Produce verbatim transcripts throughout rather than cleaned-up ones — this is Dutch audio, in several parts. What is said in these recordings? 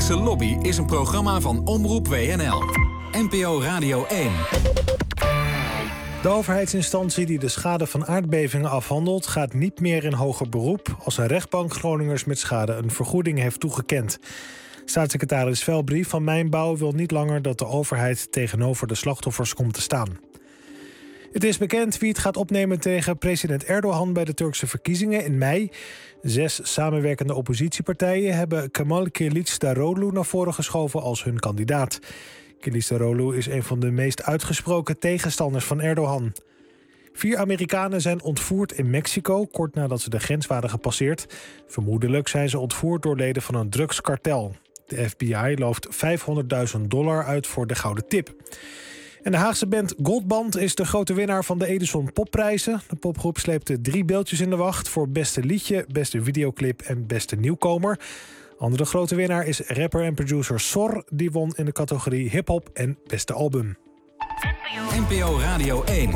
Dagelijkse Lobby is een programma van Omroep W N L. N P O Radio één. De overheidsinstantie die de schade van aardbevingen afhandelt gaat niet meer in hoger beroep als een rechtbank Groningers met schade een vergoeding heeft toegekend. Staatssecretaris Velbrief van Mijnbouw wil niet langer dat de overheid tegenover de slachtoffers komt te staan. Het is bekend wie het gaat opnemen tegen president Erdogan bij de Turkse verkiezingen in mei. Zes samenwerkende oppositiepartijen hebben Kemal Kılıçdaroğlu naar voren geschoven als hun kandidaat. Kılıçdaroğlu is een van de meest uitgesproken tegenstanders van Erdogan. Vier Amerikanen zijn ontvoerd in Mexico kort nadat ze de grens waren gepasseerd. Vermoedelijk zijn ze ontvoerd door leden van een drugskartel. De F B I looft vijfhonderdduizend dollar uit voor de gouden tip. En de Haagse band Goldband is de grote winnaar van de Edison Popprijzen. De popgroep sleepte drie beeldjes in de wacht voor beste liedje, beste videoclip en beste nieuwkomer. Andere grote winnaar is rapper en producer Sor. Die won in de categorie hip-hop en beste album. N P O Radio één.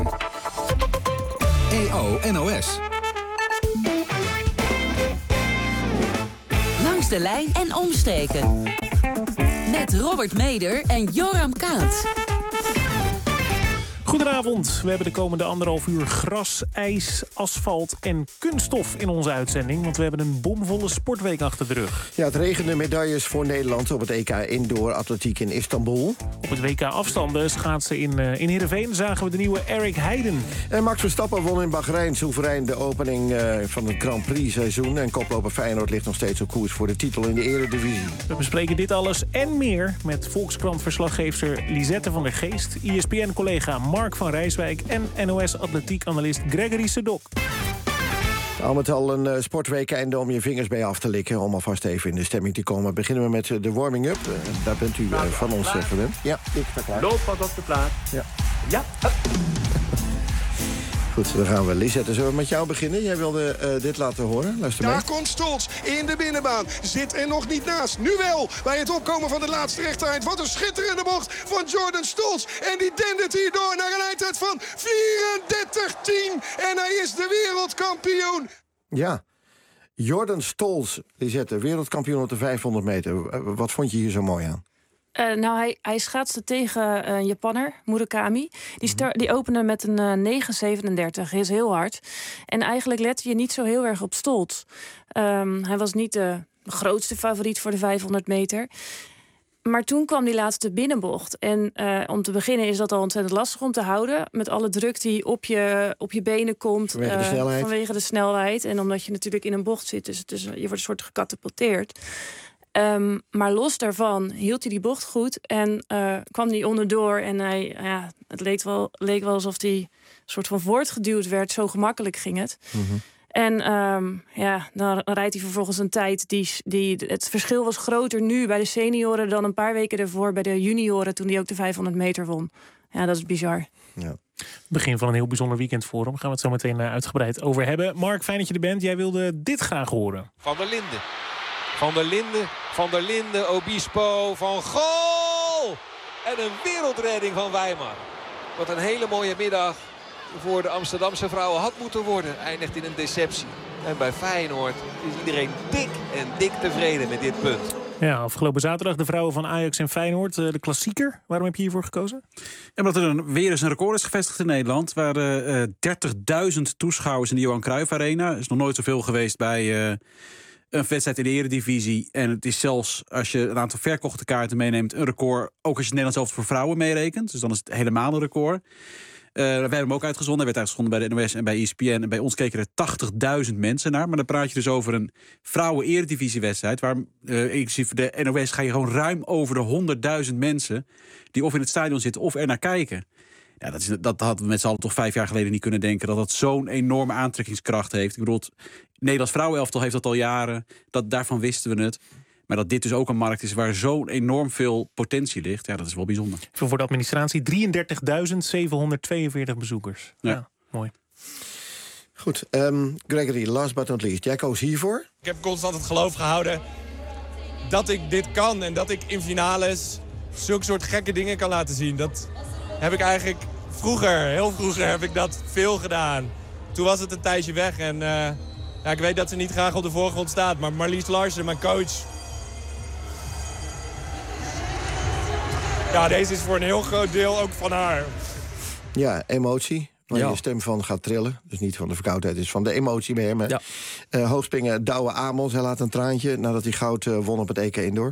E O N O S. Langs de lijn en omstreken. Met Robert Meder en Joram Kaats. Goedenavond. We hebben de komende anderhalf uur gras, ijs, asfalt en kunststof in onze uitzending. Want we hebben een bomvolle sportweek achter de rug. Ja, het regende medailles voor Nederland op het E K Indoor Atletiek in Istanbul. Op het W K afstanden schaatsen in, uh, in Heerenveen zagen we de nieuwe Eric Heiden. En Max Verstappen won in Bahrein soeverein de opening uh, van het Grand Prix seizoen. En koploper Feyenoord ligt nog steeds op koers voor de titel in de Eredivisie. We bespreken dit alles en meer met Volkskrant-verslaggeefster Lisette van der Geest, E S P N-collega Mark van Rijswijk en N O S-atletiek-analyst Gregory Sedok. Al met al een uh, sportweekende om je vingers bij af te likken. Om alvast even in de stemming te komen. Beginnen we met uh, de warming-up. Uh, daar bent u uh, van ons uh, gewend. Ja, ik sta klaar. Loop wat op de plaat. Ja. Ja. Goed, dan gaan we. Lisette, zullen we met jou beginnen? Jij wilde uh, dit laten horen. Luister mee. Daar komt Stolz in de binnenbaan. Zit er nog niet naast. Nu wel. Bij het opkomen van de laatste rechtereind. Wat een schitterende bocht van Jordan Stolz. En die dendert hierdoor naar een eindtijd van vierendertig tien. En hij is de wereldkampioen. Ja. Jordan Stolz, Lisette, wereldkampioen op de vijfhonderd meter. Wat vond je hier zo mooi aan? Uh, nou, hij, hij schaatste tegen een Japanner, Murakami. Die, star, die opende met een uh, negen zevenendertig. Is heel hard. En eigenlijk lette je niet zo heel erg op Stolz. Um, hij was niet de grootste favoriet voor de vijfhonderd meter. Maar toen kwam die laatste binnenbocht. En uh, om te beginnen is dat al ontzettend lastig om te houden. Met alle druk die op je, op je benen komt. Vanwege de uh, snelheid. Vanwege de snelheid. En omdat je natuurlijk in een bocht zit. Dus, dus je wordt een soort gecatapulteerd. Um, maar los daarvan hield hij die bocht goed en uh, kwam hij onderdoor. En hij, ja, het leek wel, leek wel alsof hij een soort van voortgeduwd werd. Zo gemakkelijk ging het. Mm-hmm. En um, ja, dan rijdt hij vervolgens een tijd die, die... Het verschil was groter nu bij de senioren dan een paar weken ervoor bij de junioren toen hij ook de vijfhonderd meter won. Ja, dat is bizar. Ja. Begin van een heel bijzonder weekend voor hem. Gaan we het zo meteen uitgebreid over hebben. Mark, fijn dat je er bent. Jij wilde dit graag horen. Van der Linden. Van der Linden, Van der Linden, Obispo, Van Gool! En een wereldredding van Wijmar. Wat een hele mooie middag voor de Amsterdamse vrouwen had moeten worden. Eindigt in een deceptie. En bij Feyenoord is iedereen dik en dik tevreden met dit punt. Ja, afgelopen zaterdag de vrouwen van Ajax en Feyenoord. De klassieker. Waarom heb je hiervoor gekozen? En omdat er een, weer eens een record is gevestigd in Nederland. Waar uh, dertigduizend toeschouwers in de Johan Cruijff Arena. Er is nog nooit zoveel geweest bij... Uh, een wedstrijd in de Eredivisie. En het is zelfs, als je een aantal verkochte kaarten meeneemt, een record. Ook als je het Nederlands elftal voor vrouwen meerekent. Dus dan is het helemaal een record. Uh, wij hebben hem ook uitgezonden. Hij werd uitgezonden bij de N O S en bij E S P N. En bij ons keken er tachtigduizend mensen naar. Maar dan praat je dus over een vrouwen-Eredivisiewedstrijd. Waar, uh, inclusief de N O S, ga je gewoon ruim over de honderdduizend mensen die of in het stadion zitten of er naar kijken. Ja, dat, is, dat hadden we met z'n allen toch vijf jaar geleden niet kunnen denken. Dat dat zo'n enorme aantrekkingskracht heeft. Ik bedoel, het Nederlands vrouwenelftal heeft dat al jaren. Dat, daarvan wisten we het. Maar dat dit dus ook een markt is waar zo'n enorm veel potentie ligt. Ja, dat is wel bijzonder. Even voor de administratie, drieëndertigduizend zevenhonderdtweeënveertig bezoekers. Ja, ja, mooi. Goed, um, Gregory, last but not least. Jij koos hiervoor? Ik heb constant het geloof gehouden dat ik dit kan. En dat ik in finales zulke soort gekke dingen kan laten zien. Dat heb ik eigenlijk vroeger, heel vroeger heb ik dat veel gedaan. Toen was het een tijdje weg en uh, ja, ik weet dat ze niet graag op de voorgrond staat. Maar Marlies Larsen, mijn coach, ja, deze is voor een heel groot deel ook van haar. Ja, emotie. Waar Ja. je stem van gaat trillen. Dus niet van de verkoudheid, dus van de emotie meer. Maar, Ja. uh, hoogspringen, Douwe Amos, hij laat een traantje nadat hij goud uh, won op het E K Indoor.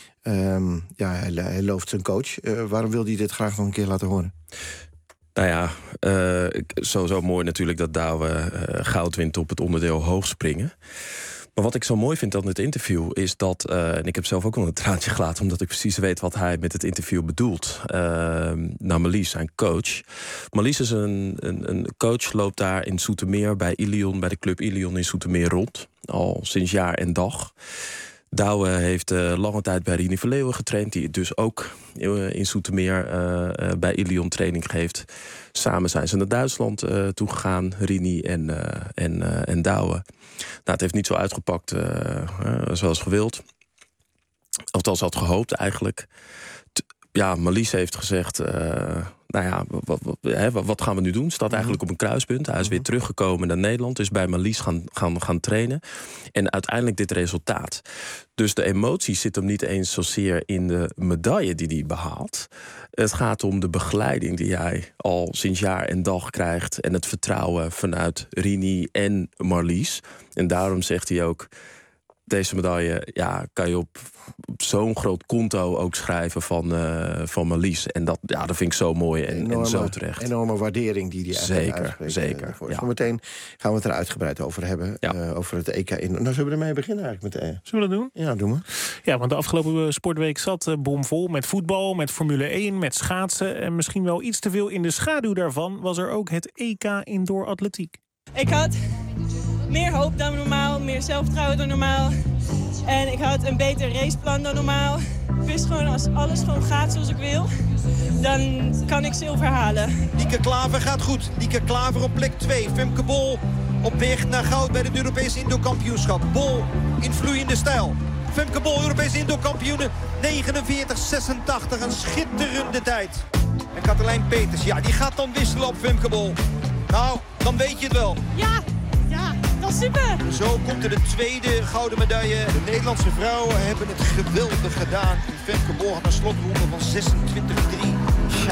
Um, ja, hij, hij looft zijn coach. Uh, waarom wil hij dit graag nog een keer laten horen? Nou ja, uh, sowieso mooi natuurlijk dat Douwe uh, goud wint op het onderdeel hoogspringen. Maar wat ik zo mooi vind aan het interview is dat... Uh, en ik heb zelf ook wel een traantje gelaten... omdat ik precies weet wat hij met het interview bedoelt. Uh, nou, Marlies, zijn coach. Marlies is een, een, een coach, loopt daar in Zoetermeer... bij Ilion, bij de club Ilion in Zoetermeer rond. Al sinds jaar en dag. Douwe heeft uh, lange tijd bij Rini Verleeuwen getraind... die dus ook uh, in Zoetermeer uh, uh, bij Ilion training geeft. Samen zijn ze naar Duitsland uh, toegegaan, Rini en, uh, en, uh, en Douwe. Nou, het heeft niet zo uitgepakt uh, uh, zoals gewild. Althans, had gehoopt eigenlijk. T- ja, Marlies heeft gezegd... Uh, nou ja, wat, wat, hè, wat gaan we nu doen? Staat eigenlijk op een kruispunt. Hij is weer teruggekomen naar Nederland. Is bij Marlies gaan, gaan, gaan trainen. En uiteindelijk dit resultaat. Dus de emotie zit hem niet eens zozeer in de medaille die hij behaalt. Het gaat om de begeleiding die hij al sinds jaar en dag krijgt. En het vertrouwen vanuit Rini en Marlies. En daarom zegt hij ook... Deze medaille ja, kan je op, op zo'n groot konto ook schrijven van, uh, van Marlies. En dat, ja, dat vind ik zo mooi en, enorme, en zo terecht. Enorme waardering die hij eigenlijk Zeker, uitspreekt. zeker. Uh, Ja. Zometeen gaan we het er uitgebreid over hebben. Ja. Uh, over het E K in. Nou, zullen we ermee beginnen eigenlijk meteen? Zullen we dat doen? Ja, doen we. Ja, want de afgelopen sportweek zat uh, bomvol met voetbal, met Formule één, met schaatsen. En misschien wel iets te veel in de schaduw daarvan was er ook het E K Indoor Atletiek. Ik had meer hoop dan normaal, meer zelfvertrouwen dan normaal. En ik had een beter raceplan dan normaal. Ik wist gewoon, als alles gewoon gaat zoals ik wil, dan kan ik zilver halen. Lieke Klaver gaat goed. Lieke Klaver op plek twee. Femke Bol op weg naar goud bij het Europese indoorkampioenschap. Bol in vloeiende stijl. Femke Bol, Europese indoorkampioene, negenenveertig zesentachtig. Een schitterende tijd. En Katelijn Peters, ja, die gaat dan wisselen op Femke Bol. Nou, dan weet je het wel. Ja, ja, dat is super. Zo komt er de tweede gouden medaille. De Nederlandse vrouwen hebben het geweldig gedaan. Femke Bol had een slotronde van zesentwintig drie. Ja.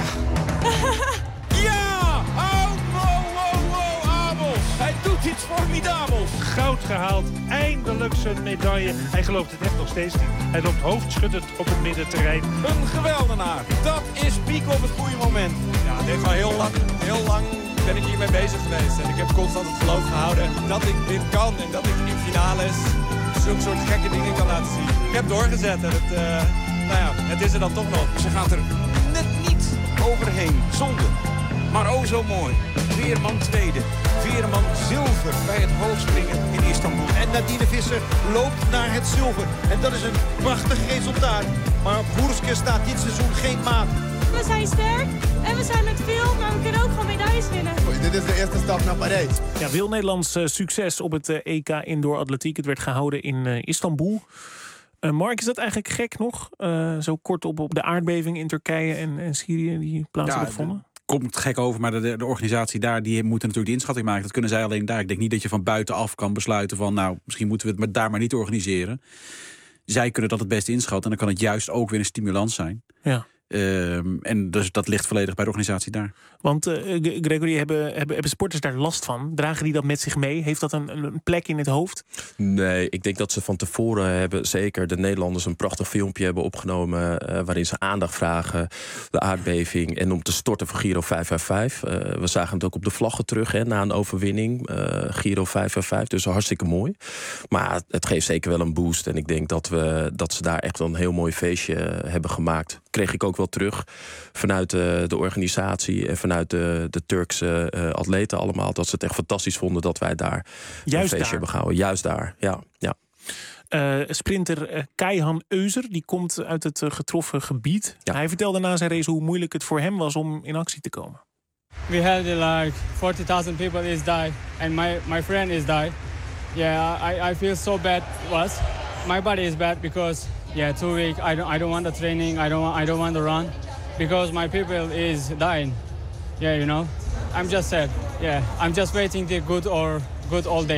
Ja! Oh, wow, wow, wow, Abels. Hij doet iets formidabels. Goud gehaald, eindelijk zijn medaille. Hij gelooft het echt nog steeds niet. Hij loopt hoofdschuddend op het middenterrein. Een geweldenaar. Dat is piek op het goede moment. Ja, dit is al heel lang, heel lang ben ik hiermee bezig geweest. En ik heb constant het geloof gehouden dat ik dit kan. En dat ik in finales zulke soort gekke dingen kan laten zien. Ik heb doorgezet en het, uh, nou ja, het is er dan toch nog. Ze gaat er net niet overheen. Zonde. Maar oh zo mooi. Veerman tweede. Veerman zilver bij het hoogspringen in Istanbul. En Nadine Visser loopt naar het zilver. En dat is een prachtig resultaat. Maar Boerske staat dit seizoen geen maat. We zijn sterk en we zijn met veel, maar we kunnen ook gewoon medailles winnen. Dit is de eerste stap naar Parijs. Ja, veel Nederlands uh, succes op het uh, E K Indoor Atletiek. Het werd gehouden in uh, Istanbul. Uh, Mark, is dat eigenlijk gek nog? Uh, zo kort op, op de aardbeving in Turkije en, en Syrië die plaats hebben gevonden? Komt gek over, maar de, de organisatie daar die moet natuurlijk de inschatting maken. Dat kunnen zij alleen daar. Ik denk niet dat je van buitenaf kan besluiten van, nou, misschien moeten we het maar daar maar niet organiseren. Zij kunnen dat het beste inschatten en dan kan het juist ook weer een stimulans zijn. Ja. Um, en dus dat ligt volledig bij de organisatie daar. Want uh, Gregory, hebben, hebben, hebben sporters daar last van? Dragen die dat met zich mee? Heeft dat een, een plek in het hoofd? Nee, ik denk dat ze van tevoren hebben, zeker de Nederlanders, een prachtig filmpje hebben opgenomen uh, waarin ze aandacht vragen, de aardbeving en om te storten voor Giro vijf vijf vijf. Uh, we zagen het ook op de vlaggen terug, hè, na een overwinning. Uh, Giro vijf vijf vijf, dus hartstikke mooi. Maar het geeft zeker wel een boost. En ik denk dat, we, dat ze daar echt wel een heel mooi feestje hebben gemaakt. Kreeg ik ook wel terug vanuit de, de organisatie en vanuit de, de Turkse uh, atleten allemaal, dat ze het echt fantastisch vonden dat wij daar Juist een feestje daar. hebben gehouden. Juist daar, ja. ja. Uh, sprinter uh, Keihan Euser, die komt uit het uh, getroffen gebied. Ja. Hij vertelde na zijn race hoe moeilijk het voor hem was om in actie te komen. We had like forty thousand people is died and my, my friend is died. Yeah, I, I feel so bad was. My body is bad because yeah, two weeks I don't I don't want the training, I don't want, I don't want to run because my people is dying. Yeah, you know. I'm just sad. Yeah, I'm just waiting the good or good old days.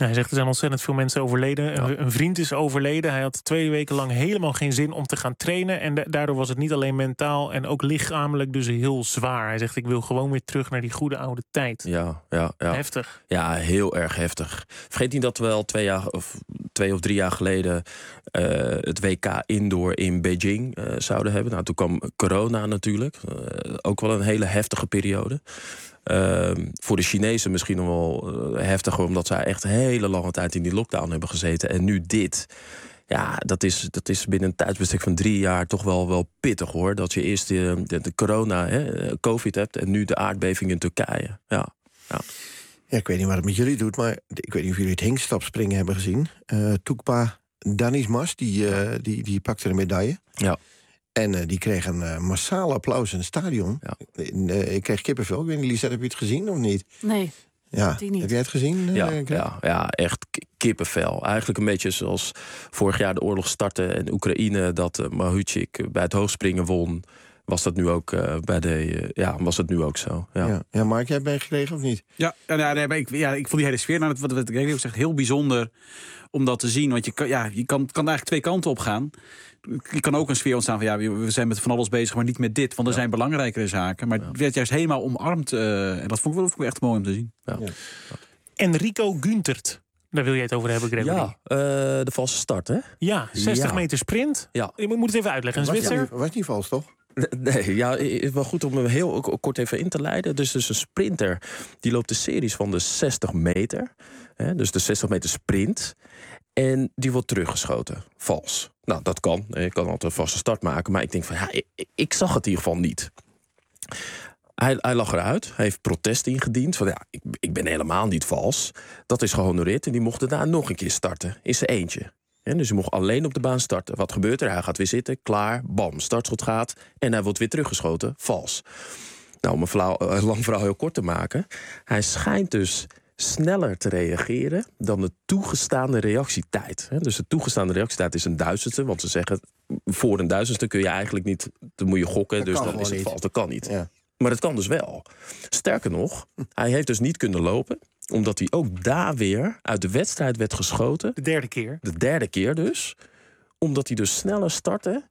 Ja, hij zegt er zijn ontzettend veel mensen overleden. Ja. Een, een vriend is overleden. Hij had twee weken lang helemaal geen zin om te gaan trainen. En da- daardoor was het niet alleen mentaal en ook lichamelijk dus heel zwaar. Hij zegt, ik wil gewoon weer terug naar die goede oude tijd. Ja, ja, ja. Heftig. Ja, heel erg heftig. Vergeet niet dat we al twee, jaar, of, twee of drie jaar geleden uh, het W K Indoor in Beijing uh, zouden hebben. Nou, toen kwam corona natuurlijk. Uh, ook wel een hele heftige periode. Uh, voor de Chinezen misschien nog wel uh, heftiger, omdat zij echt een hele lange tijd in die lockdown hebben gezeten. En nu dit. Ja, dat is, dat is binnen een tijdsbestek van drie jaar toch wel, wel pittig hoor. Dat je eerst de, de, de corona, hè, COVID hebt en nu de aardbeving in Turkije. Ja, ja. Ja, ik weet niet wat het met jullie doet, maar ik weet niet of jullie het hinkstapspringen hebben gezien. Uh, Toekpa Danismas, die, uh, die, die pakte de medaille. Ja. En uh, die kreeg een uh, massaal applaus in het stadion. Ja. Uh, ik kreeg kippenvel. Ik weet niet, Lisette, heb je het gezien of niet? Nee, ja. die niet. Heb jij het gezien? Uh, ja, ja, ja, echt kippenvel. Eigenlijk een beetje zoals vorig jaar de oorlog startte in Oekraïne, dat uh, Mahuchik bij het hoogspringen won. Was dat nu ook uh, bij de? Uh, ja, was het nu ook zo? Ja, ja. ja Mark, jij hebt meegekregen of niet? Ja, ja, nee, maar ik, ja, ik vond die hele sfeer, nou, wat, wat ik zeg, heel bijzonder om dat te zien. Want je kan, ja, je kan, kan eigenlijk twee kanten op gaan. Je kan ook een sfeer ontstaan van ja, we zijn met van alles bezig, maar niet met dit, want er ja. zijn belangrijkere zaken. Maar ja. het werd juist helemaal omarmd uh, en dat vond ik wel, vond ik echt mooi om te zien. Ja. Ja. Enrico Güntert. Daar wil jij het over hebben, Gregory. Ja, uh, de valse start, hè? Ja, zestig ja. meter sprint. Ja. Je moet het even uitleggen. Een Zwitser. Was, was niet vals, toch? Nee, ja, het is wel goed om hem heel kort even in te leiden. Dus, dus een sprinter, die loopt de series van de zestig meter. Hè, dus de zestig meter sprint. En die wordt teruggeschoten. Vals. Nou, dat kan. Je kan altijd een vaste start maken. Maar ik denk van, ja, ik, ik zag het in ieder geval niet. Hij, hij lag eruit. Hij heeft protest ingediend. Van ja, ik, ik ben helemaal niet vals. Dat is gehonoreerd. En die mocht daarna nog een keer starten. In zijn eentje. En dus hij mocht alleen op de baan starten. Wat gebeurt er? Hij gaat weer zitten. Klaar. Bam. Startschot gaat. En hij wordt weer teruggeschoten. Vals. Nou, om een verhaal, uh, lang verhaal heel kort te maken. Hij schijnt dus sneller te reageren dan de toegestaande reactietijd. Dus de toegestaande reactietijd is een duizendste. Want ze zeggen, voor een duizendste kun je eigenlijk niet, dan moet je gokken. Dat dus dan is het vals. Dat kan niet. Ja. Maar dat kan dus wel. Sterker nog, hij heeft dus niet kunnen lopen, omdat hij ook daar weer uit de wedstrijd werd geschoten. De derde keer. De derde keer dus. Omdat hij dus sneller startte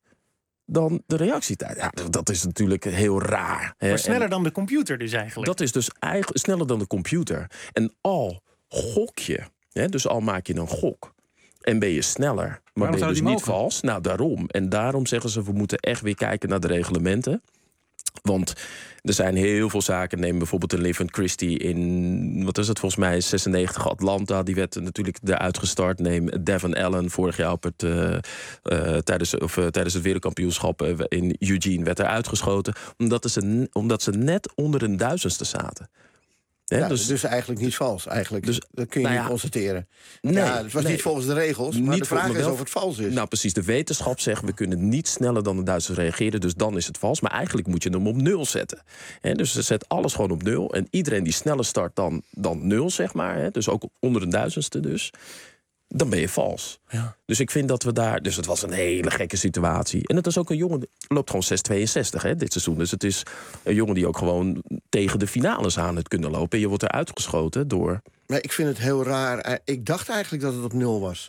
dan de reactietijd. Ja, dat is natuurlijk heel raar. Maar sneller en dan de computer dus eigenlijk. Dat is dus eigenlijk sneller dan de computer. En al gok je, hè, dus al maak je een gok en ben je sneller, maar Waarom ben je dus niet mogen? vals. Nou, daarom. En daarom zeggen ze, we moeten echt weer kijken naar de reglementen. Want er zijn heel veel zaken. Neem bijvoorbeeld een Levin Christie in, wat is het volgens mij, zesennegentig Atlanta. Die werd natuurlijk eruit gestart. Neem Devon Allen vorig jaar op het, uh, uh, tijdens, of, uh, tijdens het wereldkampioenschap in Eugene werd er uitgeschoten. Omdat ze, omdat ze net onder een duizendste zaten. Ja, ja, dus, dus eigenlijk niet vals. Eigenlijk. Dus, dat kun je nou ja, niet constateren. Nee, ja, het was nee, niet volgens de regels. Maar niet de vraag voor, is of het vals is. Nou precies, de wetenschap zegt, we kunnen niet sneller dan de Duitsers reageren. Dus dan is het vals. Maar eigenlijk moet je hem op nul zetten. He, dus ze zet alles gewoon op nul. En iedereen die sneller start dan, dan nul, zeg maar. He, dus ook onder een duizendste dus. Dan ben je vals. Ja. Dus ik vind dat we daar... Dus het was een hele gekke situatie. En het is ook een jongen... loopt gewoon zes tweeënzestig hè, dit seizoen. Dus het is een jongen die ook gewoon tegen de finales aan het kunnen lopen. En je wordt eruit geschoten door... Maar ik vind het heel raar. Ik dacht eigenlijk dat het op nul was.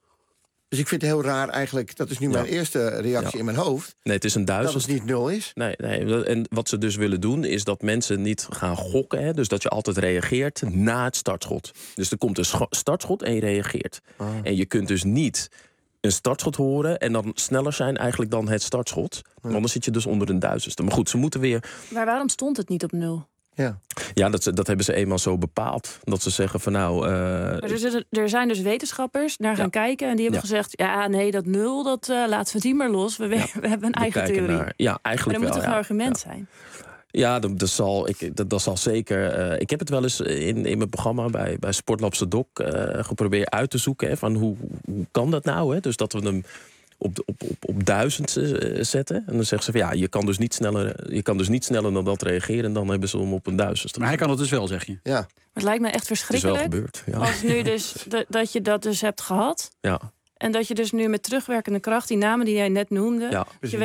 Dus ik vind het heel raar eigenlijk... Dat is nu ja. mijn eerste reactie ja. in mijn hoofd. Nee, het is een duizend. Dat het niet nul is. Nee, nee. En wat ze dus willen doen, is dat mensen niet gaan gokken. Hè? Dus dat je altijd reageert na het startschot. Dus er komt een scho- startschot en je reageert. Ah. En je kunt dus niet een startschot horen en dan sneller zijn eigenlijk dan het startschot. Ja. Want dan zit je dus onder een duizendste. Maar goed, ze moeten weer... Maar waarom stond het niet op nul? Ja, ja dat, dat hebben ze eenmaal zo bepaald. Dat ze zeggen van nou... Uh... Maar er, zitten, er zijn dus wetenschappers naar gaan ja. kijken. En die hebben ja. gezegd, ja nee, dat nul, dat uh, laten we die maar los. We, ja. we hebben een we eigen theorie. Naar, ja, eigenlijk maar dat wel, moet toch ja. een argument ja. zijn? Ja, dat, dat, zal, ik, dat, dat zal zeker... Uh, ik heb het wel eens in, in mijn programma bij, bij Sportlab Sadok uh, geprobeerd uit te zoeken. Hè, van hoe, hoe kan dat nou? Hè? Dus dat we hem... Op, de, op, op, op duizend uh, zetten. En dan zeggen ze van ja, je kan dus niet sneller, je kan dus niet sneller dan dat reageren. En dan hebben ze hem op een duizendste. Maar hij kan het dus wel, zeg je. Ja. Maar het lijkt me echt verschrikkelijk. Het is wel gebeurd. Ja. Als nu dus de, dat je dat dus hebt gehad. Ja. En dat je dus nu met terugwerkende kracht die namen die jij net noemde. Ja. Dat je weet,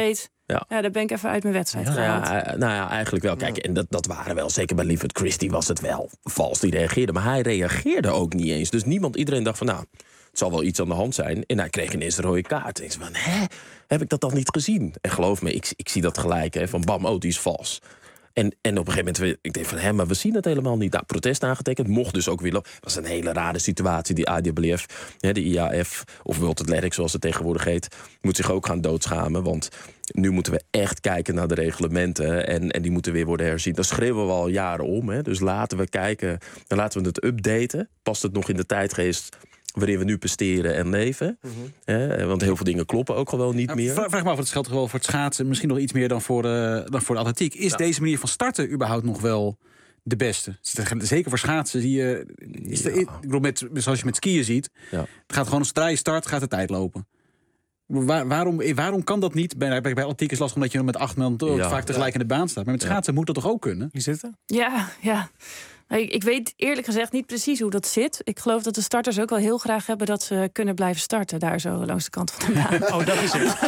Ja. Ja, daar ben ik even uit mijn wedstrijd Ja, gehaald. ja, nou ja, eigenlijk wel. Kijk, en dat, dat waren wel, zeker bij Lievert Christie was het wel vals die reageerde. Maar hij reageerde ook niet eens. Dus niemand, iedereen dacht van, nou, het zal wel iets aan de hand zijn. En hij kreeg ineens een rode kaart. En ik zei van, hè, heb ik dat dan niet gezien? En geloof me, ik, ik zie dat gelijk, hè, van bam, oh, die is vals. En, en op een gegeven moment, ik denk van, hé, maar we zien het helemaal niet. Nou, protest aangetekend, mocht dus ook weer lopen. Het was een hele rare situatie, die A D B L F, de I A F, of World Athletics, zoals het tegenwoordig heet, moet zich ook gaan doodschamen. Want nu moeten we echt kijken naar de reglementen en, en die moeten weer worden herzien. Daar schreeuwen we al jaren om, hè. Dus laten we kijken, en laten we het updaten. Past het nog in de tijdgeest waarin we nu presteren en leven. Mm-hmm. Hè? Want heel veel dingen kloppen ook gewoon niet ja, meer. Vraag me af, het geldt toch wel voor het schaatsen, misschien nog iets meer dan voor, uh, dan voor de atletiek. Is ja. deze manier van starten überhaupt nog wel de beste? Zeker voor schaatsen zie je, is ja. de, ik bedoel, met, zoals je met skiën ziet, ja. het gaat gewoon zodra je start, gaat de tijd lopen. Waar, waarom, waarom kan dat niet? Bij, bij atletiek is lastig omdat je met acht man ja. vaak tegelijk in de baan staat. Maar met schaatsen ja. moet dat toch ook kunnen? Die zitten? Ja, ja. Ik, ik weet eerlijk gezegd niet precies hoe dat zit. Ik geloof dat de starters ook wel heel graag hebben dat ze kunnen blijven starten. Daar zo langs de kant van de baan. Oh, dat is het.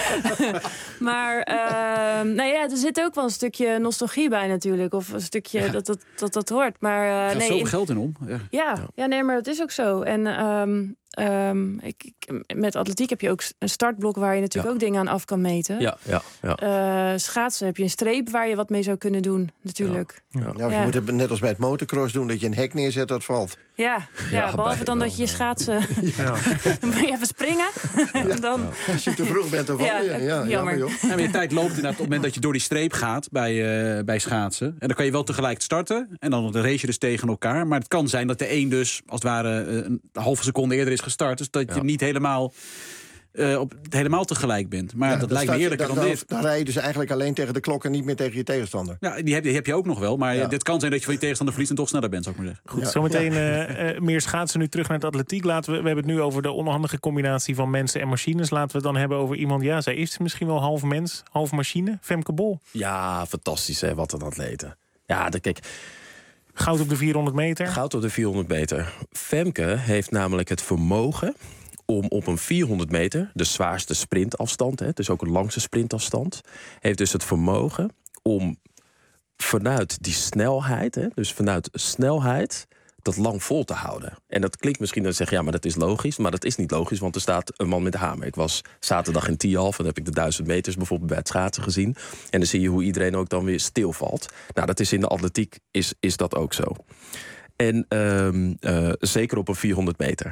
Maar uh, nou ja, er zit ook wel een stukje nostalgie bij natuurlijk. Of een stukje ja. dat, dat, dat dat hoort. Maar, uh, er gaat nee, zoveel in, geld in om. Ja. Ja, ja, nee, maar dat is ook zo. En um, um, ik, ik, met atletiek heb je ook een startblok waar je natuurlijk ja. ook dingen aan af kan meten. Ja, ja, ja. Uh, schaatsen heb je een streep waar je wat mee zou kunnen doen, natuurlijk. Ja. Ja. Ja, je ja. moet het net als bij het motocross doen, dat je een hek neerzet dat valt. Ja, ja, ja behalve dan dat je je schaatsen... Ja. Dan moet je even springen. Ja. Dan... Ja. Als je te vroeg bent, dan val je. Ja, ja, jammer. Ja, maar je tijd loopt inderdaad op het moment dat je door die streep gaat bij, uh, bij schaatsen. En dan kan je wel tegelijk starten. En dan race je dus tegen elkaar. Maar het kan zijn dat de een dus, als het ware, een halve seconde eerder is gestart. Dus dat ja. je niet helemaal... Uh, op, helemaal tegelijk bent. Maar ja, dat lijkt me eerlijker dan, dan dit. Dan rij je dus eigenlijk alleen tegen de klok en niet meer tegen je tegenstander. Ja, die heb, die heb je ook nog wel. Maar ja. dit kan zijn dat je van je tegenstander verliest en toch sneller bent, zou ik maar zeggen. Goed, ja. zometeen uh, uh, meer schaatsen. Nu terug naar het atletiek. Laten we, we hebben het nu over de onhandige combinatie van mensen en machines. Laten we het dan hebben over iemand, ja, zij is misschien wel half mens, half machine. Femke Bol. Ja, fantastisch, hè, wat een atlete. Ja, de, kijk... Goud op de vierhonderd meter. Goud op de vierhonderd meter. Femke heeft namelijk het vermogen om op een vierhonderd meter, de zwaarste sprintafstand, hè, dus ook een langste sprintafstand, heeft dus het vermogen om vanuit die snelheid, hè, dus vanuit snelheid, dat lang vol te houden. En dat klinkt misschien dat je zegt, ja, maar dat is logisch. Maar dat is niet logisch, want er staat een man met de hamer. Ik was zaterdag in Tialf en dan heb ik de duizend meters bijvoorbeeld bij het schaatsen gezien. En dan zie je hoe iedereen ook dan weer stilvalt. Nou, dat is in de atletiek, is, is dat ook zo. En um, uh, zeker op een vierhonderd meter.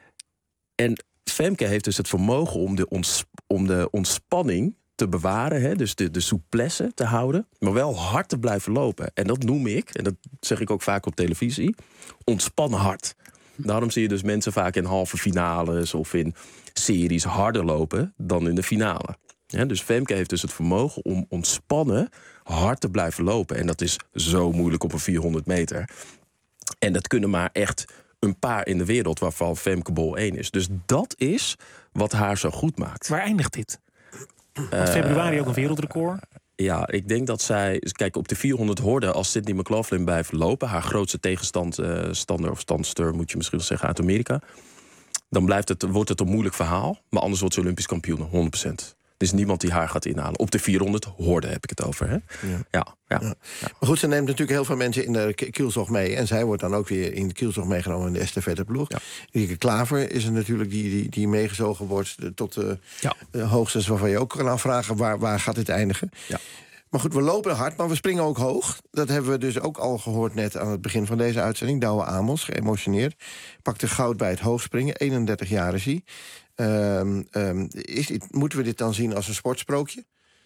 En Femke heeft dus het vermogen om de, ons, om de ontspanning te bewaren, hè, dus de, de souplesse te houden, maar wel hard te blijven lopen. En dat noem ik, en dat zeg ik ook vaak op televisie, ontspannen hard. Daarom zie je dus mensen vaak in halve finales of in series harder lopen dan in de finale. Ja, dus Femke heeft dus het vermogen om ontspannen hard te blijven lopen. En dat is zo moeilijk op een vierhonderd meter. En dat kunnen maar echt een paar in de wereld, waarvan Femke Bol één is. Dus dat is wat haar zo goed maakt. Waar eindigt dit? Want februari ook een wereldrecord. Uh, ja, ik denk dat zij... Kijk, op de vierhonderd horde, als Sydney McLaughlin blijft lopen, haar grootste tegenstander uh, of standster, moet je misschien wel zeggen, uit Amerika, dan blijft het, wordt het een moeilijk verhaal. Maar anders wordt ze Olympisch kampioen, honderd procent. Er is niemand die haar gaat inhalen. Op de vierhonderd horde heb ik het over. Hè? Ja. Ja, ja, ja. ja. Maar goed, ze neemt natuurlijk heel veel mensen in de kielzog mee. En zij wordt dan ook weer in de kielzog meegenomen in de estafetteploeg. Ja. Rieke Klaver is er natuurlijk die, die, die meegezogen wordt tot de ja. uh, hoogtes waarvan je ook kan afvragen waar, waar gaat dit eindigen. Ja. Maar goed, we lopen hard, maar we springen ook hoog. Dat hebben we dus ook al gehoord net aan het begin van deze uitzending. Douwe Amos, geëmotioneerd, pakte goud bij het hoogspringen. eenendertig jaar is hij. Um, um, is dit, moeten we dit dan zien als een sportsprookje?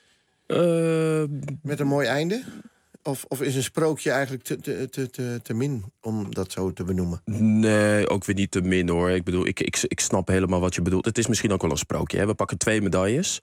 Uh, Met een mooi einde? Of, of is een sprookje eigenlijk te, te, te, te, te min om dat zo te benoemen? Nee, ook weer niet te min hoor. Ik bedoel, ik, ik, ik snap helemaal wat je bedoelt. Het is misschien ook wel een sprookje. Hè? We pakken twee medailles.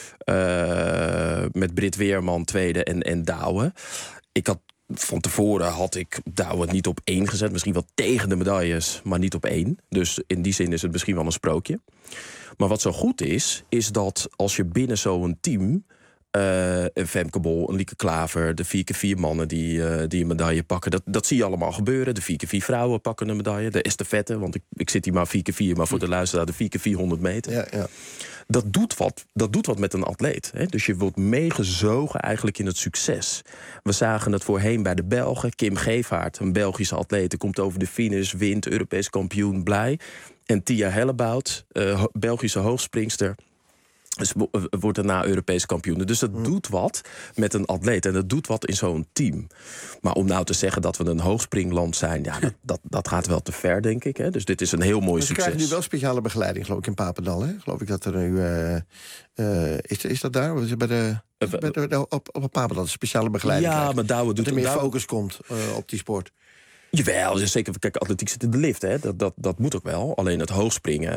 Uh, met Brit Weerman tweede en, en Douwe. Ik had van tevoren had ik Douwe niet op één gezet. Misschien wel tegen de medailles, maar niet op één. Dus in die zin is het misschien wel een sprookje. Maar wat zo goed is, is dat als je binnen zo'n team Uh, een Femke Bol, een Lieke Klaver, de vier keer vier mannen die, uh, die een medaille pakken. Dat, dat zie je allemaal gebeuren. De vier keer vier vrouwen pakken een medaille. De estafette, want ik, ik zit hier maar vier keer vier, maar voor de luisteraar de vier keer vierhonderd meter. Ja, ja. Dat doet wat. Dat doet wat met een atleet. Hè? Dus je wordt meegezogen eigenlijk in het succes. We zagen het voorheen bij de Belgen. Kim Gevaert, een Belgische atlete, komt over de finish, wint, Europees kampioen, blij. En Tia Hellebout, uh, Belgische hoogspringster, dus wordt daarna Europees kampioen. Dus dat mm. doet wat met een atleet. En dat doet wat in zo'n team. Maar om nou te zeggen dat we een hoogspringland zijn, ja, dat, dat, dat gaat wel te ver, denk ik. Hè? Dus dit is een heel mooi we succes. We krijgen nu wel speciale begeleiding, geloof ik, in Papendal. Hè? Geloof ik dat er nu... Uh, uh, is, is dat daar? Of is het bij de, uh, bij de, op, op Papendal een speciale begeleiding? Ja, krijgt, maar Douwe doet... Dat er meer Douwe... focus komt uh, op die sport. Jawel, zeker. Kijk, atletiek zit in de lift, hè. Dat, dat, dat moet ook wel. Alleen het hoogspringen,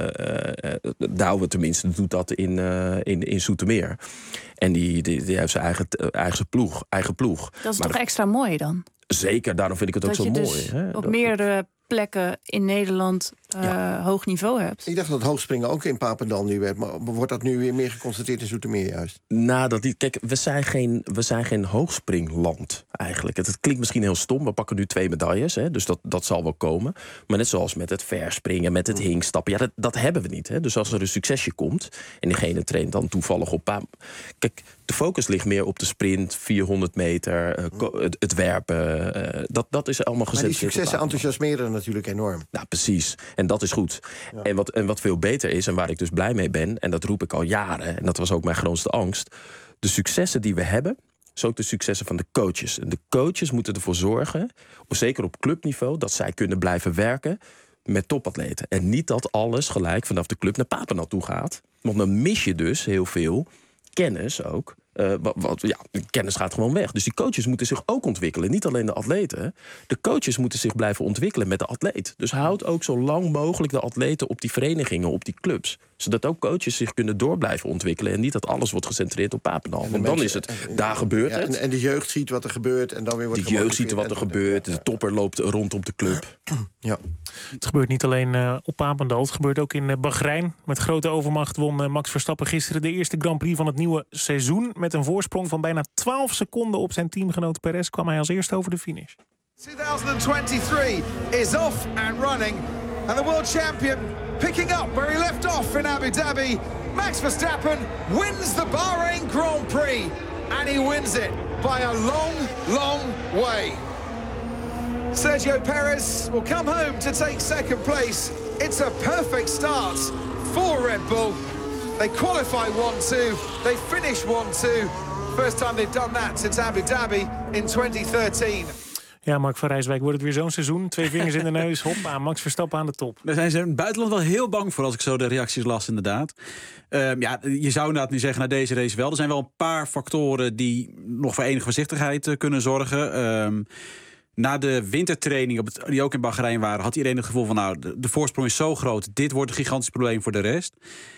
uh, uh, Douwe tenminste, doet dat in, uh, in, in Zoetermeer. En die, die, die heeft zijn eigen, eigen, ploeg, eigen ploeg. Dat is maar toch extra mooi dan? Zeker, daarom vind ik het dat ook zo je mooi. Dus hè? op dat, meerdere plekken in Nederland uh, ja. hoog niveau hebt. Ik dacht dat het hoogspringen ook in Papendal nu werd. Maar wordt dat nu weer meer geconcentreerd in Zoetermeer juist? Nou, dat niet. Kijk, we zijn geen, we zijn geen hoogspringland eigenlijk. Het, het klinkt misschien heel stom. We pakken nu twee medailles, hè, dus dat, dat zal wel komen. Maar net zoals met het verspringen, met het hinkstappen. Ja, dat, dat hebben we niet. Hè. Dus als er een succesje komt en diegene traint dan toevallig op... Kijk, de focus ligt meer op de sprint, vierhonderd meter, uh, het, het werpen. Uh, dat, dat is allemaal gezet. Maar die successen enthousiasmeren natuurlijk enorm. Nou, precies. En dat is goed. Ja. En, wat, en wat veel beter is, en waar ik dus blij mee ben, en dat roep ik al jaren, en dat was ook mijn grootste angst, de successen die we hebben, is ook de successen van de coaches. En de coaches moeten ervoor zorgen, zeker op clubniveau, dat zij kunnen blijven werken met topatleten. En niet dat alles gelijk vanaf de club naar Papendal toe gaat. Want dan mis je dus heel veel kennis ook. Uh, wat, wat, ja, de kennis gaat gewoon weg. Dus die coaches moeten zich ook ontwikkelen. Niet alleen de atleten. De coaches moeten zich blijven ontwikkelen met de atleet. Dus houd ook zo lang mogelijk de atleten op die verenigingen, op die clubs. Zodat ook coaches zich kunnen door blijven ontwikkelen. En niet dat alles wordt gecentreerd op Papendal. Want mensen, dan is het, daar gebeurt ja, het. En, en de jeugd ziet wat er gebeurt. En dan weer wordt de jeugd ziet wat er gebeurt. De topper loopt rondom de club. Ja. Het gebeurt niet alleen uh, op Papendal. Het gebeurt ook in uh, Bahrein. Met grote overmacht won uh, Max Verstappen gisteren de eerste Grand Prix van het nieuwe seizoen. Met een voorsprong van bijna twaalf seconden op zijn teamgenoot Perez kwam hij als eerste over de finish. twenty twenty-three is off and running. And the world champion picking up where he left off in Abu Dhabi. Max Verstappen wins the Bahrain Grand Prix. And he wins it by a long, long way. Sergio Perez will come home to take second place. It's a perfect start for Red Bull. They qualify one two, they finish one two. First time they've done that since Abu Dhabi in twenty thirteen. Ja, Mark van Rijswijk, wordt het weer zo'n seizoen? Twee vingers in de neus, hoppa, Max Verstappen aan de top. Daar zijn ze in het buitenland wel heel bang voor, als ik zo de reacties las, inderdaad. Um, ja, je zou inderdaad nu zeggen, na deze race wel. Er zijn wel een paar factoren die nog voor enige voorzichtigheid uh, kunnen zorgen. Um, Na de wintertraining, op het, die ook in Bahrein waren, had iedereen het gevoel van, nou, de, de voorsprong is zo groot, dit wordt een gigantisch probleem voor de rest.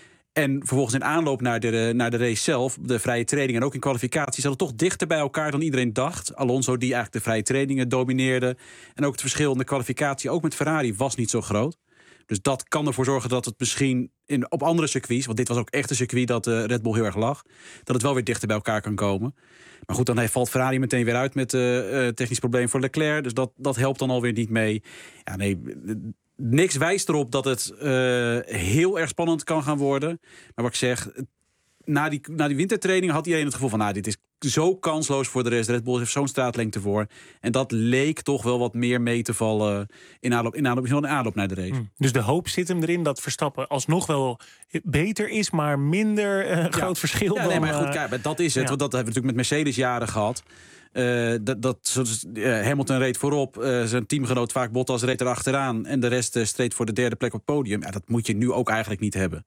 En vervolgens in aanloop naar de, naar de race zelf, de vrije training en ook in kwalificatie, zaten toch dichter bij elkaar dan iedereen dacht. Alonso, die eigenlijk de vrije trainingen domineerde. En ook het verschil in de kwalificatie, ook met Ferrari, was niet zo groot. Dus dat kan ervoor zorgen dat het misschien in, op andere circuits, want dit was ook echt een circuit dat uh, Red Bull heel erg lag, dat het wel weer dichter bij elkaar kan komen. Maar goed, dan valt Ferrari meteen weer uit met uh, uh, technisch probleem voor Leclerc. Dus dat, dat helpt dan alweer niet mee. Ja, nee, niks wijst erop dat het uh, heel erg spannend kan gaan worden. Maar wat ik zeg, na die, na die wintertraining had iedereen het gevoel van, nou, dit is zo kansloos voor de rest. Red Bull heeft zo'n straatlengte voor. En dat leek toch wel wat meer mee te vallen in aanloop, in aanloop, in aanloop naar de race. Hmm. Dus de hoop zit hem erin dat Verstappen alsnog wel beter is, maar minder uh, groot ja. verschil ja, dan... Nee, maar goed, kijk, dat is het. Ja. Want dat hebben we natuurlijk met Mercedes jaren gehad. Uh, dat, dat uh, Hamilton reed voorop, uh, zijn teamgenoot vaak Bottas reed erachteraan en de rest uh, streed voor de derde plek op het podium. Ja, dat moet je nu ook eigenlijk niet hebben.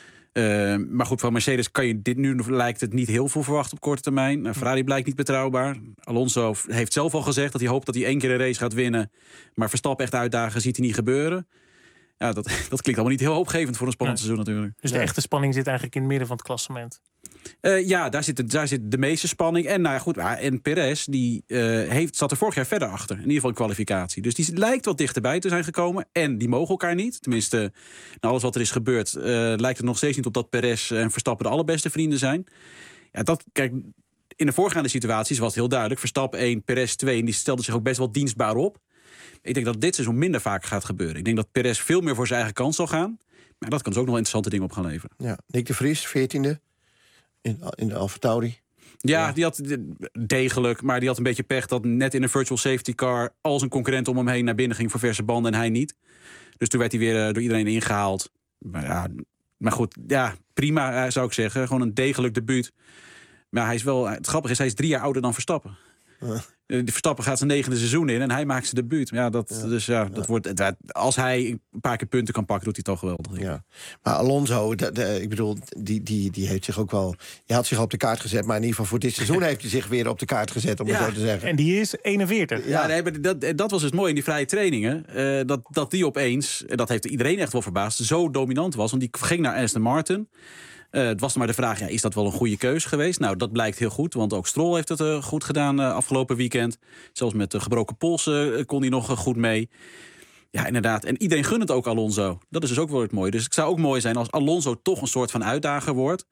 Uh, maar goed, van Mercedes kan je dit nu, lijkt het, niet heel veel verwachten op korte termijn. Uh, Ferrari blijkt niet betrouwbaar. Alonso heeft zelf al gezegd dat hij hoopt dat hij één keer een race gaat winnen. Maar Verstappen echt uitdagen ziet hij niet gebeuren. Ja, dat, dat klinkt allemaal niet heel hoopgevend voor een spannend ja. seizoen natuurlijk. Dus de ja. echte spanning zit eigenlijk in het midden van het klassement. Uh, ja, daar zit, de, daar zit de meeste spanning. En, nou ja, goed, en Perez die, uh, heeft, zat er vorig jaar verder achter. In ieder geval in kwalificatie. Dus die lijkt wat dichterbij te zijn gekomen. En die mogen elkaar niet. Tenminste, nou, alles wat er is gebeurd, uh, lijkt het nog steeds niet op dat Perez en Verstappen de allerbeste vrienden zijn. Ja, dat, kijk, in de voorgaande situaties was het heel duidelijk. Verstappen één, Perez twee. En die stelde zich ook best wel dienstbaar op. Ik denk dat dit seizoen minder vaak gaat gebeuren. Ik denk dat Perez veel meer voor zijn eigen kant zal gaan. Maar dat kan dus ook nog wel interessante dingen op gaan leveren. Ja, Nick de Vries, veertiende in, in de AlphaTauri. Ja, ja, die had degelijk, maar die had een beetje pech dat net in een virtual safety car al zijn concurrent om hem heen naar binnen ging voor verse banden en hij niet. Dus toen werd hij weer uh, door iedereen ingehaald. Maar, ja, maar goed, ja, prima uh, zou ik zeggen. Gewoon een degelijk debuut. Maar hij is wel, het grappige is, hij is drie jaar ouder dan Verstappen. Uh. De Verstappen gaat zijn negende seizoen in en hij maakt zijn debuut. Ja, dat, ja. Dus ja, dat ja. wordt, als hij een paar keer punten kan pakken, doet hij het toch geweldig. Ja. Maar Alonso, de, de, ik bedoel, die, die, die heeft zich ook wel... Die had zich op de kaart gezet, maar in ieder geval voor dit seizoen heeft hij zich weer op de kaart gezet, om ja. het zo te zeggen. En die is eenenveertig. Ja, ja nee, dat, dat was dus mooi in die vrije trainingen. Uh, dat, dat die opeens, dat heeft iedereen echt wel verbaasd, zo dominant was. Want die ging naar Aston Martin. Uh, het was maar de vraag, ja, is dat wel een goede keus geweest? Nou, dat blijkt heel goed, want ook Stroll heeft het uh, goed gedaan uh, afgelopen weekend. Zelfs met de gebroken polsen uh, kon hij nog uh, goed mee. Ja, inderdaad. En iedereen gunt het ook Alonso. Dat is dus ook wel het mooie. Dus het zou ook mooi zijn als Alonso toch een soort van uitdager wordt.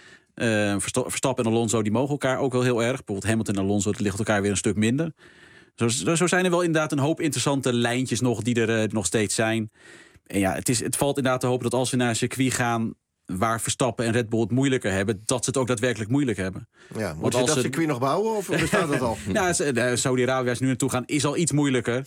Uh, Verstappen en Alonso, die mogen elkaar ook wel heel erg. Bijvoorbeeld Hamilton en Alonso, dat ligt elkaar weer een stuk minder. Zo, zo zijn er wel inderdaad een hoop interessante lijntjes nog die er uh, nog steeds zijn. En ja, het, is, het valt inderdaad te hopen dat als we naar een circuit gaan waar Verstappen en Red Bull het moeilijker hebben, dat ze het ook daadwerkelijk moeilijk hebben. Ja, moet je dat circuit nog bouwen of bestaat dat al? Ja, Saudi-Arabië, waar ze nu naartoe gaan, is al iets moeilijker.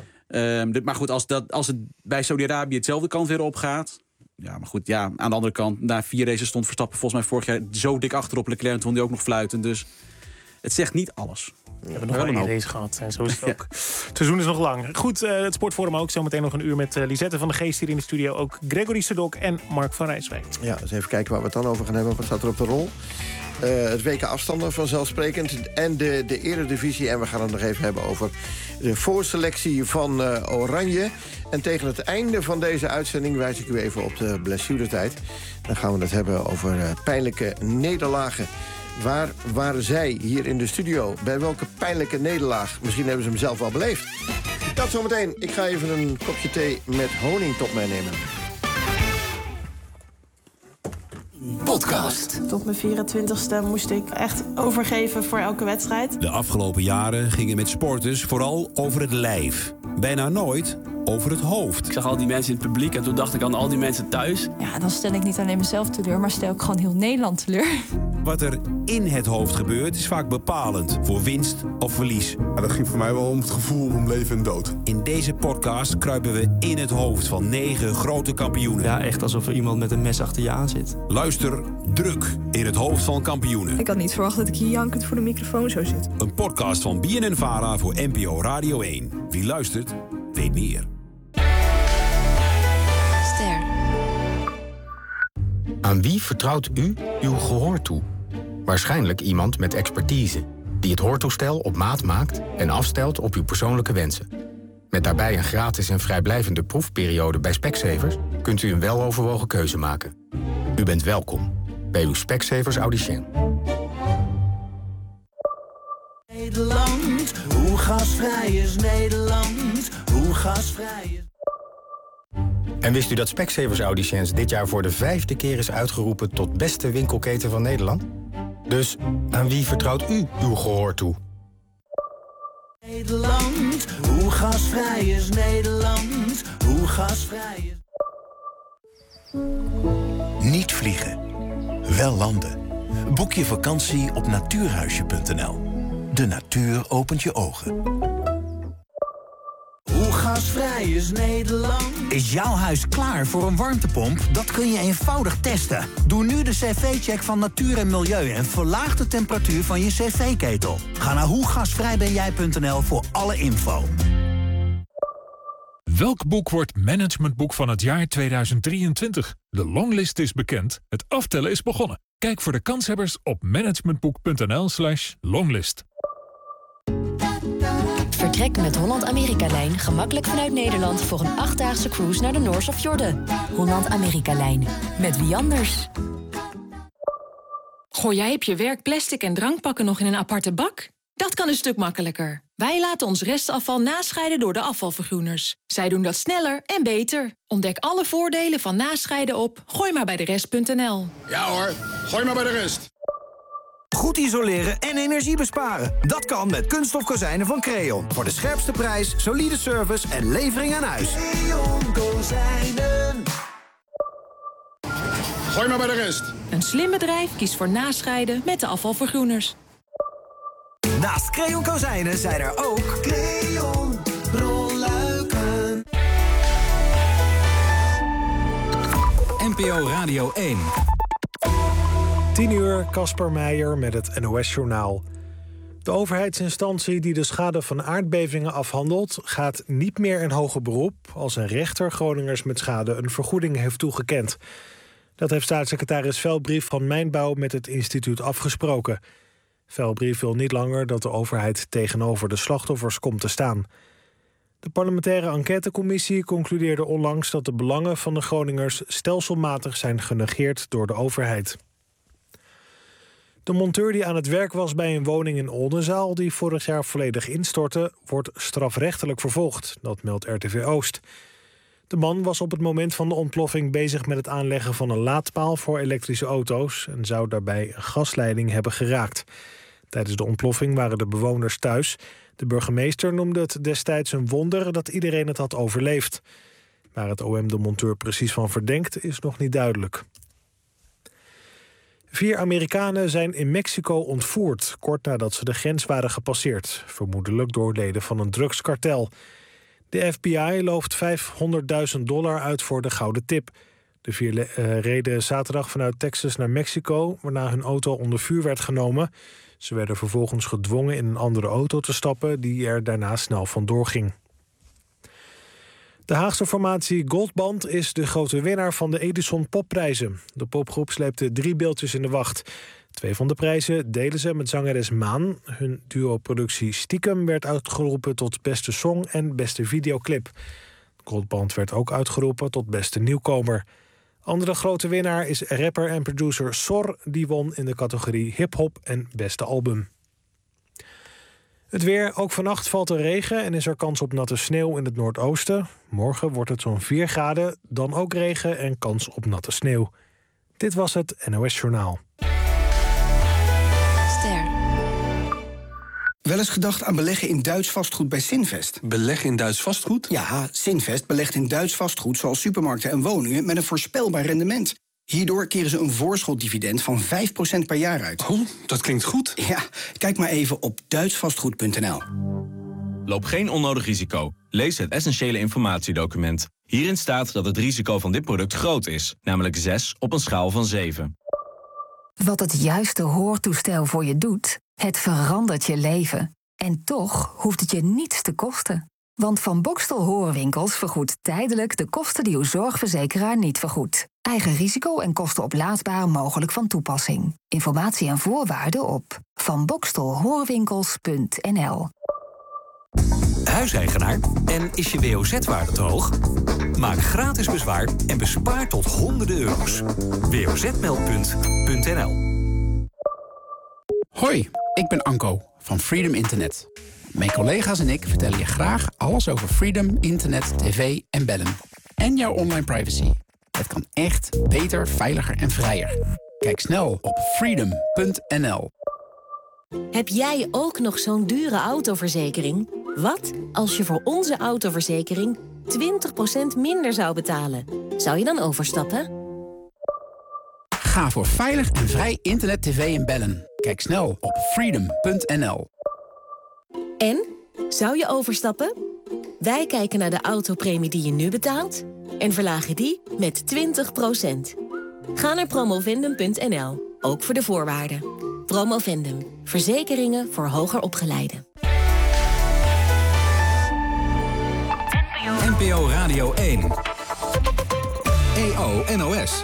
Ja. Um, maar goed, als, dat, als het bij Saudi-Arabië hetzelfde kant weer opgaat. Ja, maar goed, ja, aan de andere kant, na vier races stond Verstappen volgens mij vorig jaar zo dik achterop Leclerc en toen die ook nog fluiten. Dus het zegt niet alles. We hebben nog wel een race gehad. En zo is het ook. Ja. Het seizoen is nog lang. Goed, uh, het Sportforum ook. Zometeen nog een uur met uh, Lisette van de Geest hier in de studio. Ook Gregory Sedok en Mark van Rijswijk. Ja, dus even kijken waar we het dan over gaan hebben. Wat staat er op de rol? Uh, het W K afstanden vanzelfsprekend. En de, de eredivisie. En we gaan het nog even hebben over de voorselectie van uh, Oranje. En tegen het einde van deze uitzending wijs ik u even op de blessuretijd. Dan gaan we het hebben over uh, pijnlijke nederlagen. Waar waren zij hier in de studio? Bij welke pijnlijke nederlaag? Misschien hebben ze hem zelf wel beleefd. Dat zometeen. Ik ga even een kopje thee met honing tot mij nemen. Podcast. Tot mijn vierentwintigste moest ik echt overgeven voor elke wedstrijd. De afgelopen jaren gingen met sporters vooral over het lijf. Bijna nooit over het hoofd. Ik zag al die mensen in het publiek en toen dacht ik aan al die mensen thuis. Ja, dan stel ik niet alleen mezelf teleur, maar stel ik gewoon heel Nederland teleur. Wat er in het hoofd gebeurt is vaak bepalend voor winst of verlies. Ja, dat ging voor mij wel om het gevoel om leven en dood. In deze podcast kruipen we in het hoofd van negen grote kampioenen. Ja, echt alsof er iemand met een mes achter je aan zit. Luister druk in het hoofd van kampioenen. Ik had niet verwacht dat ik hier jankend voor de microfoon zou zitten. Een podcast van B N N-Vara voor N P O Radio één. Wie luistert, weet meer. Ster. Aan wie vertrouwt u uw gehoor toe? Waarschijnlijk iemand met expertise, die het hoortoestel op maat maakt en afstelt op uw persoonlijke wensen. Met daarbij een gratis en vrijblijvende proefperiode bij Specsavers kunt u een weloverwogen keuze maken. U bent welkom bij uw Specsavers Audicien. Nederland, hoe gasvrij is Nederland? Hoe gasvrij is... En wist u dat Specsavers Audiciëns dit jaar voor de vijfde keer is uitgeroepen tot beste winkelketen van Nederland? Dus aan wie vertrouwt u uw gehoor toe? Nederland, hoe gasvrij is Nederland? Hoe gasvrij is... Niet vliegen, wel landen. Boek je vakantie op natuurhuisje punt n l. De natuur opent je ogen. Hoe gasvrij is Nederland? Is jouw huis klaar voor een warmtepomp? Dat kun je eenvoudig testen. Doe nu de cv-check van Natuur en Milieu en verlaag de temperatuur van je cv-ketel. Ga naar hoe gasvrij ben jij punt n l voor alle info. Welk boek wordt managementboek van het jaar tweeduizend drieëntwintig? De longlist is bekend, het aftellen is begonnen. Kijk voor de kanshebbers op managementboek punt n l slash longlist. Vertrek met Holland-Amerika-lijn gemakkelijk vanuit Nederland voor een achtdaagse cruise naar de Noorse fjorden. Holland-Amerika-lijn. Met wie anders? Gooi jij op je werk plastic en drankpakken nog in een aparte bak? Dat kan een stuk makkelijker. Wij laten ons restafval nascheiden door de afvalvergroeners. Zij doen dat sneller en beter. Ontdek alle voordelen van nascheiden op gooi maar bij de rest punt n l. Ja hoor, gooi maar bij de rest. goed isoleren en energie besparen. Dat kan met kunststof kozijnen van Creon. Voor de scherpste prijs, solide service en levering aan huis. Creon Kozijnen. Gooi maar bij de rest. Een slim bedrijf kiest voor nascheiden met de afvalvergroeners. Naast Creon Kozijnen zijn er ook Creon rolluiken. N P O Radio één. tien uur, Casper Meijer met het N O S-journaal. De overheidsinstantie die de schade van aardbevingen afhandelt, gaat niet meer in hoger beroep als een rechter Groningers met schade een vergoeding heeft toegekend. Dat heeft staatssecretaris Velbrief van Mijnbouw met het instituut afgesproken. Velbrief wil niet langer dat de overheid tegenover de slachtoffers komt te staan. De parlementaire enquêtecommissie concludeerde onlangs dat de belangen van de Groningers stelselmatig zijn genegeerd door de overheid. De monteur die aan het werk was bij een woning in Oldenzaal die vorig jaar volledig instortte, wordt strafrechtelijk vervolgd. Dat meldt R T V Oost. De man was op het moment van de ontploffing bezig met het aanleggen van een laadpaal voor elektrische auto's en zou daarbij een gasleiding hebben geraakt. Tijdens de ontploffing waren de bewoners thuis. De burgemeester noemde het destijds een wonder dat iedereen het had overleefd. Waar het O M de monteur precies van verdenkt is nog niet duidelijk. Vier Amerikanen zijn in Mexico ontvoerd, kort nadat ze de grens waren gepasseerd, vermoedelijk door leden van een drugskartel. De F B I looft vijfhonderdduizend dollar uit voor de gouden tip. De vier uh, reden zaterdag vanuit Texas naar Mexico, waarna hun auto onder vuur werd genomen. Ze werden vervolgens gedwongen in een andere auto te stappen, die er daarna snel vandoor ging. De Haagse formatie Goldband is de grote winnaar van de Edison Popprijzen. De popgroep sleepte drie beeldjes in de wacht. Twee van de prijzen delen ze met zangeres Maan. Hun duo-productie Stiekem werd uitgeroepen tot beste song en beste videoclip. Goldband werd ook uitgeroepen tot beste nieuwkomer. Andere grote winnaar is rapper en producer Sor. Die won in de categorie hip-hop en beste album. Het weer, ook vannacht valt er regen en is er kans op natte sneeuw in het noordoosten. Morgen wordt het zo'n vier graden, dan ook regen en kans op natte sneeuw. Dit was het N O S-journaal. Ster. Wel eens gedacht aan beleggen in Duits vastgoed bij Sinvest? Beleggen in Duits vastgoed? Ja, Sinvest belegt in Duits vastgoed zoals supermarkten en woningen met een voorspelbaar rendement. Hierdoor keren ze een voorschotdividend van vijf procent per jaar uit. Oh, dat klinkt goed. Ja, kijk maar even op duitsvastgoed punt n l. Loop geen onnodig risico. Lees het essentiële informatiedocument. Hierin staat dat het risico van dit product groot is, namelijk zes op een schaal van zeven. Wat het juiste hoortoestel voor je doet, het verandert je leven. En toch hoeft het je niets te kosten. Want Van Bokstel Hoorwinkels vergoedt tijdelijk de kosten die uw zorgverzekeraar niet vergoedt. Eigen risico en kosten oplaadsbaar mogelijk van toepassing. Informatie en voorwaarden op van bokstel hoorwinkels punt n l. Huiseigenaar en is je W O Z-waarde te hoog? Maak gratis bezwaar en bespaar tot honderden euro's. W O Z meldpunt punt n l. Hoi, ik ben Anko van Freedom Internet. Mijn collega's en ik vertellen je graag alles over Freedom, internet, tv en bellen. En jouw online privacy. Het kan echt beter, veiliger en vrijer. Kijk snel op freedom punt n l. Heb jij ook nog zo'n dure autoverzekering? Wat als je voor onze autoverzekering twintig procent minder zou betalen? Zou je dan overstappen? Ga voor veilig en vrij internet, tv en bellen. Kijk snel op freedom punt n l. En? Zou je overstappen? Wij kijken naar de autopremie die je nu betaalt en verlagen die met twintig procent. Ga naar promovendum punt n l, ook voor de voorwaarden. Promovendum, verzekeringen voor hoger opgeleiden. N P O Radio één. E O N O S.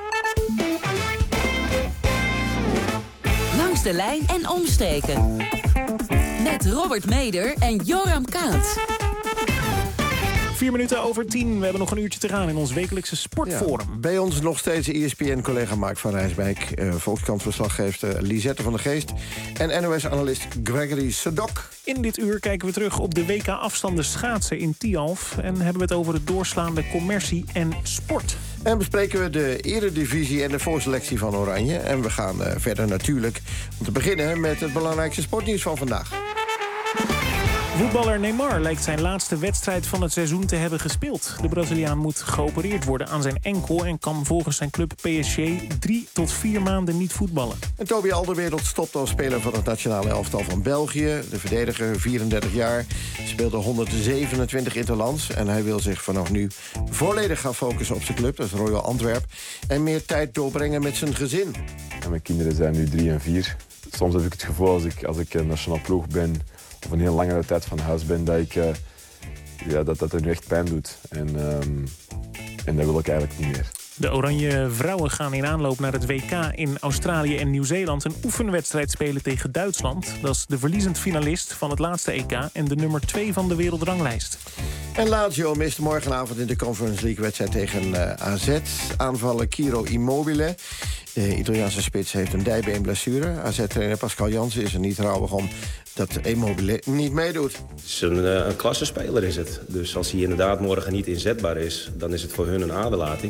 Langs de lijn en omstreken. Met Robert Meder en Joram Kaats. Vier minuten over tien. We hebben nog een uurtje te gaan in ons wekelijkse sportforum. Ja, bij ons nog steeds E S P N-collega Mark van Rijswijk... Uh, Volkskrant-verslaggever Lisette van der Geest... en N O S-analyst Gregory Sedok. In dit uur kijken we terug op de W K-afstanden schaatsen in Tialf... en hebben we het over de doorslaande commercie en sport. En bespreken we de eredivisie en de voorselectie van Oranje. En we gaan uh, verder natuurlijk om te beginnen met het belangrijkste sportnieuws van vandaag. Voetballer Neymar lijkt zijn laatste wedstrijd van het seizoen te hebben gespeeld. De Braziliaan moet geopereerd worden aan zijn enkel en kan volgens zijn club P S G drie tot vier maanden niet voetballen. En Toby Alderweireld stopt als speler van het nationale elftal van België. De verdediger, vierendertig jaar, speelde honderdzevenentwintig interlands en hij wil zich vanaf nu volledig gaan focussen op zijn club, dat is Royal Antwerp, en meer tijd doorbrengen met zijn gezin. Ja, mijn kinderen zijn nu drie en vier. Soms heb ik het gevoel als ik, als ik een nationaal ploeg ben of een heel langere tijd van huis ben, dat ik, uh, ja, dat, dat het nu echt pijn doet. En, um, en dat wil ik eigenlijk niet meer. De Oranje vrouwen gaan in aanloop naar het W K in Australië en Nieuw-Zeeland een oefenwedstrijd spelen tegen Duitsland. Dat is de verliezend finalist van het laatste E K en de nummer twee van de wereldranglijst. En Lazio mist morgenavond in de Conference League-wedstrijd tegen uh, A Z. Aanvaller Ciro Immobile. De Italiaanse spits heeft een dijbeenblessure. A Z-trainer Pascal Jansen is er niet rouwig om dat Immobile niet meedoet. Het is een, uh, een klassenspeler is het. Dus als hij inderdaad morgen niet inzetbaar is, dan is het voor hun een aderlating.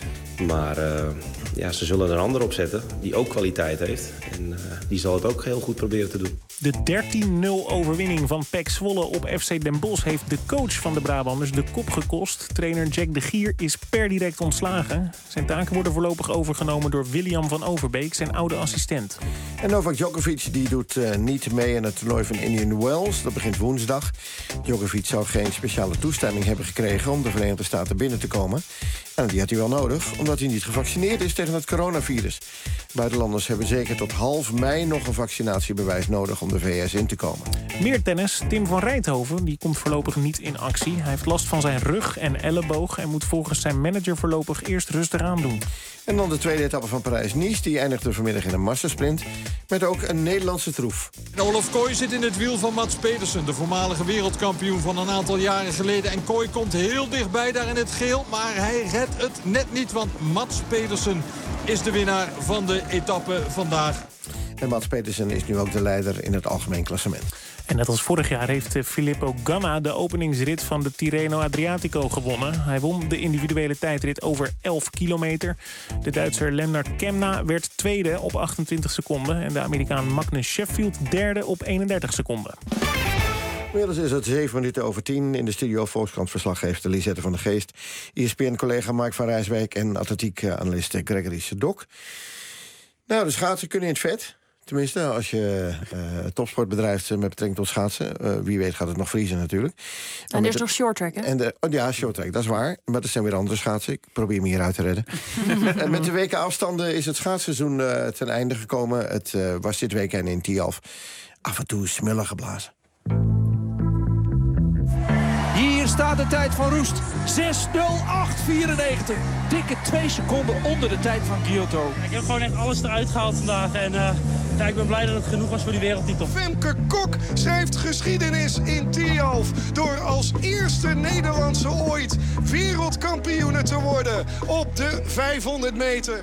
Maar uh, ja, ze zullen er een ander op zetten die ook kwaliteit heeft. En uh, die zal het ook heel goed proberen te doen. De dertien nul overwinning van P E C Zwolle op F C Den Bosch heeft de coach van de Brabanders de kop gekost. Trainer Jack de Gier is per direct ontslagen. Zijn taken worden voorlopig overgenomen door William van Overbeek, zijn oude assistent. En Novak Djokovic die doet uh, niet mee aan het toernooi van Indian Wells. Dat begint woensdag. Djokovic zou geen speciale toestemming hebben gekregen om de Verenigde Staten binnen te komen. En die had hij wel nodig, omdat hij niet gevaccineerd is tegen het coronavirus. Buitenlanders hebben zeker tot half mei nog een vaccinatiebewijs nodig om de V S in te komen. Meer tennis. Tim van Rijthoven die komt voorlopig niet in actie. Hij heeft last van zijn rug en elleboog en moet volgens zijn manager voorlopig eerst rustig aandoen. En dan de tweede etappe van Parijs-Nice. Die eindigde vanmiddag in een massasprint met ook een Nederlandse troef. Olaf Kooi zit in het wiel van Mats Pedersen, de voormalige wereldkampioen van een aantal jaren geleden. En Kooi komt heel dichtbij daar in het geel, maar hij redt het net niet, want Mats Pedersen is de winnaar van de etappe vandaag. En Mats Pedersen is nu ook de leider in het algemeen klassement. En net als vorig jaar heeft Filippo Ganna de openingsrit van de Tirreno Adriatico gewonnen. Hij won de individuele tijdrit over elf kilometer. De Duitser Lennart Kemna werd tweede op achtentwintig seconden. En de Amerikaan Magnus Sheffield derde op eenendertig seconden. Inmiddels is het zeven minuten over tien. In de studio Volkskrant-verslaggever Lisette van der Geest, E S P N-collega Mark van Rijswijk en atletiek-analyst Gregory Sedok. Nou, de schaatsen kunnen in het vet. Tenminste, als je uh, topsport bedrijft met betrekking tot schaatsen. Uh, wie weet gaat het nog vriezen natuurlijk. Maar en er is nog shorttrack, hè? En de, oh ja, shorttrack, dat is waar. Maar dat zijn weer andere schaatsen. Ik probeer me hieruit te redden. En met de W K-afstanden is het schaatsseizoen uh, ten einde gekomen. Het uh, was dit weekend in Tialf af en toe smullen geblazen. Hier staat de tijd van Roest. zes nul acht vierennegentig. Dikke twee seconden onder de tijd van Kyoto. Ik heb gewoon echt alles eruit gehaald vandaag. En uh, ja, ik ben blij dat het genoeg was voor die wereldtitel. Femke Kok schrijft geschiedenis in Tialf. Door als eerste Nederlandse ooit wereldkampioene te worden op de vijfhonderd meter.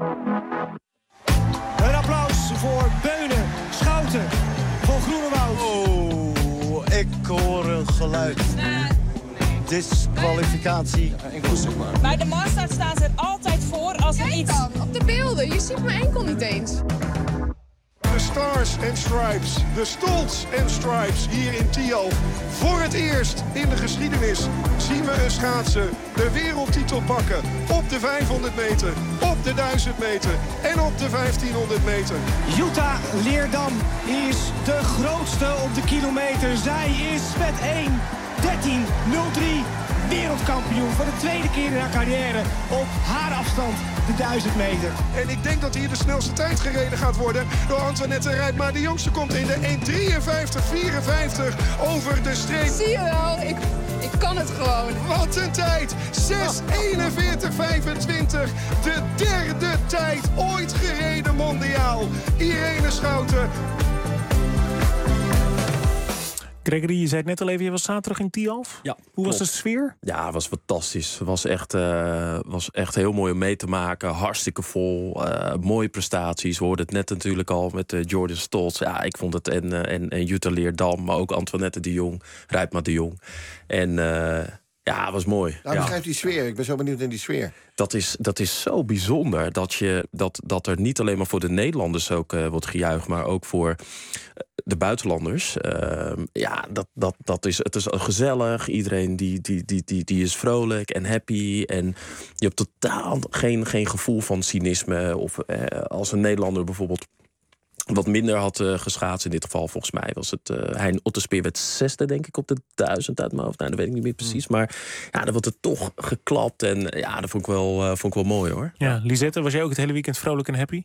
Een applaus voor Beunen, Schouten, voor Groenewoud. Oh, ik hoor een geluid. Disqualificatie. Bij de Maastart staan ze er altijd voor als er iets... Dan, op de beelden, je ziet mijn enkel niet eens. De Stars and Stripes, de Stolz and Stripes hier in Tialf. Voor het eerst in de geschiedenis zien we een schaatser de wereldtitel pakken. Op de vijfhonderd meter, op de duizend meter en op de vijftienhonderd meter. Jutta Leerdam is de grootste op de kilometer. Zij is met één dertien nul drie wereldkampioen voor de tweede keer in haar carrière op haar afstand, de duizend meter. En ik denk dat hier de snelste tijd gereden gaat worden door Antoinette Rijpma. De jongste komt in de één drieënvijftig vierenvijftig over de streep. Zie je wel, ik, ik kan het gewoon. Wat een tijd! zes eenenveertig vijfentwintig. De derde tijd ooit gereden mondiaal. Irene Schouten. Gregory, je zei het net al even, je was zaterdag in Tialf. Ja, Hoe klopt. was de sfeer? Ja, het was fantastisch. Het was echt, uh, was echt heel mooi om mee te maken. Hartstikke vol. Uh, mooie prestaties. We hoorden het net natuurlijk al met uh, Jordan Stolz. Ja, ik vond het. En, uh, en, en Jutta Leerdam, maar ook Antoinette de Jong. Rijpma de Jong. En uh, Ja, was mooi. Nou, ja. beschrijf die sfeer. Ik ben zo benieuwd naar die sfeer. Dat is, dat is zo bijzonder dat, je, dat, dat er niet alleen maar voor de Nederlanders ook uh, wordt gejuicht, maar ook voor de buitenlanders. Uh, ja, dat, dat, dat is, het is gezellig. Iedereen die, die, die, die, die is vrolijk en happy. En je hebt totaal geen, geen gevoel van cynisme. Of uh, als een Nederlander bijvoorbeeld wat minder had uh, geschaatst. In dit geval volgens mij was het... Uh, Hein Otterspeer werd zesde, denk ik, op de duizend uit mijn hoofd. Nou, dat weet ik niet meer precies. Mm. Maar ja, dan wordt het toch geklapt. En ja, dat vond ik wel, uh, vond ik wel mooi, hoor. Ja, Lisette, was jij ook het hele weekend vrolijk en happy?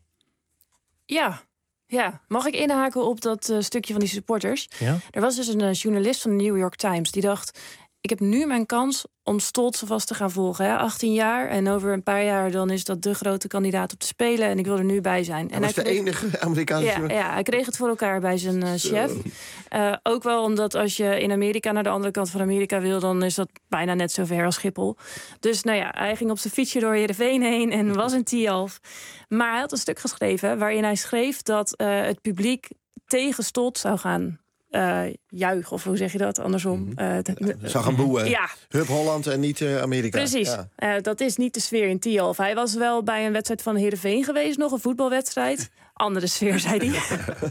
Ja, ja. Mag ik inhaken op dat uh, stukje van die supporters? Ja? Er was dus een uh, journalist van de New York Times die dacht, ik heb nu mijn kans om Stoltz vast te gaan volgen. Hè? achttien jaar en over een paar jaar dan is dat de grote kandidaat op te spelen. En ik wil er nu bij zijn. Hij was hij de kreeg... enige Amerikaanse... Ja, ja, hij kreeg het voor elkaar bij zijn uh, chef. Uh, ook wel omdat als je in Amerika naar de andere kant van Amerika wil, dan is dat bijna net zo ver als Schiphol. Dus nou ja, hij ging op zijn fietsje door Heerenveen heen en was in Tialf. Maar hij had een stuk geschreven waarin hij schreef dat uh, het publiek tegen Stoltz zou gaan Uh, juichen, of hoe zeg je dat andersom? Mm-hmm. Uh, Zou gaan boeien. Ja. Hup Holland en niet uh, Amerika. Precies. Ja. Uh, dat is niet de sfeer in Tialf. Hij was wel bij een wedstrijd van Heerenveen geweest, nog een voetbalwedstrijd. Andere sfeer, zei hij.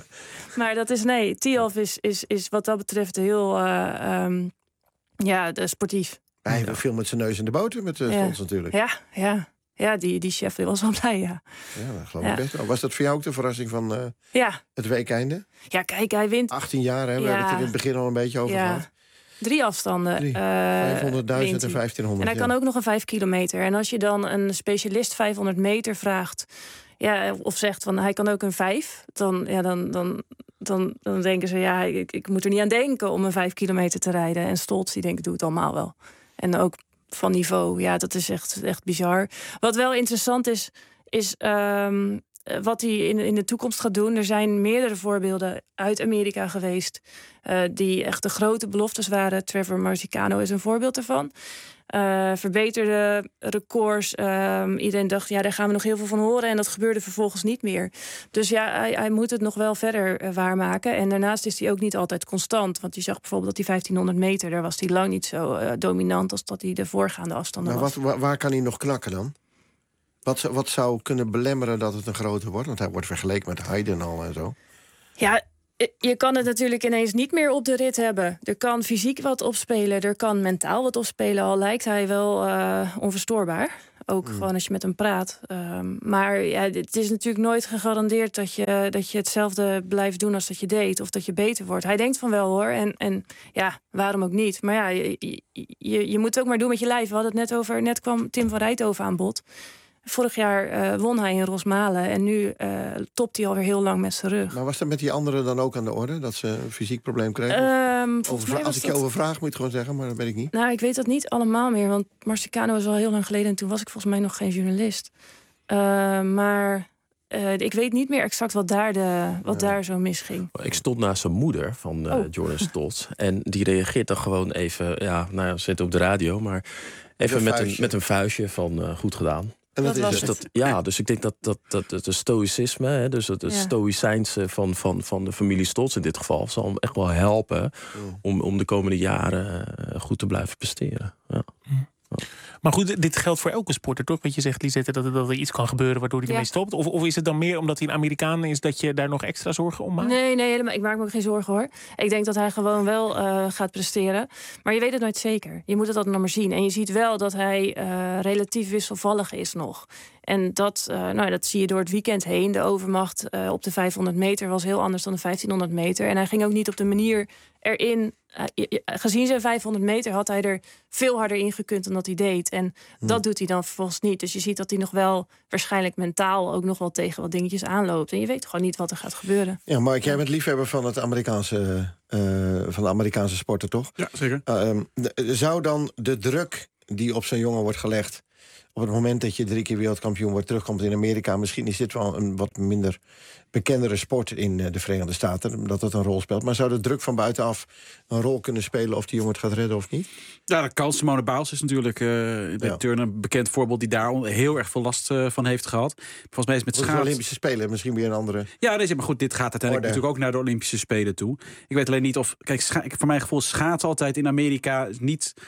Maar dat is nee. Tialf is, is, is wat dat betreft heel uh, um, ja, de sportief. Hij heeft veel met zijn neus in de boter met uh, Stoltz ja. natuurlijk. Ja, ja. Ja, die, die chef was wel blij, ja. Ja, dat geloof ik ja. best wel. Was dat voor jou ook de verrassing van uh, ja. het weekeinde? Ja, kijk, hij wint... achttien jaar, hè? We ja. hebben het er in het begin al een beetje over ja. gehad. Drie afstanden. Drie. Uh, vijfhonderdduizend en vijftienhonderd. En hij ja. kan ook nog een vijf kilometer. En als je dan een specialist vijfhonderd meter vraagt, ja, of zegt van hij kan ook een vijf, dan, ja, dan, dan, dan, dan denken ze, ja, ik, ik moet er niet aan denken om een vijf kilometer te rijden. En Stoltz, die denkt, doe het allemaal wel. En ook van niveau, ja, dat is echt, echt bizar. Wat wel interessant is, is um, wat hij in, in de toekomst gaat doen. Er zijn meerdere voorbeelden uit Amerika geweest uh, die echt de grote beloftes waren. Trevor Marzicano is een voorbeeld ervan. Uh, verbeterde records. Uh, iedereen dacht, ja, daar gaan we nog heel veel van horen. En dat gebeurde vervolgens niet meer. Dus ja, hij, hij moet het nog wel verder uh, waarmaken. En daarnaast is hij ook niet altijd constant. Want je zag bijvoorbeeld dat die vijftienhonderd meter, daar was hij lang niet zo uh, dominant als dat hij de voorgaande afstanden nou, was. Wat, waar, waar kan hij nog knakken dan? Wat, wat zou kunnen belemmeren dat het een groter wordt? Want hij wordt vergeleken met Heiden al en zo. Ja, je kan het natuurlijk ineens niet meer op de rit hebben. Er kan fysiek wat opspelen, er kan mentaal wat opspelen. Al lijkt hij wel uh, onverstoorbaar. Ook mm. gewoon als je met hem praat. Um, maar ja, het is natuurlijk nooit gegarandeerd dat je, dat je hetzelfde blijft doen als dat je deed. Of dat je beter wordt. Hij denkt van wel, hoor. En, en ja, waarom ook niet? Maar ja, je, je, je moet het ook maar doen met je lijf. We hadden het net over, net kwam Tim van Rijthoven aan bod. Vorig jaar uh, won hij in Rosmalen en nu uh, topt hij alweer heel lang met zijn rug. Maar was dat met die anderen dan ook aan de orde? Dat ze een fysiek probleem kregen? Um, over, als ik je dat... over vraag, moet je het gewoon zeggen, maar dat weet ik niet. Nou, ik weet dat niet allemaal meer, want Marzicano was al heel lang geleden en toen was ik volgens mij nog geen journalist. Uh, maar uh, ik weet niet meer exact wat daar, de, wat ja. daar zo misging. Ik stond naast zijn moeder van uh, oh. Jordan Stoltz en die reageert dan gewoon even, ja, nou ja, zit op de radio, maar even met een, met een vuistje van uh, goed gedaan. En dat dat is het. Dat, ja, dus ik denk dat, dat, dat het stoïcisme, hè, dus het, het ja. stoïcijnse van, van, van de familie Stoltz in dit geval, zal hem echt wel helpen mm. om, om de komende jaren uh, goed te blijven presteren. Ja. Mm. Ja. Maar goed, dit geldt voor elke sporter, toch? Wat je zegt, Lisette, dat er, dat er iets kan gebeuren waardoor hij ja. ermee stopt. Of, of is het dan meer omdat hij een Amerikaan is dat je daar nog extra zorgen om maakt? Nee, nee, helemaal. Ik maak me ook geen zorgen, hoor. Ik denk dat hij gewoon wel uh, gaat presteren. Maar je weet het nooit zeker. Je moet het altijd nog maar zien. En je ziet wel dat hij uh, relatief wisselvallig is nog. En dat, uh, nou, dat zie je door het weekend heen. De overmacht uh, op de vijfhonderd meter was heel anders dan de vijftienhonderd meter. En hij ging ook niet op de manier erin. Uh, gezien zijn vijfhonderd meter had hij er veel harder in gekund dan dat hij deed. En hmm. dat doet hij dan vervolgens niet. Dus je ziet dat hij nog wel waarschijnlijk mentaal ook nog wel tegen wat dingetjes aanloopt. En je weet gewoon niet wat er gaat gebeuren. Ja, Mark, jij bent liefhebber van het Amerikaanse, uh, van de Amerikaanse sporten, toch? Ja, zeker. Uh, um, zou dan de druk die op zo'n jongen wordt gelegd op het moment dat je drie keer wereldkampioen wordt, terugkomt in Amerika, misschien is dit wel een wat minder bekendere sport in de Verenigde Staten, dat dat een rol speelt. Maar zou de druk van buitenaf een rol kunnen spelen of die jongen het gaat redden of niet? Ja, dat kan. Simone Biles is natuurlijk uh, bij ja. turnen een bekend voorbeeld die daar heel erg veel last uh, van heeft gehad. Volgens mij is met schaats... de Olympische Spelen misschien weer een andere... Ja, nee, maar goed, dit gaat uiteindelijk orde. natuurlijk ook naar de Olympische Spelen toe. Ik weet alleen niet of... Kijk, scha- voor mijn gevoel schaats altijd in Amerika niet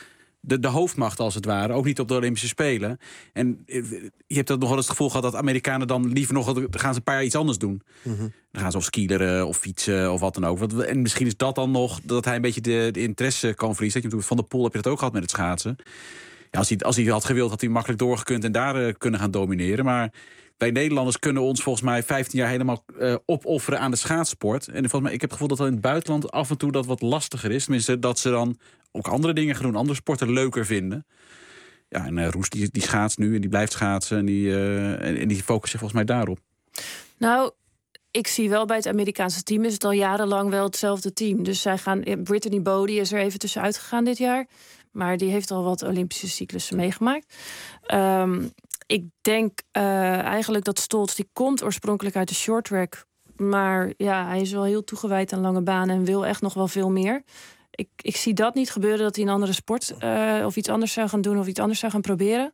de, de hoofdmacht als het ware. Ook niet op de Olympische Spelen. En je hebt dat nog wel eens het gevoel gehad dat Amerikanen dan liever nog... dan gaan ze een paar jaar iets anders doen. Mm-hmm. Dan gaan ze of skileren of fietsen of wat dan ook. En misschien is dat dan nog dat hij een beetje de, de interesse kan verliezen. Van der Poel heb je dat ook gehad met het schaatsen. Ja, als, hij, als hij had gewild, had hij makkelijk doorgekund en daar uh, kunnen gaan domineren. Maar wij Nederlanders kunnen ons volgens mij vijftien jaar helemaal uh, opofferen aan de schaatssport. En volgens mij, ik heb het gevoel dat er in het buitenland af en toe dat wat lastiger is. Tenminste, dat ze dan ook andere dingen gaan doen, andere sporten leuker vinden. Ja, en uh, Roes die, die schaatst nu en die blijft schaatsen en die, uh, en, en die focust zich volgens mij daarop. Nou, ik zie wel bij het Amerikaanse team is het al jarenlang wel hetzelfde team. Dus zij gaan, Brittany Bodie is er even tussenuit gegaan dit jaar. Maar die heeft al wat Olympische cyclussen meegemaakt. Um, ik denk uh, eigenlijk dat Stoltz, die komt oorspronkelijk uit de shorttrack. Maar ja, hij is wel heel toegewijd aan lange banen en wil echt nog wel veel meer. Ik, ik zie dat niet gebeuren, dat hij een andere sport uh, of iets anders zou gaan doen of iets anders zou gaan proberen.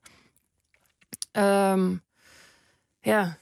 Um, ja...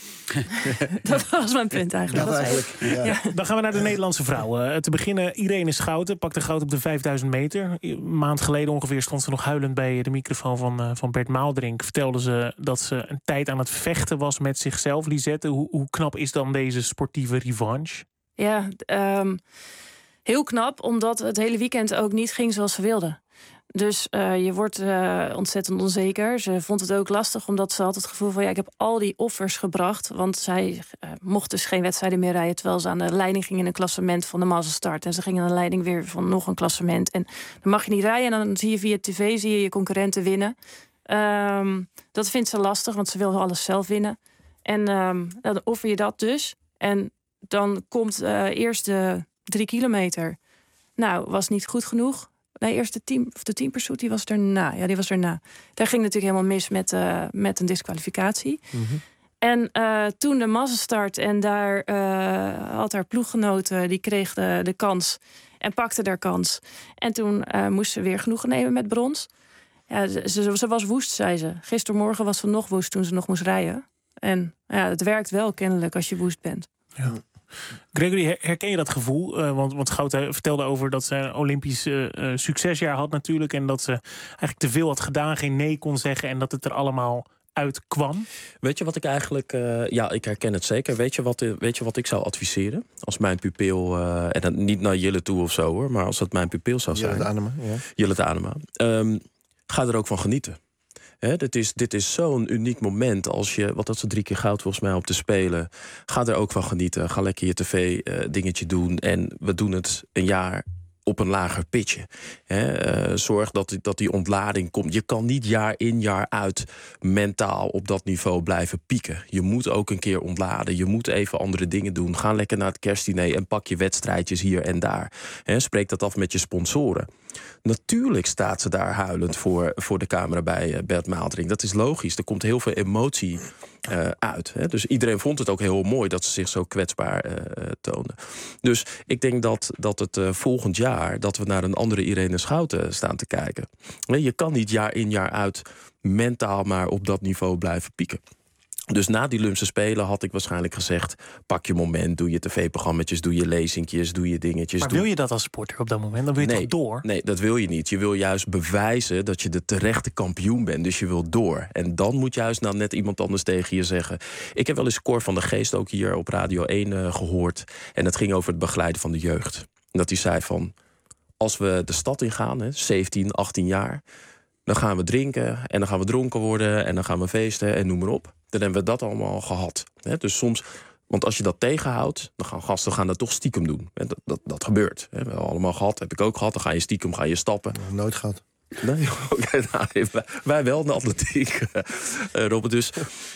dat was mijn punt eigenlijk. Ja, eigenlijk ja. Ja. Dan gaan we naar de Nederlandse vrouwen. Uh, te beginnen Irene Schouten, pakte goud op de vijfduizend meter. Een maand geleden ongeveer stond ze nog huilend bij de microfoon van, uh, van Bert Maaldrink. Vertelde ze dat ze een tijd aan het vechten was met zichzelf. Lisette, hoe, hoe knap is dan deze sportieve revanche? Ja, um, heel knap, omdat het hele weekend ook niet ging zoals ze wilde. Dus uh, je wordt uh, ontzettend onzeker. Ze vond het ook lastig, omdat ze had het gevoel van... ja, ik heb al die offers gebracht. Want zij uh, mocht dus geen wedstrijden meer rijden... terwijl ze aan de leiding ging in een klassement van de Mazenstart. En ze ging aan de leiding weer van nog een klassement. En dan mag je niet rijden en dan zie je via tv zie je, je concurrenten winnen. Um, dat vindt ze lastig, want ze wil alles zelf winnen. En um, dan offer je dat dus. En dan komt uh, eerst de drie kilometer. Nou, was niet goed genoeg... Nee, eerst de team, of de teampursuit, die was erna. Ja, die was erna. Daar ging natuurlijk helemaal mis met, uh, met een disqualificatie. Mm-hmm. En uh, toen de massenstart en daar uh, had haar ploeggenoten... die kreeg de, de kans en pakte daar kans. En toen uh, moest ze weer genoegen nemen met brons. Ja, ze, ze, ze was woest, zei ze. Gistermorgen was ze nog woest toen ze nog moest rijden. En ja, het werkt wel kennelijk als je woest bent. Ja. Gregory, herken je dat gevoel? Uh, want, want Schouten vertelde over dat ze een Olympisch uh, succesjaar had natuurlijk... en dat ze eigenlijk te veel had gedaan, geen nee kon zeggen... en dat het er allemaal uitkwam. Weet je wat ik eigenlijk... Uh, ja, ik herken het zeker. Weet je wat, weet je wat ik zou adviseren? Als mijn pupil... Uh, en dan niet naar Jille toe of zo, hoor... maar als dat mijn pupil zou zijn... Jille Anema, ja. Jille Anema. Um, ga er ook van genieten. He, dit is, dit is zo'n uniek moment als je... wat dat ze drie keer goud volgens mij op te spelen. Ga er ook van genieten. Ga lekker je tv-dingetje uh, doen. En we doen het een jaar op een lager pitje. He, uh, zorg dat die, dat die ontlading komt. Je kan niet jaar in jaar uit mentaal op dat niveau blijven pieken. Je moet ook een keer ontladen. Je moet even andere dingen doen. Ga lekker naar het kerstdiner en pak je wedstrijdjes hier en daar. He, spreek dat af met je sponsoren. Natuurlijk staat ze daar huilend voor, voor de camera bij uh, Bert Maaldrink. Dat is logisch. Er komt heel veel emotie uh, uit. Hè. Dus iedereen vond het ook heel mooi dat ze zich zo kwetsbaar uh, toonde. Dus ik denk dat, dat het uh, volgend jaar... dat we naar een andere Irene Schouten staan te kijken. Je kan niet jaar in jaar uit mentaal maar op dat niveau blijven pieken. Dus na die Olympische Spelen had ik waarschijnlijk gezegd... pak je moment, doe je tv-programma's, doe je lezingjes, doe je dingetjes. Maar doe... wil je dat als sporter op dat moment? Dan wil je nee, toch door? Nee, dat wil je niet. Je wil juist bewijzen dat je de terechte kampioen bent. Dus je wil door. En dan moet juist nou net iemand anders tegen je zeggen... Ik heb wel eens Cor van der Geest ook hier op Radio één uh, gehoord. En dat ging over het begeleiden van de jeugd. En dat hij zei van... als we de stad ingaan, hè, zeventien, achttien jaar... dan gaan we drinken en dan gaan we dronken worden... en dan gaan we feesten en noem maar op. Dan hebben we dat allemaal gehad. Hè? Dus soms, want als je dat tegenhoudt... dan gaan gasten gaan dat toch stiekem doen. Hè? Dat, dat, dat gebeurt. Hè? We hebben allemaal gehad, heb ik ook gehad. Dan ga je stiekem, ga je stappen. Nooit gehad. Nee, okay, nou, wij, wij wel in de atletiek, uh, Robert. Dus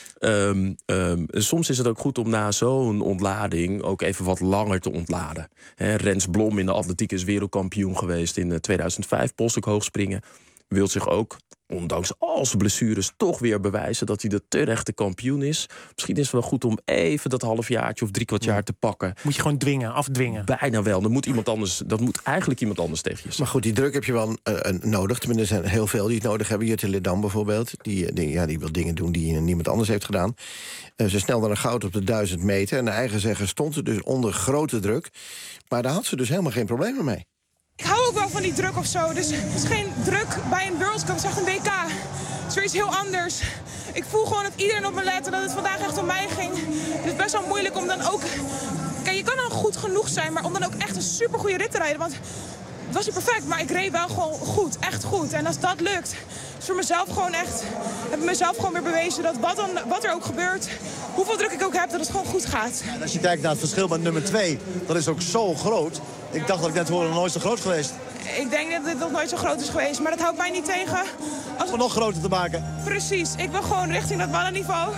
um, um, soms is het ook goed om na zo'n ontlading... ook even wat langer te ontladen. Hè? Rens Blom in de atletiek is wereldkampioen geweest in tweeduizend vijf. Polstok hoogspringen. Wil zich ook, ondanks al zijn blessures... toch weer bewijzen dat hij de terechte kampioen is. Misschien is het wel goed om even dat halfjaartje of drie kwart jaar te pakken. Moet je gewoon dwingen, afdwingen? Bijna wel. Dan moet iemand anders, dat moet eigenlijk iemand anders tegen je zeggen. Maar goed, die druk heb je wel uh, nodig. Tenminste, er zijn heel veel die het nodig hebben. Jutta Leerdam bijvoorbeeld. Die, die, ja, die wil dingen doen die niemand anders heeft gedaan. Uh, ze snelde een goud op de duizend meter. En de eigen zeggen stond ze dus onder grote druk. Maar daar had ze dus helemaal geen problemen mee. Ik hou ook wel van die druk of zo. Dus het is geen druk bij een World Cup, het is echt een W K. Het is weer iets heel anders. Ik voel gewoon dat iedereen op me let en dat het vandaag echt om mij ging. Het is best wel moeilijk om dan ook... Kijk, je kan dan goed genoeg zijn, maar om dan ook echt een supergoeie rit te rijden. Want het was niet perfect, maar ik reed wel gewoon goed, echt goed. En als dat lukt, is voor mezelf gewoon echt... heb ik mezelf gewoon weer bewezen dat wat, dan, wat er ook gebeurt... hoeveel druk ik ook heb, dat het gewoon goed gaat. En als je kijkt naar het verschil met nummer twee, dat is ook zo groot. Ik dacht dat ik net hoorde, nog nooit zo groot geweest. Ik denk dat dit nog nooit zo groot is geweest, maar dat houdt mij niet tegen. Als... Om nog groter te maken. Precies, ik wil gewoon richting dat mannenniveau.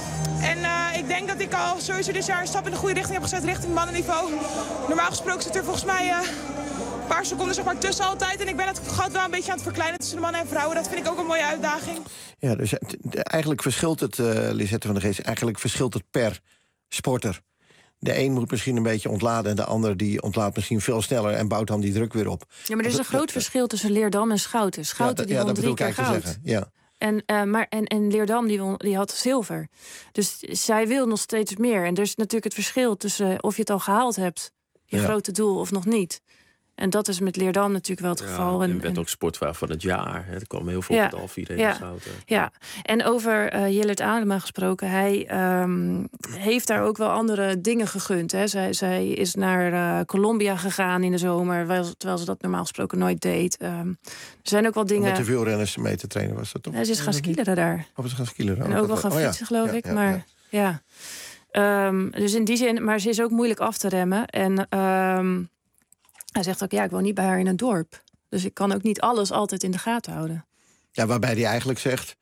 En uh, ik denk dat ik al sowieso dit jaar een stap in de goede richting heb gezet, richting mannenniveau. Normaal gesproken zit er volgens mij uh, een paar seconden zeg maar, tussen altijd. En ik ben het gat wel een beetje aan het verkleinen tussen de mannen en vrouwen. Dat vind ik ook een mooie uitdaging. Ja, dus eigenlijk verschilt het, uh, Lisette van der Geest, eigenlijk verschilt het per sporter. De een moet misschien een beetje ontladen en de ander die ontlaat misschien veel sneller en bouwt dan die druk weer op. Ja, maar er is een groot verschil tussen Leerdam en Schouten. Schouten ja, die ja, won drie keer goud. Zeggen. Ja. En, uh, maar, en, en Leerdam die, won, die had zilver. Dus zij wil nog steeds meer. En er is natuurlijk het verschil tussen of je het al gehaald hebt, je ja. grote doel, of nog niet. En dat is met Leerdam natuurlijk wel het ja, geval. En, en werd ook sportvrouw van het jaar. Er kwam heel veel ja, op het af, iedereen ja, Schouten. Ja, en over uh, Jillert Adema gesproken. Hij um, heeft daar ook wel andere dingen gegund. Hè. Zij, zij is naar uh, Colombia gegaan in de zomer, terwijl ze dat normaal gesproken nooit deed. Um, er zijn ook wel dingen... Om met de wielrenners mee te trainen was dat toch? Ja, ze is gaan skileren daar. Of ze gaan skileren. En ook wel gaan fietsen, oh, ja. geloof ja, ik. Ja, maar ja. ja. Um, dus in die zin, maar ze is ook moeilijk af te remmen. En... Um, Hij zegt ook, ja, ik woon niet bij haar in een dorp. Dus ik kan ook niet alles altijd in de gaten houden. Ja, waarbij hij eigenlijk zegt,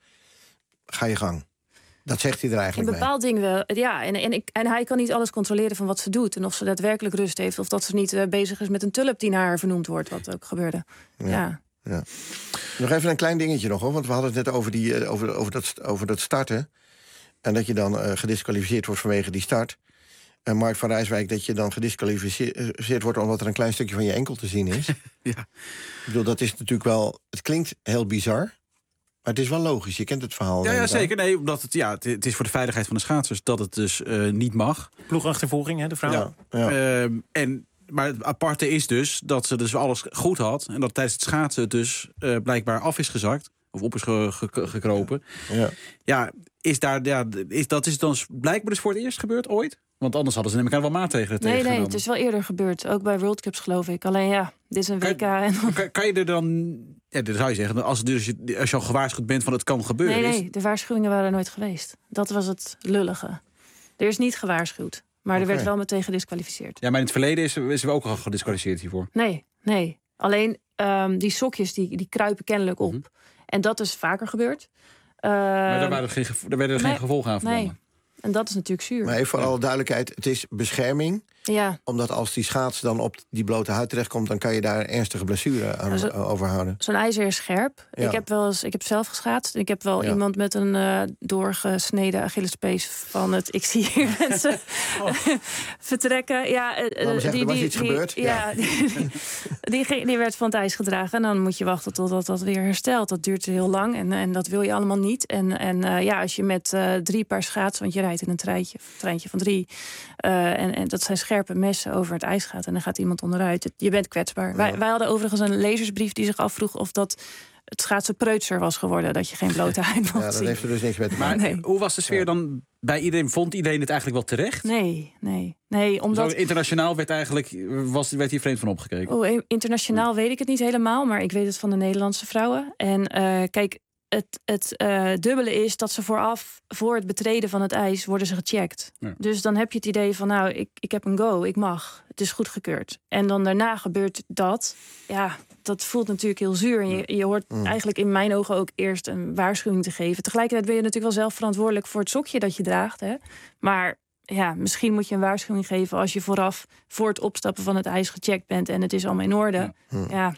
ga je gang. Dat zegt hij er eigenlijk in bepaald mee. dingen wel, ja. En, en, ik, en hij kan niet alles controleren van wat ze doet. En of ze daadwerkelijk rust heeft. Of dat ze niet uh, bezig is met een tulp die naar haar vernoemd wordt. Wat ook gebeurde. Ja. ja. ja. Nog even een klein dingetje nog, hoor. Want we hadden het net over, die, uh, over, over, dat, over dat starten. En dat je dan uh, gedisqualificeerd wordt vanwege die start. En Mark van Rijswijk, dat je dan gedisqualificeerd wordt omdat er een klein stukje van je enkel te zien is. ja. Ik bedoel, dat is natuurlijk wel... Het klinkt heel bizar, maar het is wel logisch. Je kent het verhaal. Ja, ja zeker. Nee, omdat het, ja, het is voor de veiligheid van de schaatsers dat het dus uh, niet mag. Ploegachtervolging, hè, de vrouw. Ja, ja. Uh, en, maar het aparte is dus dat ze dus alles goed had. En dat tijdens het schaatsen het dus uh, blijkbaar af is gezakt. Of op is ge, ge, gekropen. Ja. ja, is daar, ja is, dat is dan blijkbaar dus voor het eerst gebeurd ooit? Want anders hadden ze neem ik aan wel maatregelen nee, tegen. Nee, het is wel eerder gebeurd. Ook bij World Cups, geloof ik. Alleen ja, dit is een W K. Kan, en... kan, kan je er dan... Ja, dat zou je zeggen. Als, dus, als je al gewaarschuwd bent van het kan gebeuren... Nee, nee, is... de waarschuwingen waren nooit geweest. Dat was het lullige. Er is niet gewaarschuwd. Maar okay. Er werd wel meteen gedisqualificeerd. Ja, maar in het verleden is, is we ook al gedisqualificeerd hiervoor. Nee, nee. Alleen um, die sokjes die, die kruipen kennelijk op. Mm-hmm. En dat is vaker gebeurd. Uh, maar daar, waren geen, daar werden er nee, geen gevolgen aan verbonden. Nee. En dat is natuurlijk zuur. Maar even voor alle duidelijkheid, het is bescherming. Ja. Omdat als die schaats dan op die blote huid terechtkomt, dan kan je daar ernstige blessure aan zo, overhouden. Zo'n ijzer is scherp. Ja. Ik heb wel eens, ik heb zelf geschaatst. Ik heb wel ja. iemand met een uh, doorgesneden Achillespees van het. Ik zie hier mensen oh. vertrekken. Ja, uh, nou, zeggen, die, er was die, iets die, gebeurd. Ja, ja. die, die, die, die werd van het ijs gedragen. En dan moet je wachten totdat dat weer herstelt. Dat duurt heel lang en, en dat wil je allemaal niet. En, en uh, ja, als je met uh, drie paar schaatsen, want je rijdt in een treintje. treintje van drie. Uh, en, en dat zijn scherpe messen over het ijs gaat. En dan gaat iemand onderuit. Je bent kwetsbaar. Ja. Wij, wij hadden overigens een lezersbrief die zich afvroeg of dat het schaatsen preutser was geworden. Dat je geen blote huid mocht zien. Ja, dat heeft er dus niks mee te maken. Maar nee. Hoe was de sfeer ja. dan bij iedereen? Vond iedereen het eigenlijk wel terecht? Nee, nee. nee omdat... Zo, internationaal werd, eigenlijk, was, werd hier vreemd van opgekeken. Oh, internationaal weet ik het niet helemaal. Maar ik weet het van de Nederlandse vrouwen. En uh, kijk... Het, het uh, dubbele is dat ze vooraf, voor het betreden van het ijs, worden ze gecheckt. Ja. Dus dan heb je het idee van, nou, ik, ik heb een go, ik mag. Het is goedgekeurd. En dan daarna gebeurt dat. Ja, dat voelt natuurlijk heel zuur. En je, je hoort mm. eigenlijk in mijn ogen ook eerst een waarschuwing te geven. Tegelijkertijd ben je natuurlijk wel zelf verantwoordelijk voor het sokje dat je draagt. Hè? Maar ja, misschien moet je een waarschuwing geven als je vooraf voor het opstappen van het ijs gecheckt bent en het is allemaal in orde. Ja. Mm. ja.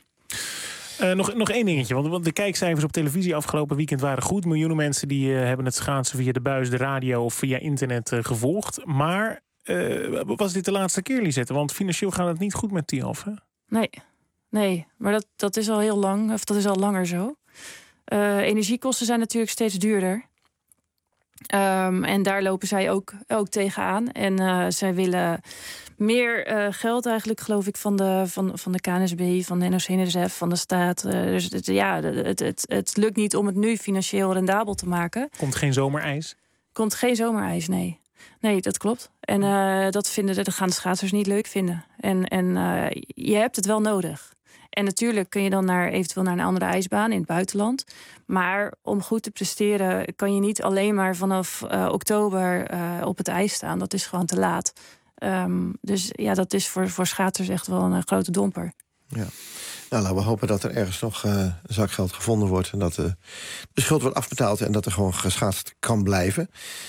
Uh, nog, nog één dingetje, want, want de kijkcijfers op televisie afgelopen weekend waren goed. Miljoenen mensen die uh, hebben het schaatsen via de buis, de radio of via internet uh, gevolgd. Maar uh, was dit de laatste keer, Lisette? Want financieel gaat het niet goed met Tialf, hè? Nee, nee, maar dat, dat is al heel lang, of dat is al langer zo. Uh, energiekosten zijn natuurlijk steeds duurder. Um, en daar lopen zij ook, ook tegenaan. En uh, zij willen meer uh, geld eigenlijk, geloof ik, van de, van, van de K N S B, van de N O C N S F, van de staat. Uh, dus het, ja, het, het, het lukt niet om het nu financieel rendabel te maken. Komt geen zomerijs? Komt geen zomerijs, nee. Nee, dat klopt. En uh, dat, vinden de, dat gaan de schaatsers niet leuk vinden. En, en uh, je hebt het wel nodig. En natuurlijk kun je dan naar, eventueel naar een andere ijsbaan in het buitenland. Maar om goed te presteren kan je niet alleen maar vanaf uh, oktober uh, op het ijs staan. Dat is gewoon te laat. Um, dus ja, dat is voor, voor schaatsers echt wel een, een grote domper. Ja. Nou, laten we hopen dat er ergens nog uh, een zak geld gevonden wordt. En dat uh, de schuld wordt afbetaald en dat er gewoon geschaatst kan blijven.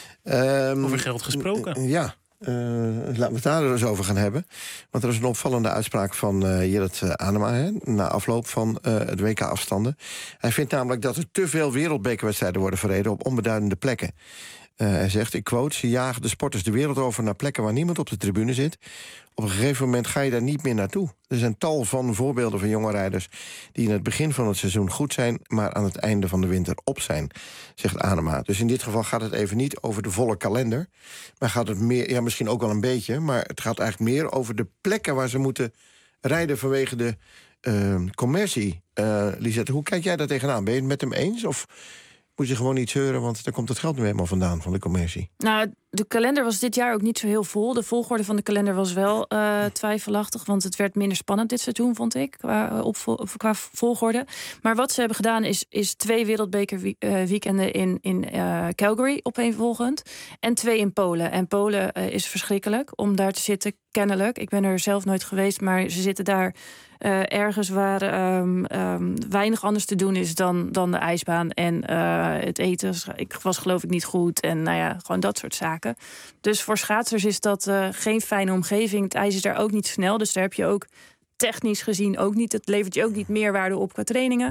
Um, Over geld gesproken. Uh, ja. Uh, laten we het daar eens over gaan hebben. Want er is een opvallende uitspraak van uh, Jillet Anema, hè, na afloop van uh, het W K-afstanden. Hij vindt namelijk dat er te veel wereldbekerwedstrijden worden verreden op onbeduidende plekken. Uh, hij zegt, ik quote, ze jagen de sporters de wereld over naar plekken waar niemand op de tribune zit. Op een gegeven moment ga je daar niet meer naartoe. Er zijn tal van voorbeelden van jonge rijders die in het begin van het seizoen goed zijn, maar aan het einde van de winter op zijn, zegt Anema. Dus in dit geval gaat het even niet over de volle kalender, maar gaat het meer, ja, misschien ook wel een beetje, maar het gaat eigenlijk meer over de plekken waar ze moeten rijden vanwege de uh, commercie. Uh, Lisette, hoe kijk jij daar tegenaan? Ben je het met hem eens? Of moet je gewoon niet zeuren, want daar komt het geld nu helemaal vandaan van de commercie? Nou, de kalender was dit jaar ook niet zo heel vol. De volgorde van de kalender was wel uh, twijfelachtig, want het werd minder spannend dit seizoen, vond ik, qua, opvol- qua volgorde. Maar wat ze hebben gedaan is, is twee wereldbeker uh, weekenden in, in uh, Calgary opeenvolgend en twee in Polen. En Polen uh, is verschrikkelijk om daar te zitten, kennelijk. Ik ben er zelf nooit geweest, maar ze zitten daar Uh, ergens waar um, um, weinig anders te doen is dan, dan de ijsbaan. En uh, het eten ik was geloof ik niet goed. En nou ja, gewoon dat soort zaken. Dus voor schaatsers is dat uh, geen fijne omgeving. Het ijs is daar ook niet snel. Dus daar heb je ook technisch gezien ook niet. Het levert je ook niet meerwaarde op qua trainingen.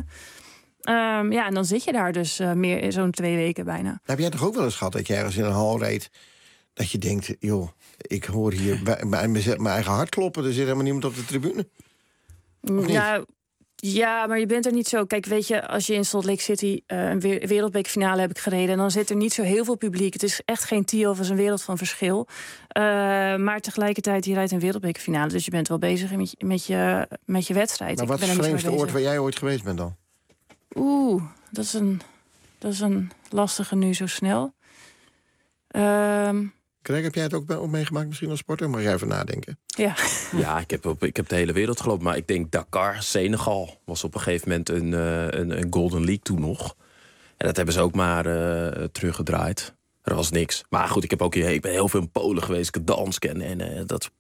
Um, ja, en dan zit je daar dus uh, meer zo'n twee weken bijna. Heb jij toch ook wel eens gehad dat je ergens in een hal reed, dat je denkt, joh, ik hoor hier bij, bij mijn eigen hart kloppen. Er zit helemaal niemand op de tribune. Nou, ja, maar je bent er niet zo. Kijk, weet je, als je in Salt Lake City uh, een wereldbekerfinale heb ik gereden, en dan zit er niet zo heel veel publiek. Het is echt geen T-Off, het is een wereld van verschil. Uh, maar tegelijkertijd, je rijdt een wereldbekerfinale, dus je bent wel bezig met je, met je, met je wedstrijd. Maar wat is het vreemdste oord waar jij ooit geweest bent dan? Oeh, dat is een, dat is een lastige nu zo snel. Ehm... Uh, Greg, heb jij het ook meegemaakt misschien als sporter? Mag jij even nadenken? Ja, ja ik, heb op, ik heb de hele wereld gelopen. Maar ik denk Dakar, Senegal was op een gegeven moment een, uh, een, een Golden League toen nog. En dat hebben ze ook maar uh, teruggedraaid. Er was niks. Maar goed, ik, heb ook, ik ben heel veel in Polen geweest. Gdansk en, en uh, dat...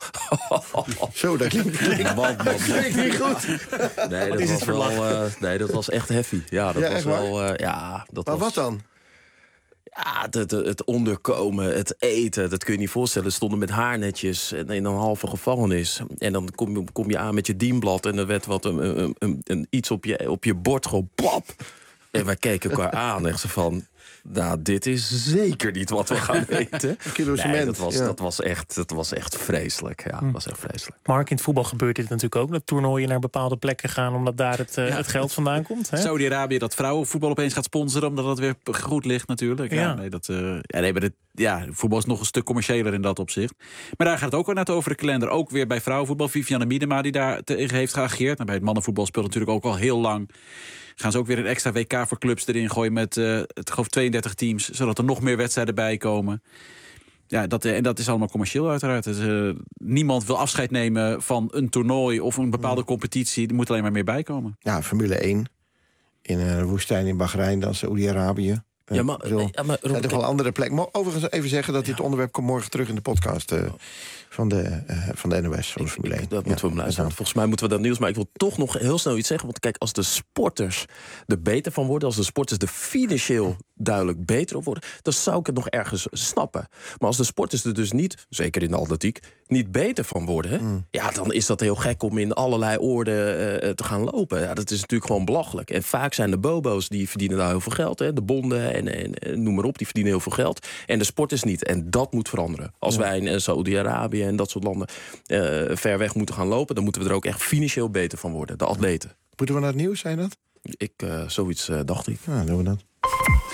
Zo, dat klinkt, klinkt, man, man. dat klinkt niet goed. Nee, dat was wel, uh, nee, dat was echt heavy. Ja, dat ja, was wel... Uh, ja, dat maar was, wat dan? Ja, het, het onderkomen, het eten, dat kun je niet voorstellen. Ze stonden met haarnetjes in een halve gevangenis. En dan kom je, kom je aan met je dienblad en er werd wat een, een, een, een, iets op je, op je bord gewoon plap. En wij keken elkaar aan en ze van, nou, dit is zeker niet wat we gaan eten. Nee, dat, was, ja. dat, was echt, dat was echt vreselijk. Ja, dat was echt vreselijk. Mark, in het voetbal gebeurt dit natuurlijk ook. Dat toernooien naar bepaalde plekken gaan omdat daar het, uh, ja. het geld vandaan komt. Hè? Saudi-Arabië dat vrouwenvoetbal opeens gaat sponsoren omdat dat weer goed ligt natuurlijk. Ja, ja. Nee, dat, uh, ja, nee, maar dit, ja, voetbal is nog een stuk commerciëler in dat opzicht. Maar daar gaat het ook weer net over de kalender. Ook weer bij vrouwenvoetbal. Vivianne Miedema die daar tegen heeft geageerd. En bij het mannenvoetbal speelt natuurlijk ook al heel lang. Gaan ze ook weer een extra W K voor clubs erin gooien met uh, het geloof tweeëndertig teams, zodat er nog meer wedstrijden bij komen. Ja, dat, en dat is allemaal commercieel uiteraard. Dus, uh, niemand wil afscheid nemen van een toernooi of een bepaalde competitie. Er moet alleen maar meer bij komen. Ja, Formule één in een woestijn in Bahrein, dan Saoedi-Arabië. Ja, maar, bedoel, ja, maar er toch wel andere plek. Maar overigens even zeggen dat dit ja. onderwerp komt morgen terug in de podcast uh, van, de, uh, van de N O S, van de Formule één. Dat ja, moeten we beluisteren. Volgens mij moeten we dat nieuws. Maar ik wil toch nog heel snel iets zeggen. Want kijk, als de sporters er beter van worden, als de sporters er financieel duidelijk beter op worden, dan zou ik het nog ergens snappen. Maar als de sporters er dus niet, zeker in de atletiek, niet beter van worden, mm. ja, dan is dat heel gek om in allerlei oorden uh, te gaan lopen. Ja, dat is natuurlijk gewoon belachelijk. En vaak zijn de bobo's die verdienen daar heel veel geld. Hè. De bonden en, en, en noem maar op, die verdienen heel veel geld. En de sporters niet. En dat moet veranderen. Als ja. wij in Saoedi-Arabië en dat soort landen uh, ver weg moeten gaan lopen, dan moeten we er ook echt financieel beter van worden. De atleten. Moeten we naar het nieuws, zijn dat? Ik, uh, zoiets uh, dacht ik. Ja, doen we dat.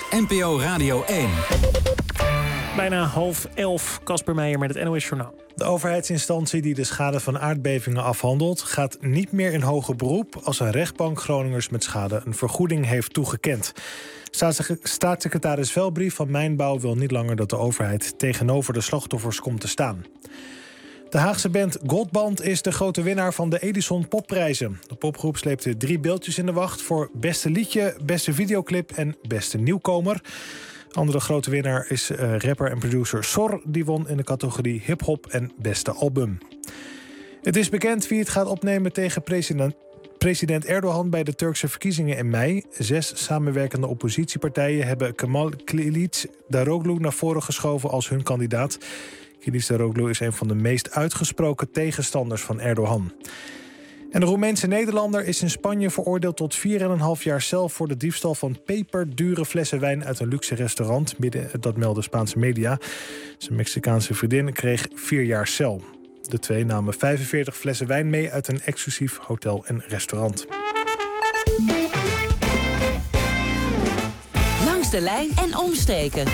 N P O Radio één. Bijna half elf, Casper Meijer met het N O S-journaal. De overheidsinstantie die de schade van aardbevingen afhandelt, gaat niet meer in hoger beroep als een rechtbank Groningers met schade een vergoeding heeft toegekend. Staatssecretaris Velbrief van Mijnbouw wil niet langer dat de overheid tegenover de slachtoffers komt te staan. De Haagse band Goldband is de grote winnaar van de Edison Popprijzen. De popgroep sleepte drie beeldjes in de wacht voor beste liedje, beste videoclip en beste nieuwkomer. Andere grote winnaar is uh, rapper en producer Sor. Die won in de categorie hip-hop en beste album. Het is bekend wie het gaat opnemen tegen president, president Erdogan bij de Turkse verkiezingen in mei. Zes samenwerkende oppositiepartijen hebben Kemal Kılıçdaroğlu naar voren geschoven als hun kandidaat. Kılıçdaroğlu is een van de meest uitgesproken tegenstanders van Erdogan. En de Roemeense Nederlander is in Spanje veroordeeld tot vier komma vijf jaar cel voor de diefstal van peperdure flessen wijn uit een luxe restaurant. Midden, dat melden Spaanse media. Zijn Mexicaanse vriendin kreeg vier jaar cel. De twee namen vijfenveertig flessen wijn mee uit een exclusief hotel en restaurant. Langs de lijn en omstreken.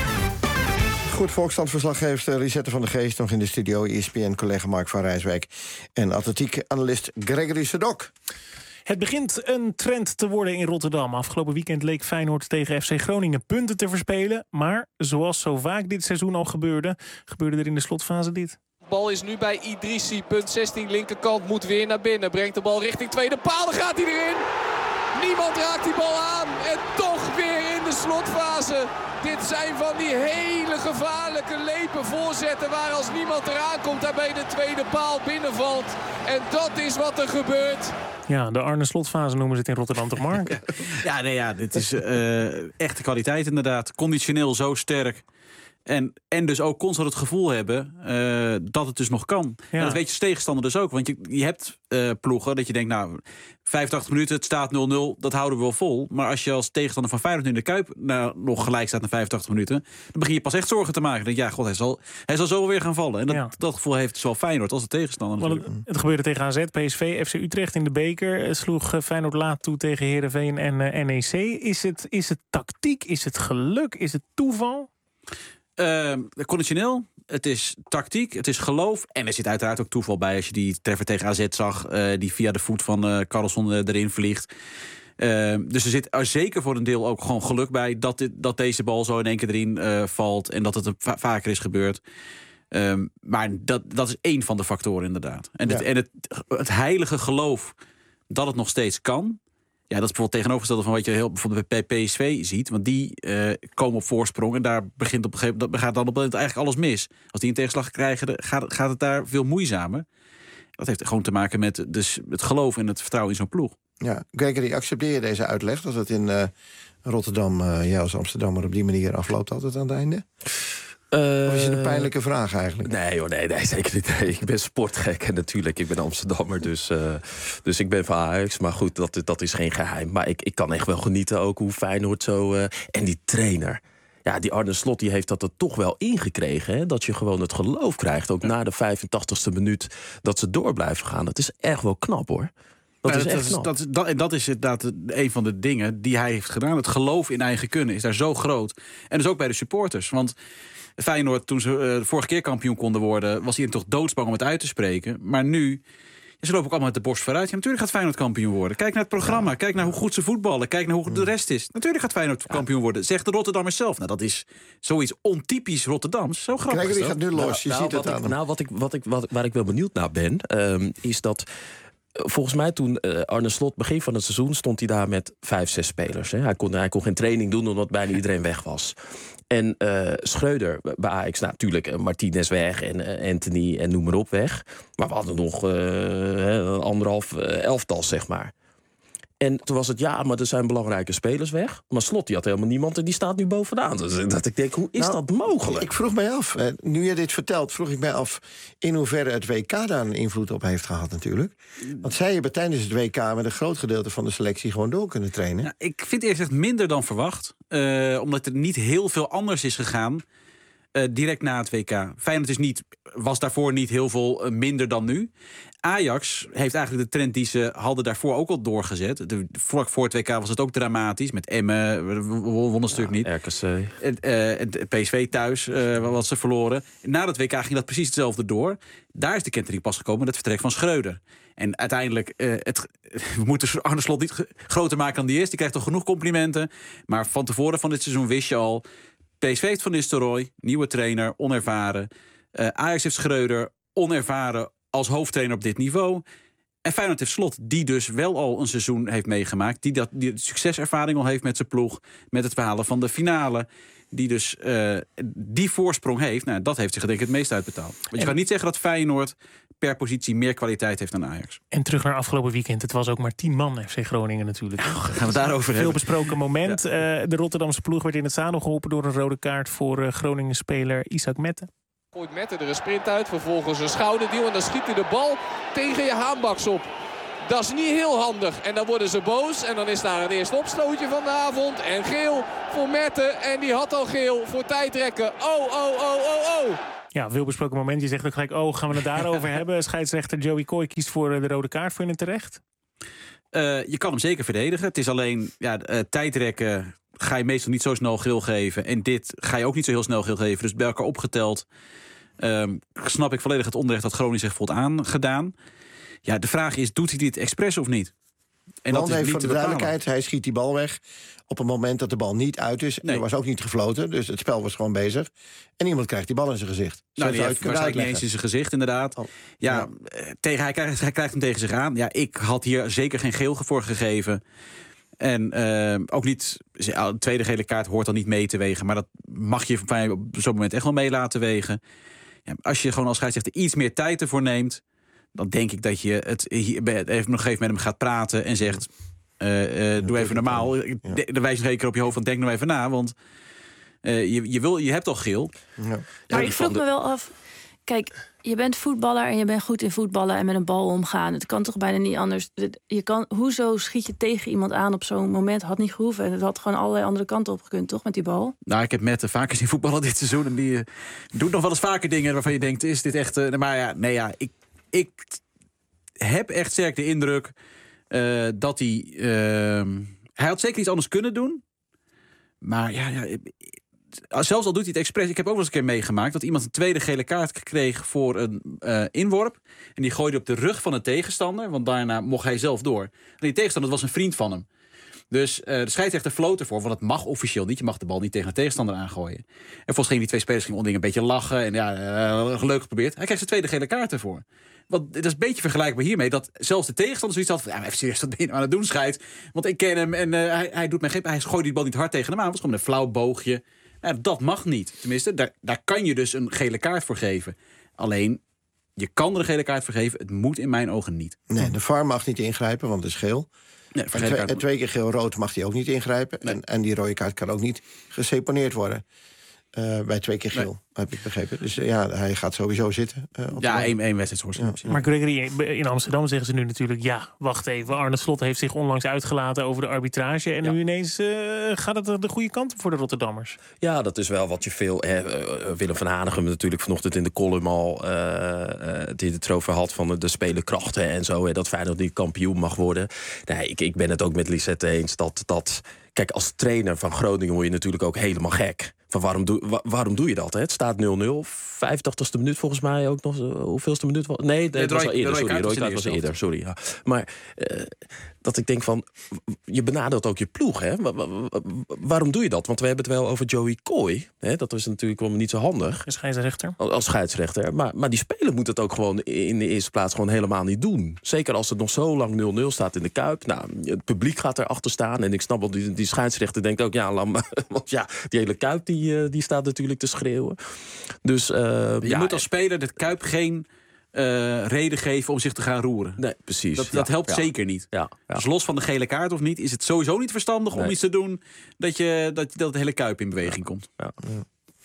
Goed, Volksstandverslaggever Lisette van der Geest nog in de studio. E S P N-collega Mark van Rijswijk en atletiek-analyst Gregory Sedok. Het begint een trend te worden in Rotterdam. Afgelopen weekend leek Feyenoord tegen F C Groningen punten te verspelen. Maar zoals zo vaak dit seizoen al gebeurde, gebeurde er in de slotfase dit. De bal is nu bij Idrissi, punt zestien, linkerkant, moet weer naar binnen. Brengt de bal richting tweede paal, dan gaat hij erin. Niemand raakt die bal aan en toch weer in de slotfase. Dit zijn van die hele gevaarlijke lepen voorzetten waar als niemand eraan komt, daarbij de tweede paal binnenvalt. En dat is wat er gebeurt. Ja, de Arne Slotfase noemen ze het in Rotterdam toch, Mark? Ja, nee, ja, dit is uh, echte kwaliteit inderdaad. Conditioneel zo sterk. En, en dus ook constant het gevoel hebben uh, dat het dus nog kan. Ja. En dat weet je als tegenstander dus ook. Want je, je hebt uh, ploegen dat je denkt, nou, vijfentachtig minuten, het staat nul nul, dat houden we wel vol. Maar als je als tegenstander van Feyenoord in de Kuip nou, nog gelijk staat na vijfentachtig minuten, dan begin je pas echt zorgen te maken. Dan denk je, ja, god, hij zal, hij zal zo wel weer gaan vallen. En dat, ja. dat gevoel heeft zowel Feyenoord als de tegenstander. Het, het gebeurde tegen A Z, P S V, F C Utrecht in de beker. Het sloeg Feyenoord laat toe tegen Heerenveen en uh, N E C. Is het, is het tactiek? Is het geluk? Is het toeval? Uh, conditioneel, het is tactiek, het is geloof. En er zit uiteraard ook toeval bij als je die treffer tegen A Z zag, uh, die via de voet van uh, Carlson uh, erin vliegt. Uh, dus er zit er zeker voor een deel ook gewoon geluk bij dat, dit, dat deze bal zo in één keer erin uh, valt en dat het va- vaker is gebeurd. Um, maar dat, dat is één van de factoren inderdaad. En, ja. het, en het, het heilige geloof dat het nog steeds kan. Ja, dat is bijvoorbeeld tegenovergestelde van wat je heel bijvoorbeeld bij P S V ziet. Want die uh, komen op voorsprong en daar begint op een gegeven moment, gaat dan op een moment eigenlijk alles mis. Als die een tegenslag krijgen, gaat, gaat het daar veel moeizamer. Dat heeft gewoon te maken met dus het geloof en het vertrouwen in zo'n ploeg. Ja, Gregory, accepteer je deze uitleg dat het in uh, Rotterdam, uh, ja, als Amsterdammer op die manier afloopt altijd aan het einde? Uh, of is het een pijnlijke vraag eigenlijk? Nee hoor, nee, nee zeker niet. Nee, ik ben sportgek en natuurlijk, ik ben Amsterdammer, dus, uh, dus ik ben van Ajax. Maar goed, dat, dat is geen geheim. Maar ik, ik kan echt wel genieten ook hoe Feyenoord zo... Uh, en die trainer, ja, die Arne Slot, die heeft dat er toch wel ingekregen. Hè? Dat je gewoon het geloof krijgt, ook ja. na de vijfentachtigste minuut, dat ze door blijven gaan. Dat is echt wel knap hoor. Dat, ja, is, dat, echt knap. dat, dat, dat is inderdaad een van de dingen die hij heeft gedaan. Het geloof in eigen kunnen is daar zo groot. En dus ook bij de supporters, want Feyenoord, toen ze uh, de vorige keer kampioen konden worden, was hij toch doodsbang om het uit te spreken. Maar nu, ja, ze lopen ook allemaal met de borst vooruit. Ja, natuurlijk gaat Feyenoord kampioen worden. Kijk naar het programma, ja. kijk naar hoe goed ze voetballen, kijk naar hoe goed de rest is. Natuurlijk gaat Feyenoord ja. kampioen worden, zegt de Rotterdammers zelf. Nou, dat is zoiets ontypisch Rotterdams. Zo grappig. Kijk, die gaat nu los, nou, je nou, ziet het ik, aan hem. Nou, wat ik, wat ik, wat, waar ik wel benieuwd naar ben, um, is dat volgens mij toen uh, Arne Slot begin van het seizoen stond hij daar met vijf, zes spelers. Hè. Hij, kon, hij kon geen training doen omdat bijna iedereen weg was. En uh, Schreuder bij Ajax, nou, natuurlijk uh, Martinez weg en uh, Anthony en noem maar op weg. Maar we hadden nog uh, anderhalf uh, elftal, zeg maar. En toen was het, ja, maar er zijn belangrijke spelers weg. Maar Slot, die had helemaal niemand en die staat nu bovenaan. Dus dat ik denk, hoe is nou, dat mogelijk? Ik vroeg mij af, nu je dit vertelt, vroeg ik mij af in hoeverre het W K daar een invloed op heeft gehad natuurlijk. Want zij hebben tijdens het W K met een groot gedeelte van de selectie gewoon door kunnen trainen. Ja, ik vind eerst echt minder dan verwacht. Uh, omdat er niet heel veel anders is gegaan Uh, direct na het W K. Feyenoord is niet, was daarvoor niet heel veel uh, minder dan nu. Ajax heeft eigenlijk de trend die ze hadden daarvoor ook al doorgezet. De, vlak voor het W K was het ook dramatisch. Met Emmen, we wonnen een stuk niet. R K C. En, uh, en P S V thuis, uh, wat ze verloren. Na het W K ging dat precies hetzelfde door. Daar is de kentering pas gekomen met het vertrek van Schreuder. En uiteindelijk, uh, het, we moeten Arne Slot niet groter maken dan die is. Die krijgt toch genoeg complimenten. Maar van tevoren van dit seizoen wist je al... P S V heeft Van Nistelrooy, nieuwe trainer, onervaren. Uh, Ajax heeft Schreuder, onervaren als hoofdtrainer op dit niveau. En Feyenoord heeft Slot, die dus wel al een seizoen heeft meegemaakt. Die, dat, die succeservaring al heeft met zijn ploeg. Met het behalen van de finale. Die dus uh, die voorsprong heeft. Nou, dat heeft zich denk ik het meest uitbetaald. Want je en... gaat niet zeggen dat Feyenoord per positie meer kwaliteit heeft dan Ajax. En terug naar afgelopen weekend. Het was ook maar tien man F C Groningen natuurlijk. Ja, gaan we het daarover Veel hebben. besproken moment. Ja. Uh, de Rotterdamse ploeg werd in het zadel geholpen door een rode kaart voor uh, Groningen-speler Isaac Mette. Gooit Mette er een sprint uit, vervolgens een schouderduw en dan schiet hij de bal tegen je haanbaks op. Dat is niet heel handig. En dan worden ze boos en dan is daar het eerste opstootje van de avond. En geel voor Mette en die had al geel voor tijdrekken. Oh, oh, oh, oh, oh. Ja, veel besproken moment. Je zegt ook gelijk, oh, gaan we het daarover hebben? Scheidsrechter Joey Coy kiest voor de rode kaart. Voor je terecht? Uh, je kan hem zeker verdedigen. Het is alleen, ja, uh, tijdrekken ga je meestal niet zo snel geel geven. En dit ga je ook niet zo heel snel geel geven. Dus bij elkaar opgeteld um, snap ik volledig het onrecht dat Groningen zich voelt aangedaan. Ja, de vraag is, doet hij dit expres of niet? En dat is heeft voor de duidelijkheid, hij schiet die bal weg op het moment dat de bal niet uit is. Nee. Er was ook niet gefloten, dus het spel was gewoon bezig. En iemand krijgt die bal in zijn gezicht. Nou, die heeft waarschijnlijk niet eens in zijn gezicht, inderdaad. Oh. Ja, ja. Tegen, hij, krijgt, hij krijgt hem tegen zich aan. Ja, ik had hier zeker geen geel voor gegeven. En uh, ook niet, de tweede gele kaart hoort dan niet mee te wegen. Maar dat mag je van op zo'n moment echt wel mee laten wegen. Ja, als je gewoon als scheidsrechter iets meer tijd ervoor neemt, dan denk ik dat je het even nog even met hem gaat praten en zegt, uh, uh, doe even normaal. Ja. De, de wijs nog een keer op je hoofd van denk nou even na, want uh, je, je, wil, je hebt al geel. Ja. Maar ik vroeg me wel af, kijk, je bent voetballer en je bent goed in voetballen en met een bal omgaan. Het kan toch bijna niet anders. Je kan, hoezo schiet je tegen iemand aan op zo'n moment? Had niet gehoeven. En het had gewoon allerlei andere kanten op gekund, toch, met die bal? Nou, ik heb Mette vaker zien voetballen dit seizoen en die uh, doet nog wel eens vaker dingen waarvan je denkt, is dit echt... Uh, maar ja, nee ja, ik Ik heb echt sterk de indruk uh, dat hij... Uh, hij had zeker iets anders kunnen doen. Maar ja, ja, zelfs al doet hij het expres. Ik heb ook wel eens een keer meegemaakt dat iemand een tweede gele kaart kreeg voor een uh, inworp. En die gooide op de rug van een tegenstander. Want daarna mocht hij zelf door. En die tegenstander was een vriend van hem. Dus uh, de scheidsrechter floot ervoor, want het mag officieel niet. Je mag de bal niet tegen een tegenstander aangooien. En volgens gingen die twee spelers gingen onderling een beetje lachen. En ja, uh, leuk geprobeerd. Hij krijgt zijn tweede gele kaart ervoor. Want dat is een beetje vergelijkbaar hiermee. Dat zelfs de tegenstander zoiets had van, ja, even serieus, wat ben je nou aan het doen, scheid? Want ik ken hem en uh, hij, hij doet mij geen... Hij gooit die bal niet hard tegen hem aan. Het was gewoon een flauw boogje. Nou, dat mag niet. Tenminste, daar, daar kan je dus een gele kaart voor geven. Alleen, je kan er een gele kaart voor geven. Het moet in mijn ogen niet. Nee, de V A R mag niet ingrijpen, want het is geel. Nee, en, twee, en twee keer geel-rood mag hij ook niet ingrijpen. Nee. En, en die rode kaart kan ook niet geseponeerd worden. Uh, bij twee keer geel, nee. heb ik begrepen. Dus uh, ja, hij gaat sowieso zitten. Uh, op ja, één, één wedstrijd. Ja. Maar Gregory, in Amsterdam zeggen ze nu natuurlijk, ja, wacht even. Arne Slot heeft zich onlangs uitgelaten over de arbitrage. En ja. nu ineens uh, gaat het de goede kant op voor de Rotterdammers. Ja, dat is wel wat je veel... Hè, Willem van Hanegem natuurlijk vanochtend in de column al... Uh, uh, die het erover had van de spelerkrachten en zo. Hè, dat Feyenoord niet kampioen mag worden. Nee, ik, ik ben het ook met Lisette eens dat... dat kijk, als trainer van Groningen word je natuurlijk ook helemaal gek. Van waarom, doe, wa, waarom doe je dat? Hè? Het staat nul nul. vijfentachtigste minuut volgens mij ook nog. Uh, hoeveelste minuut? Was, nee, dat was al eerder. Sorry, Rooikaart was eerder. Sorry. Ja. Maar uh, dat ik denk van... Je benadert ook je ploeg. Hè? Wa, wa, wa, waarom doe je dat? Want we hebben het wel over Joey Coy. Hè? Dat is natuurlijk wel niet zo handig. Als scheidsrechter. Als scheidsrechter. Maar, maar die speler moet het ook gewoon in de eerste plaats gewoon helemaal niet doen. Zeker als het nog zo lang nul nul staat in de Kuip. Nou, het publiek gaat erachter staan. En ik snap wel, die, die scheidsrechter denkt ook... Ja, lam, want ja, die hele Kuip die... Die, die staat natuurlijk te schreeuwen. Dus, uh, je ja, moet als speler de Kuip geen uh, reden geven om zich te gaan roeren. Nee, precies. Dat, dat ja, helpt ja. zeker niet. Ja, ja. Dus los van de gele kaart of niet, is het sowieso niet verstandig nee. om iets te doen dat, je, dat, dat de hele Kuip in beweging ja. komt. Ja. Ja.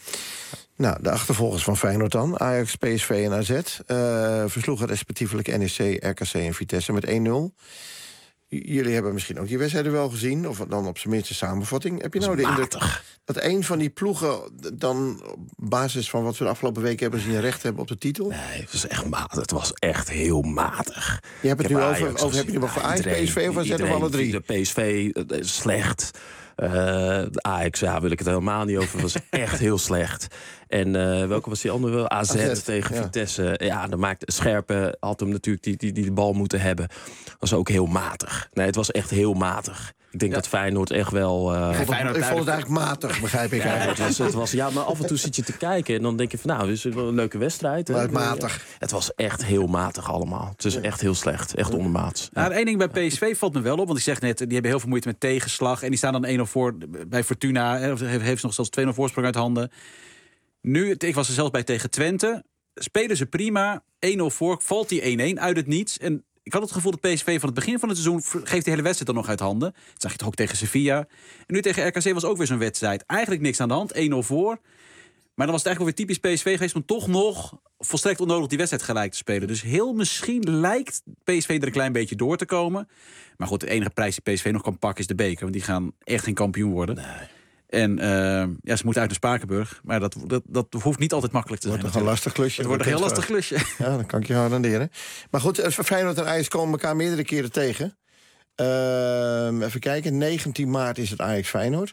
Nou, de achtervolgers van Feyenoord dan. Ajax, P S V en A Z. Uh, versloegen respectievelijk N E C, R K C en Vitesse met één nul. J- jullie hebben misschien ook die wedstrijden wel gezien, of dan op zijn minst een samenvatting. Heb je nou de indruk dat een van die ploegen dan op basis van wat we de afgelopen weken hebben zien recht hebben op de titel? Nee, het was echt matig. Het was echt heel matig. Je hebt het nu over, over heb je nu wat voor Ajax, P S V of zetten we alle drie? De P S V uh, slecht. Uh, de Ajax, ja, wil ik het helemaal niet over. Was echt heel slecht. En uh, welke was die andere? A Z, A Z tegen ja. Vitesse. Ja, dan maakt Scherpen had hem natuurlijk die, die, die de bal moeten hebben. Was ook heel matig. Nee, het was echt heel matig. Ik denk ja. dat Feyenoord echt wel... Uh... Ik vond het, ik vond het eigenlijk matig, begrijp ik. Ja, het was, het was, ja, maar af en toe zit je te kijken en dan denk je van... nou, dit is wel een leuke wedstrijd. Maar het matig. Het was echt heel matig allemaal. Het is echt heel slecht. Echt ondermaats. Ja. Nou, één ding bij P S V valt me wel op. Want ik zeg net, die hebben heel veel moeite met tegenslag. En die staan dan één nul voor bij Fortuna. Hè, heeft ze nog zelfs twee nul voorsprong uit handen. Nu, ik was er zelfs bij tegen Twente. Spelen ze prima. één nul voor, valt die één-één uit het niets. En ik had het gevoel dat P S V van het begin van het seizoen... geeft de hele wedstrijd dan nog uit handen. Dat zag je toch ook tegen Sevilla. En nu tegen R K C was ook weer zo'n wedstrijd. Eigenlijk niks aan de hand, één nul voor. Maar dan was het eigenlijk wel weer typisch P S V geweest... om toch nog volstrekt onnodig die wedstrijd gelijk te spelen. Dus heel misschien lijkt P S V er een klein beetje door te komen. Maar goed, de enige prijs die P S V nog kan pakken is de beker. Want die gaan echt geen kampioen worden. Nee. En uh, ja, ze moeten uit naar Spakenburg. Maar dat, dat, dat hoeft niet altijd makkelijk te zijn. Het wordt toch een lastig klusje. Het wordt een heel lastig klusje. Ja, dan kan ik je garanderen. Maar goed, Feyenoord en Ajax komen elkaar meerdere keren tegen. Uh, even kijken, negentien maart is het Ajax-Feyenoord.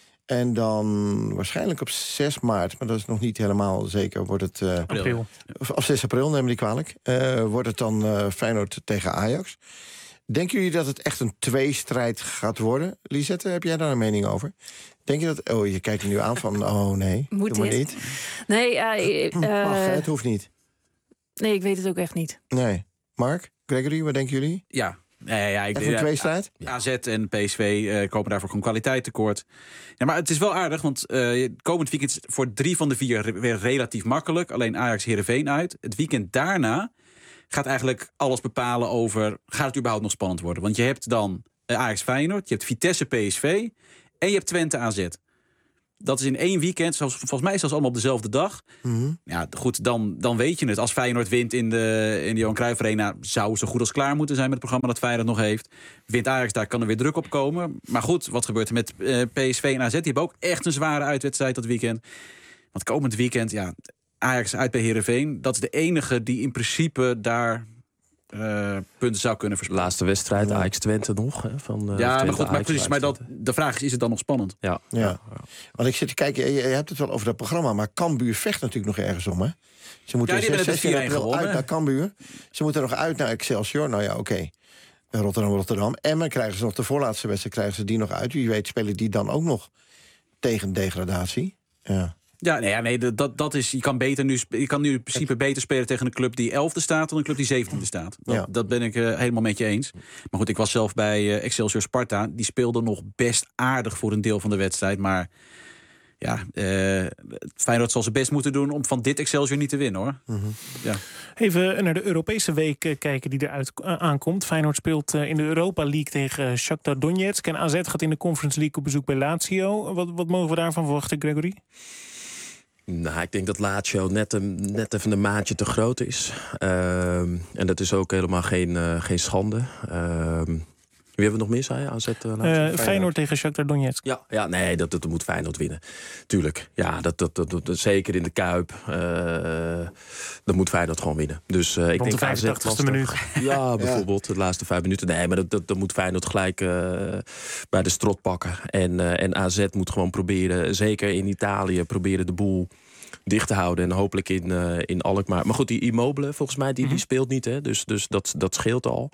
En dan waarschijnlijk op zes maart, maar dat is nog niet helemaal zeker, wordt het... Uh, april. Of zes april, neem me die kwalijk. Uh, wordt het dan uh, Feyenoord tegen Ajax. Denken jullie dat het echt een tweestrijd gaat worden? Lisette, heb jij daar een mening over? Denk je dat... Oh, je kijkt er nu aan van... Oh, nee, Moet doe maar dit? niet. Nee, uh, uh, Mag, hè? Het hoeft niet. Nee, ik weet het ook echt niet. Nee. Mark, Gregory, wat denken jullie? Ja. Ja, ja, ik echt een tweestrijd? A Z en P S V uh, komen daarvoor gewoon kwaliteit tekort. Ja, maar het is wel aardig, want uh, komend weekend is voor drie van de vier weer relatief makkelijk. Alleen Ajax Heerenveen uit. Het weekend daarna gaat eigenlijk alles bepalen over... gaat het überhaupt nog spannend worden? Want je hebt dan uh, Ajax Feyenoord, je hebt Vitesse P S V... en je hebt Twente A Z. Dat is in één weekend, zoals, volgens mij zelfs allemaal op dezelfde dag. Mm-hmm. Ja, goed, dan, dan weet je het. Als Feyenoord wint in de, in de Johan Cruijff Arena... zou zo goed als klaar moeten zijn met het programma dat Feyenoord nog heeft. Wint Ajax, daar kan er weer druk op komen. Maar goed, wat gebeurt er met uh, P S V en A Z? Die hebben ook echt een zware uitwedstrijd dat weekend. Want komend weekend, ja, Ajax uit bij Heerenveen... dat is de enige die in principe daar... Uh, punten zou kunnen verspelen. Laatste wedstrijd, Ajax Twente nog. Hè, van, uh, ja, maar goed, maar, precies, maar dat, de vraag is, is het dan nog spannend? Ja. ja. ja. Want ik zit te kijken, je, je hebt het wel over dat programma... maar Cambuur vecht natuurlijk nog ergens om, hè? Ze moeten ja, die zestien april uit naar Cambuur. Ze moeten nog uit naar Excelsior. Nou ja, oké. Okay. Rotterdam, Rotterdam. Emmen krijgen ze nog de voorlaatste wedstrijd, krijgen ze die nog uit. Wie weet spelen die dan ook nog tegen degradatie. Ja. Ja, nee, ja, nee dat, dat is, je kan, beter nu, je kan nu in principe beter spelen tegen een club die elfde staat... dan een club die zeventiende staat. Dat, ja. dat ben ik uh, helemaal met je eens. Maar goed, ik was zelf bij uh, Excelsior Sparta. Die speelde nog best aardig voor een deel van de wedstrijd. Maar ja, uh, Feyenoord zal zijn best moeten doen... om van dit Excelsior niet te winnen, hoor. Mm-hmm. Ja. Even naar de Europese week uh, kijken die eruit uh, aankomt. Feyenoord speelt uh, in de Europa League tegen uh, Shakhtar Donetsk. En A Z gaat in de Conference League op bezoek bij Lazio. Wat, wat mogen we daarvan verwachten, Gregory? Nou, ik denk dat Lazio net, een, net even een maatje te groot is. Uh, en dat is ook helemaal geen, uh, geen schande. Uh, wie hebben we nog meer, zei je? A Z, uh, uh, Feyenoord. Feyenoord tegen Shakhtar Donetsk. Ja, ja nee, dat, dat moet Feyenoord winnen. Tuurlijk. Ja, dat, dat, dat, dat, zeker in de Kuip. Uh, dat moet Feyenoord gewoon winnen. Dus uh, ik Rond denk de vijfentachtigste minuut. Ja, bijvoorbeeld. De laatste vijf minuten. Nee, maar dat, dat, dat moet Feyenoord gelijk uh, bij de strot pakken. En, uh, en A Z moet gewoon proberen, zeker in Italië, proberen de boel dicht te houden. En hopelijk in, uh, in Alkmaar. Maar goed, die Immobile, volgens mij, die, die speelt niet. Hè? Dus, dus dat, dat scheelt al.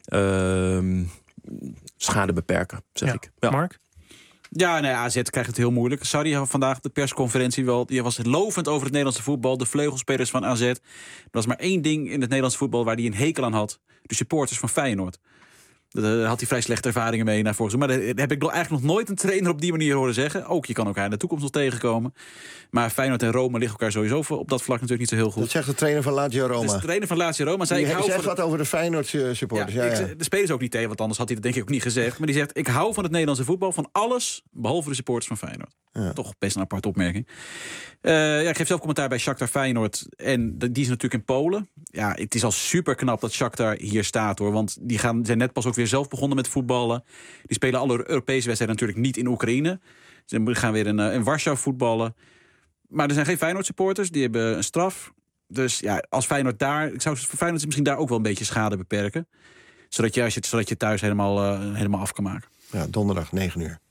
Uh, schade beperken, zeg ja. ik. Ja. Mark? Ja, nee, A Z krijgt het heel moeilijk. Sarri had vandaag op de persconferentie wel... die was lovend over het Nederlandse voetbal. De vleugelspelers van A Z. Er was maar één ding in het Nederlandse voetbal... waar hij een hekel aan had. De supporters van Feyenoord. Daar had hij vrij slechte ervaringen mee naar voren. Maar dat heb ik eigenlijk nog nooit een trainer op die manier horen zeggen. Ook, je kan elkaar in de toekomst nog tegenkomen. Maar Feyenoord en Roma liggen elkaar sowieso op dat vlak natuurlijk niet zo heel goed. Dat zegt de trainer van Lazio Roma. Dus de trainer van Lazio Roma zei... Die ik hou zegt van wat over de Feyenoord supporters. Ja, ja, ja. Ik, de spelers ook niet tegen, want anders had hij dat denk ik ook niet gezegd. Maar die zegt, ik hou van het Nederlandse voetbal, van alles... behalve de supporters van Feyenoord. Ja. Toch best een aparte opmerking. Uh, ja, ik geef zelf commentaar bij Shakhtar Feyenoord. En die is natuurlijk in Polen. Ja, het is al super knap dat Shakhtar hier staat, hoor. Want die gaan, zijn net pas ook weer weer zelf begonnen met voetballen. Die spelen alle Europese wedstrijden natuurlijk niet in Oekraïne. Ze gaan weer in, uh, in Warschau voetballen. Maar er zijn geen Feyenoord supporters, die hebben een straf. Dus ja, als Feyenoord daar... Ik zou voor Feyenoord misschien daar ook wel een beetje schade beperken. Zodat je, als je, zodat je thuis helemaal, uh, helemaal af kan maken. Ja, donderdag negen uur.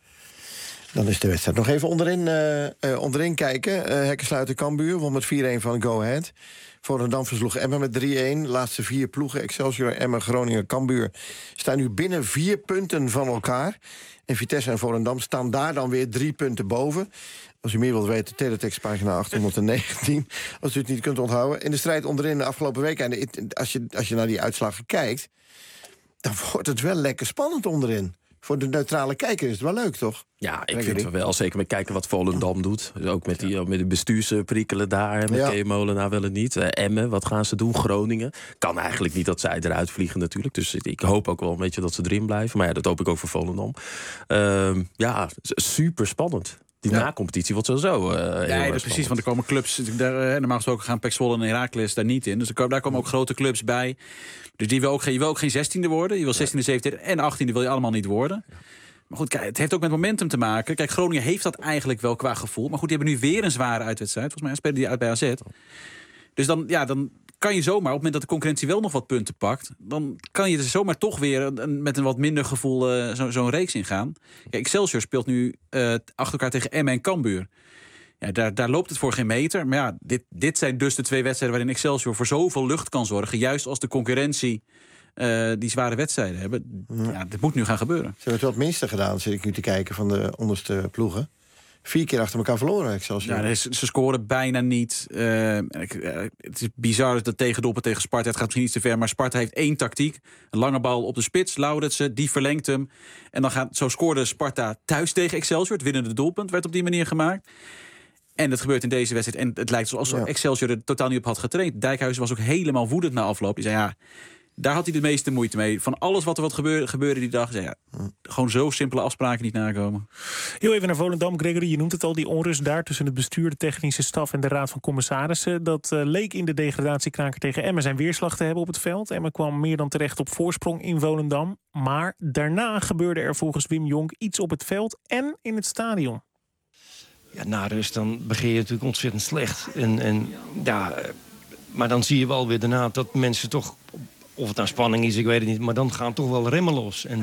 Dan is de wedstrijd. Nog even onderin, uh, uh, onderin kijken. Uh, Hekkensluiter Cambuur won met vier-een van Go Ahead. Volendam versloeg Emmen met drie-een. Laatste vier ploegen, Excelsior, Emmen, Groningen, Cambuur... staan nu binnen vier punten van elkaar. En Vitesse en Volendam staan daar dan weer drie punten boven. Als u meer wilt weten, teletext pagina achthonderdnegentien. Als u het niet kunt onthouden. In de strijd onderin de afgelopen week... en als je, als je naar die uitslagen kijkt... dan wordt het wel lekker spannend onderin. Voor de neutrale kijker is het wel leuk, toch? Ja, ik vind het wel. Zeker met kijken wat Volendam doet. Dus ook met, die, met de bestuursprikkelen daar. Met ja. Kees Molenaar wel het niet. Uh, Emmen, wat gaan ze doen? Groningen. Kan eigenlijk niet dat zij eruit vliegen natuurlijk. Dus ik hoop ook wel een beetje dat ze erin blijven. Maar ja, dat hoop ik ook voor Volendam. Uh, ja, super spannend. Die ja. na-competitie wordt sowieso uh, heel ja, ja, precies, want er komen clubs... Daar, normaal gesproken gaan P E C Zwolle en Heracles daar niet in. Dus er, daar komen ook grote clubs bij. Dus die wil ook geen, je wil ook geen zestiende worden. Je wil zestiende, zeventiende en achttiende wil je allemaal niet worden. Ja. Maar goed, kijk, het heeft ook met momentum te maken. Kijk, Groningen heeft dat eigenlijk wel qua gevoel. Maar goed, die hebben nu weer een zware uitwedstrijd. Volgens mij spelen die uit bij A Z. Dus dan, ja, dan kan je zomaar, op het moment dat de concurrentie wel nog wat punten pakt... dan kan je er zomaar toch weer een, met een wat minder gevoel uh, zo, zo'n reeks ingaan. Kijk, Excelsior speelt nu uh, achter elkaar tegen Emmen en Cambuur. Ja, daar, daar loopt het voor geen meter. Maar ja, dit, dit zijn dus de twee wedstrijden waarin Excelsior voor zoveel lucht kan zorgen. Juist als de concurrentie uh, die zware wedstrijden hebben. Ja. Ja, dit moet nu gaan gebeuren. Ze hebben het wat minste gedaan, zit ik nu te kijken, van de onderste ploegen. Vier keer achter elkaar verloren, Excelsior. Ja, ze scoren bijna niet. Uh, het is bizar dat tegendoppen tegen Sparta. Het gaat misschien iets te ver, maar Sparta heeft één tactiek. Een lange bal op de spits, Lauritsen, die verlengt hem. En dan gaat, zo scoorde Sparta thuis tegen Excelsior. Het winnende doelpunt werd op die manier gemaakt. En dat gebeurt in deze wedstrijd. En het lijkt alsof ja. Excelsior er totaal niet op had getraind. Dijkhuizen was ook helemaal woedend na afloop. Die zei, ja, daar had hij de meeste moeite mee. Van alles wat er wat gebeurde, gebeurde die dag. Zei, ja, gewoon zo simpele afspraken niet nakomen. Heel even naar Volendam, Gregory. Je noemt het al, die onrust daar tussen het bestuur, de technische staf en de raad van commissarissen. Dat uh, leek in de degradatiekraker tegen Emmen zijn weerslag te hebben op het veld. Emmen kwam meer dan terecht op voorsprong in Volendam. Maar daarna gebeurde er volgens Wim Jonk iets op het veld en in het stadion. Ja, na rust dan begin je natuurlijk ontzettend slecht. En, en, ja, maar dan zie je wel weer daarna dat mensen toch... Of het nou spanning is, ik weet het niet. Maar dan gaan toch wel remmen los. En,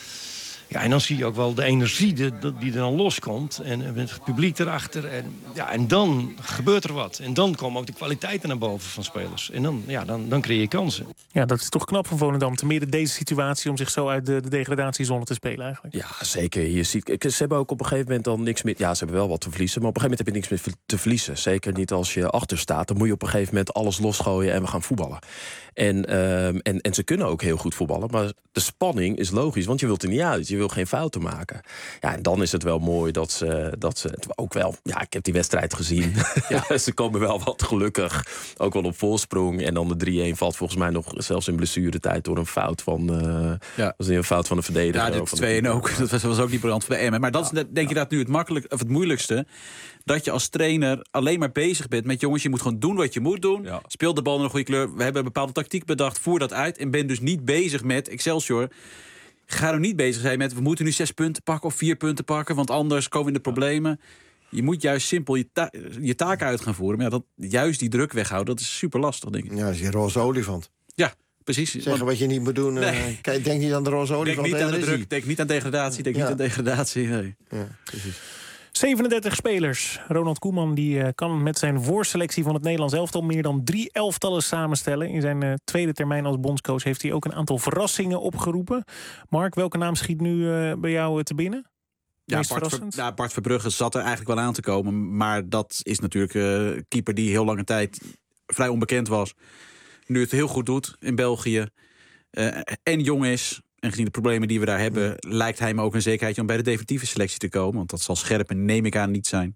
ja, en dan zie je ook wel de energie die, die er dan loskomt. En met het publiek erachter. En, ja, en dan gebeurt er wat. En dan komen ook de kwaliteiten naar boven van spelers. En dan, ja, dan, dan creëer je kansen. Ja, dat is toch knap van Volendam. Te midden deze situatie om zich zo uit de, de degradatiezone te spelen eigenlijk. Ja, zeker. Je ziet, ze hebben ook op een gegeven moment dan niks meer... Ja, ze hebben wel wat te verliezen. Maar op een gegeven moment heb je niks meer te verliezen. Zeker niet als je achter staat. Dan moet je op een gegeven moment alles losgooien en we gaan voetballen. En, um, en, en ze kunnen ook heel goed voetballen. Maar de spanning is logisch, want je wilt er niet uit. Je wil geen fouten maken. Ja, en dan is het wel mooi dat ze, dat ze het ook wel... Ja, ik heb die wedstrijd gezien. Ja. Ze komen wel wat gelukkig. Ook wel op voorsprong. En dan de drie-een valt volgens mij nog zelfs in blessuretijd... door een fout van, uh, ja. was een fout van de verdediger. Ja, dit twee-een ook. Dat was, was ook die briljant van de Emmen. Maar dat is denk je dat nu het, makkelijk, of het moeilijkste... dat je als trainer alleen maar bezig bent met... jongens, je moet gewoon doen wat je moet doen. Ja. Speel de bal in een goede kleur. We hebben een bepaalde tactiek bedacht. Voer dat uit. En ben dus niet bezig met Excelsior. Ga er niet bezig zijn met... we moeten nu zes punten pakken of vier punten pakken... want anders komen we in de problemen. Je moet juist simpel je, ta- je taken uit gaan voeren. Maar ja, dat, juist die druk weghouden, dat is super lastig, denk ik. Ja, dat is die roze olifant. Ja, precies. Zeggen want, wat je niet moet doen. Nee. Uh, denk niet aan de roze olifant. Denk niet aan de druk. Denk niet aan degradatie. Denk ja. niet aan degradatie. Nee. Ja, precies. zevenendertig spelers. Ronald Koeman die, uh, kan met zijn voorselectie van het Nederlands elftal... meer dan drie elftallen samenstellen. In zijn uh, tweede termijn als bondscoach heeft hij ook een aantal verrassingen opgeroepen. Mark, welke naam schiet nu uh, bij jou uh, te binnen? Ja, Bart, Ver, ja, Bart Verbrugge zat er eigenlijk wel aan te komen. Maar dat is natuurlijk een uh, keeper die heel lange tijd vrij onbekend was. Nu het heel goed doet in België. Uh, en jong is. En gezien de problemen die we daar hebben... Ja. lijkt hij me ook een zekerheidje om bij de definitieve selectie te komen. Want dat zal scherp en neem ik aan niet zijn.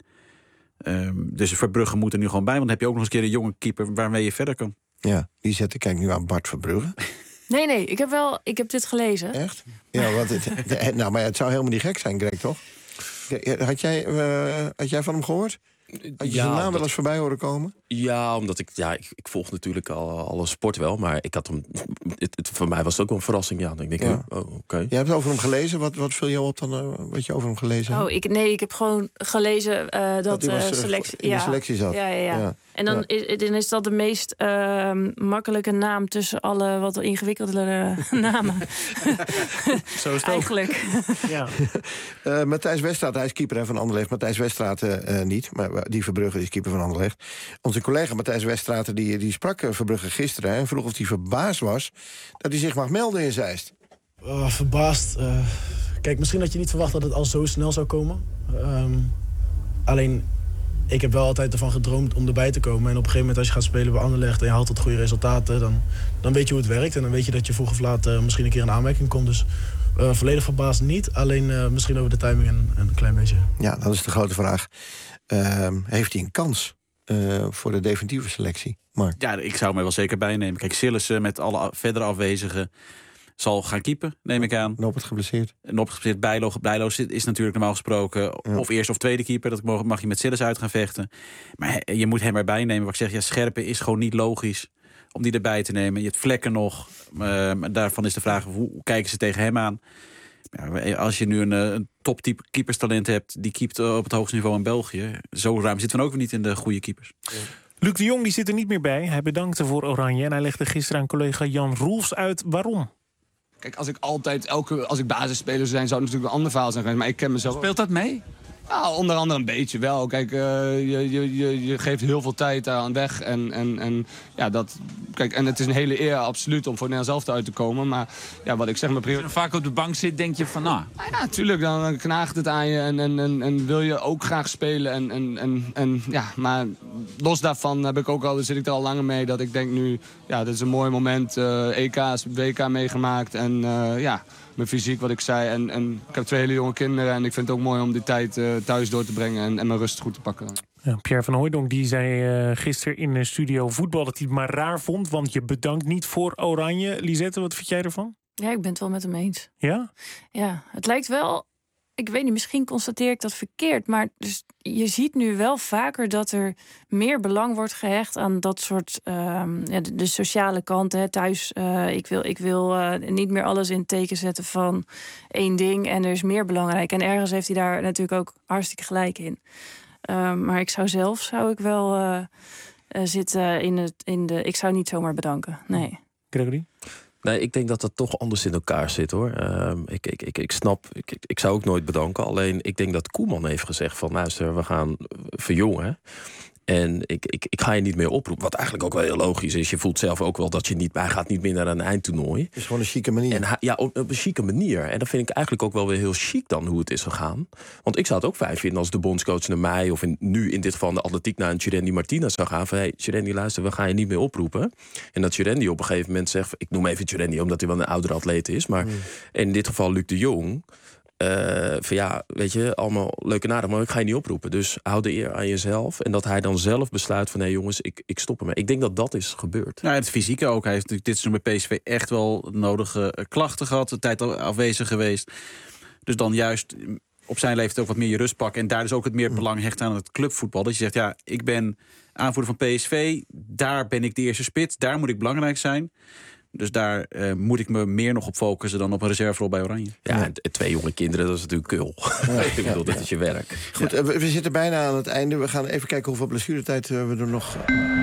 Um, dus Verbrugge moet er nu gewoon bij. Want dan heb je ook nog eens een keer een jonge keeper waarmee je verder kan. Ja, die zet ik kijk nu aan Bart Verbrugge. Nee, nee, ik heb wel, ik heb dit gelezen. Echt? Ja, want het, de, nou, maar het zou helemaal niet gek zijn, Greg, toch? Had jij, uh, had jij van hem gehoord? Had je Ja, zijn naam dat- wel eens voorbij horen komen? Ja, omdat ik, ja, ik, ik volg natuurlijk al alle sport wel, maar ik had hem, het, het, voor mij was het ook wel een verrassing. Ja, dan denk ik, Ja. oh, oké. Okay. Je hebt over hem gelezen. Wat, wat viel jou op dan, uh, wat je over hem gelezen hebt? Oh, ik, nee, ik heb gewoon gelezen uh, dat, Dat hij was, uh, uh, selectie, in de ja. selectie zat. Ja, ja, ja. Ja. En dan, Ja. is, dan is dat de meest uh, makkelijke naam tussen alle wat ingewikkeldere namen. Zo is het eigenlijk. Ja. Uh, Matthijs Westraat, hij is keeper hè, van Anderlecht. Matthijs Westraat uh, niet, maar die Verbrugge is keeper van Anderlecht. Onze collega Matthijs Westraat die, die sprak uh, Verbrugge gisteren hè, en vroeg of hij verbaasd was dat hij zich mag melden in Zeist. Uh, verbaasd. Uh, kijk, misschien had je niet verwacht dat het al zo snel zou komen. Um, alleen, ik heb wel altijd ervan gedroomd om erbij te komen. En op een gegeven moment als je gaat spelen bij Anderlecht en je haalt tot goede resultaten, dan, dan weet je hoe het werkt. En dan weet je dat je vroeg of laat uh, misschien een keer in aanmerking komt. Dus uh, volledig verbaasd niet. Alleen uh, misschien over de timing en, en een klein beetje. Ja, dat is de grote vraag. Uh, heeft hij een kans uh, voor de definitieve selectie? Mark? Ja, ik zou mij wel zeker bijnemen. Kijk, Sillissen met alle verdere afwezigen zal gaan keepen, neem ik aan. Noppert geblesseerd. Noppert geblesseerd. Bijlo, Bijlo is natuurlijk normaal gesproken ja. of eerste of tweede keeper. Dat mag, mag je met Sillissen uit gaan vechten. Maar je moet hem erbij nemen. Wat ik zeg, ja, Scherpen is gewoon niet logisch om die erbij te nemen. Je hebt Vlekken nog. Uh, daarvan is de vraag, hoe, hoe kijken ze tegen hem aan? Ja, als je nu een, een toptype keeperstalent hebt, die keept op het hoogste niveau in België. Zo ruim zitten we ook weer niet in de goede keepers. Ja. Luc de Jong die zit er niet meer bij. Hij bedankte voor Oranje en hij legde gisteren aan collega Jan Roelfs uit waarom. Kijk, als ik altijd, elke, als ik basisspeler zou zijn, zou het natuurlijk een ander verhaal zijn geweest. Maar ik ken mezelf. Speelt dat mee? Nou, onder andere een beetje wel. Kijk, uh, je, je, je, je geeft heel veel tijd aan weg. En, en, en, ja, dat, kijk, en het is een hele eer, absoluut, om voor Nederland zelf uit te komen. Maar ja, wat ik zeg, mijn Als je dan vaak op de bank zit, denk je van, nou... Ah, ja, natuurlijk, dan, dan knaagt het aan je. En, en, en, en wil je ook graag spelen. En, en, en, en, ja, maar los daarvan heb ik ook al, zit ik er al langer mee. Dat ik denk nu, ja, dit is een mooi moment. Uh, E K's, W K meegemaakt. En uh, ja... mijn fysiek, wat ik zei. En, en ik heb twee hele jonge kinderen. En ik vind het ook mooi om die tijd uh, thuis door te brengen. En, en mijn rust goed te pakken. Ja, Pierre van Hooijdonk die zei uh, gisteren in de studio voetbal dat hij het maar raar vond. Want je bedankt niet voor Oranje. Lisette, wat vind jij ervan? Ja, ik ben het wel met hem eens. Ja? Ja, het lijkt wel... Ik weet niet, misschien constateer ik dat verkeerd. Maar dus, je ziet nu wel vaker dat er meer belang wordt gehecht aan dat soort... Uh, ja, de, de sociale kant, hè, thuis. Uh, ik wil, ik wil uh, niet meer alles in het teken zetten van één ding. En er is meer belangrijk. En ergens heeft hij daar natuurlijk ook hartstikke gelijk in. Uh, maar ik zou zelf, zou ik wel uh, uh, zitten in, het, in de... Ik zou niet zomaar bedanken, nee. Gregory? Nee, ik denk dat dat toch anders in elkaar zit, hoor. Uh, ik, ik, ik, ik snap, ik, ik, ik zou ook nooit bedanken. Alleen, ik denk dat Koeman heeft gezegd van... luister, we gaan verjongen. En ik, ik, ik ga je niet meer oproepen. Wat eigenlijk ook wel heel logisch is. Je voelt zelf ook wel dat je niet... Hij gaat niet meer naar een eindtoernooi. Het is gewoon een chique manier. En hij, ja, op, op een chique manier. En dat vind ik eigenlijk ook wel weer heel chic dan hoe het is gegaan. Want ik zou het ook fijn vinden als de bondscoach naar mij... of in, nu in dit geval de atletiek naar een Tjerendi Martinez zou gaan. Van, hey, Tjerendi, luister, we gaan je niet meer oproepen. En dat Tjerendi op een gegeven moment zegt... ik noem even Tjerendi, omdat hij wel een oudere atleet is. Maar mm. in dit geval Luc de Jong... Uh, van ja, weet je, allemaal leuke naden, maar ik ga je niet oproepen. Dus hou de eer aan jezelf. En dat hij dan zelf besluit van... hé hey jongens, ik, ik stop ermee. Ik denk dat dat is gebeurd. Nou, het fysieke ook. Hij heeft natuurlijk dit seizoen bij P S V echt wel nodige uh, klachten gehad. De tijd al afwezig geweest. Dus dan juist op zijn leeftijd ook wat meer je rust pakken. En daar dus ook het meer belang hecht aan het clubvoetbal. Dat je zegt, ja, ik ben aanvoerder van P S V. Daar ben ik de eerste spits. Daar moet ik belangrijk zijn. Dus daar uh, moet ik me meer nog op focussen dan op een reserverol bij Oranje. Ja, en twee jonge kinderen, dat is natuurlijk kul. Ja, ik bedoel, ja, dat ja. is je werk. Goed, ja. we, we zitten bijna aan het einde. We gaan even kijken hoeveel blessuretijd we er nog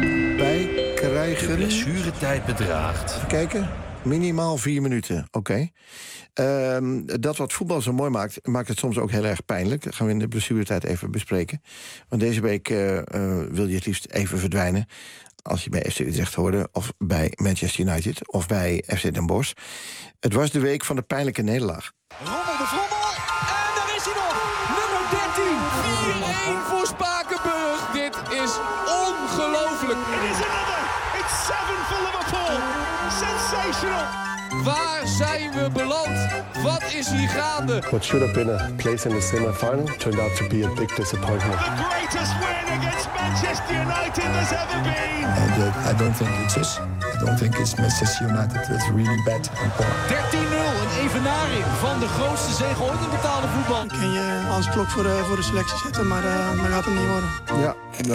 bij krijgen. De blessuretijd bedraagt. Even kijken. Minimaal vier minuten, oké. Okay. Um, dat wat voetbal zo mooi maakt, maakt het soms ook heel erg pijnlijk. Dat gaan we in de blessuretijd even bespreken. Want deze week uh, uh, wil je het liefst even verdwijnen. Als je bij F C Utrecht hoorde, of bij Manchester United, of bij F C Den Bosch. Het was de week van de pijnlijke nederlaag. Rommel de Vrommel, en daar is hij nog, nummer dertien. vier-een voor Spakenburg, dit is ongelooflijk. It is another, it's seven for Liverpool, sensational. Waar zijn we beland? Wat is hier gaande? What should have been a place in the semi-final turned out to be a big disappointment. The greatest win against Manchester United there's ever been. And uh, I don't think it's us. don't think it's Manchester United. It's really bad. dertien nul, een evenaring van de grootste zege ooit in betaalde voetbal. Kun je als klok voor de, voor de selectie zetten, maar uh, dat gaat hem niet worden. Ja, ja.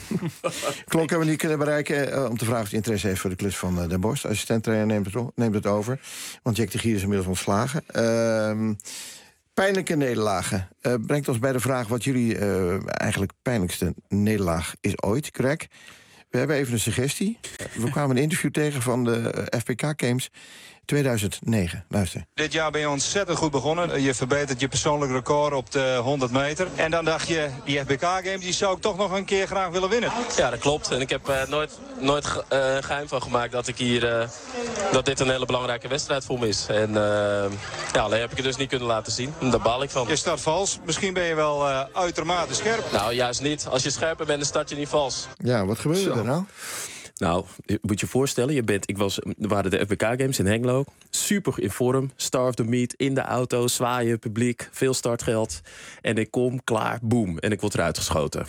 Klok hebben we niet kunnen bereiken uh, om te vragen of hij interesse heeft voor de klus van uh, Den Bosch. De assistent-trainer neemt het, neemt het over, want Jack de Gier is inmiddels ontslagen. Uh, pijnlijke nederlagen. Uh, brengt ons bij de vraag wat jullie uh, eigenlijk pijnlijkste nederlaag is ooit, Greg. We hebben even een suggestie. We kwamen een interview tegen van de F P K Games tweeduizend negen. Luister. Dit jaar ben je ontzettend goed begonnen. Je verbetert je persoonlijk record op de honderd meter. En dan dacht je, die F P K Games die zou ik toch nog een keer graag willen winnen. Ja, dat klopt. En ik heb uh, nooit, nooit uh, geheim van gemaakt dat, ik hier, uh, dat dit een hele belangrijke wedstrijd voor me is. En uh, ja, alleen heb ik het dus niet kunnen laten zien. En daar baal ik van. Je start vals. Misschien ben je wel uh, uitermate scherp. Nou, juist niet. Als je scherper bent, dan start je niet vals. Ja, wat gebeurde er nou? Nou, je moet je voorstellen, je bent, ik was, er waren de F B K Games in Hengelo. Super in vorm, star of the meet, in de auto, zwaaien, publiek, veel startgeld. En ik kom, klaar, boem, en ik word eruit geschoten.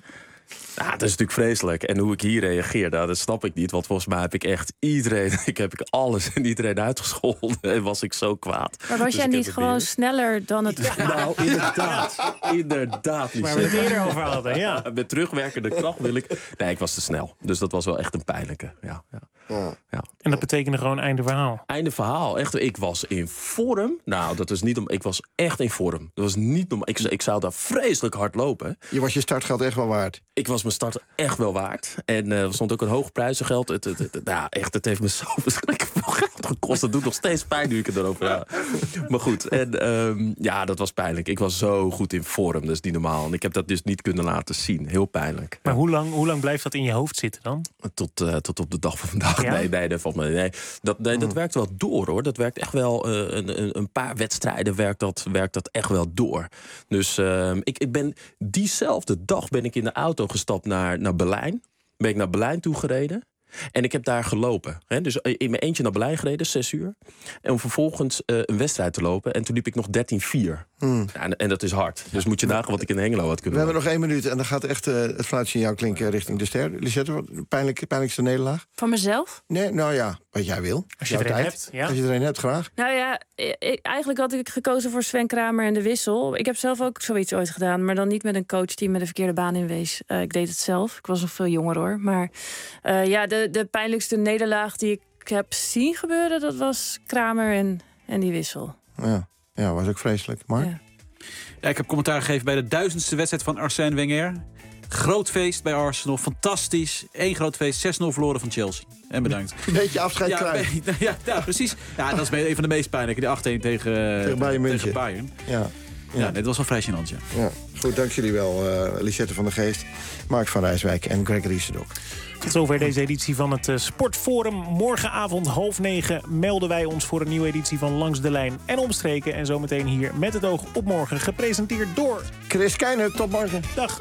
Nou, dat is natuurlijk vreselijk. En hoe ik hier reageer, nou, dat snap ik niet. Want volgens mij heb ik echt iedereen... Ik heb ik alles en iedereen uitgescholden. En was ik zo kwaad. Maar was dus jij niet gewoon weer... sneller dan het... Ja, nou, inderdaad. Inderdaad. Waar we het eerder over hadden, ja. Met terugwerkende kracht wil ik... Nee, ik was te snel. Dus dat was wel echt een pijnlijke. Ja, ja. Ja. Ja. En dat betekende gewoon einde verhaal. Einde verhaal. Echt, ik was in vorm. Nou, dat is niet om. Ik was echt in vorm. Dat was niet om. Ik, ik zou daar vreselijk hard lopen. Je was je startgeld echt wel waard. Ik was mijn start echt wel waard. En uh, er stond ook een hoog prijzengeld. Het, het, het, nou, echt, het heeft me zo verschrikkelijk veel geld gekost. Dat doet nog steeds pijn nu ik het erover heb. Maar goed, en um, ja, dat was pijnlijk. Ik was zo goed in vorm, dat is niet normaal. En ik heb dat dus niet kunnen laten zien. Heel pijnlijk. Maar hoe lang, hoe lang blijft dat in je hoofd zitten dan? Tot, uh, tot op de dag van vandaag. Ja? Nee, nee, dat valt me. Nee, dat, nee, dat werkt wel door, hoor. Dat werkt echt wel. Uh, een, een paar wedstrijden werkt dat, werkt dat echt wel door. Dus uh, ik, ik ben diezelfde dag ben ik in de auto gestapt naar, naar Berlijn. Ben ik naar Berlijn toegereden. En ik heb daar gelopen. Hè? Dus in mijn eentje naar Berlijn gereden, zes uur. En om vervolgens uh, een wedstrijd te lopen. En toen liep ik nog dertien vier. Hmm. Ja, en, en dat is hard. Dus moet je nagaan wat ik in Hengelo had kunnen We hebben nog één minuut en dan gaat echt uh, het fluitsignaal klinken richting de ster. Lisette, wat pijnlijk, pijnlijkste nederlaag? Van mezelf? Nee, nou ja, wat jij wil. Als je er een hebt, ja. Als je er een hebt, graag. Nou ja, ik, eigenlijk had ik gekozen voor Sven Kramer en de wissel. Ik heb zelf ook zoiets ooit gedaan, maar dan niet met een coach die me de verkeerde baan inwees. Uh, ik deed het zelf. Ik was nog veel jonger, hoor. Maar uh, ja, de, de pijnlijkste nederlaag die ik heb zien gebeuren, dat was Kramer en, en die wissel. Ja, ja, was ook vreselijk. Mark? Ja. Ja, ik heb commentaar gegeven bij de duizendste wedstrijd van Arsène Wenger. Groot feest bij Arsenal, fantastisch. Eén groot feest, zes nul verloren van Chelsea. En bedankt. Een beetje afscheid ja, krijgen. Ja, ja, precies. Ja, dat is een van de meest pijnlijke. Die acht-een tegen, tegen Bayern München. Tegen Bayern. Ja. Ja, ja, dit was wel vrij gênant, ja. ja. Goed, dank jullie wel. Uh, Lisette van der Geest, Mark van Rijswijk en Gregory Sedok. Tot zover deze editie van het uh, Sportforum. Morgenavond half negen melden wij ons voor een nieuwe editie van Langs de Lijn en Omstreken. En zometeen hier met het oog op morgen. Gepresenteerd door Chris Keijner. Tot morgen. Dag.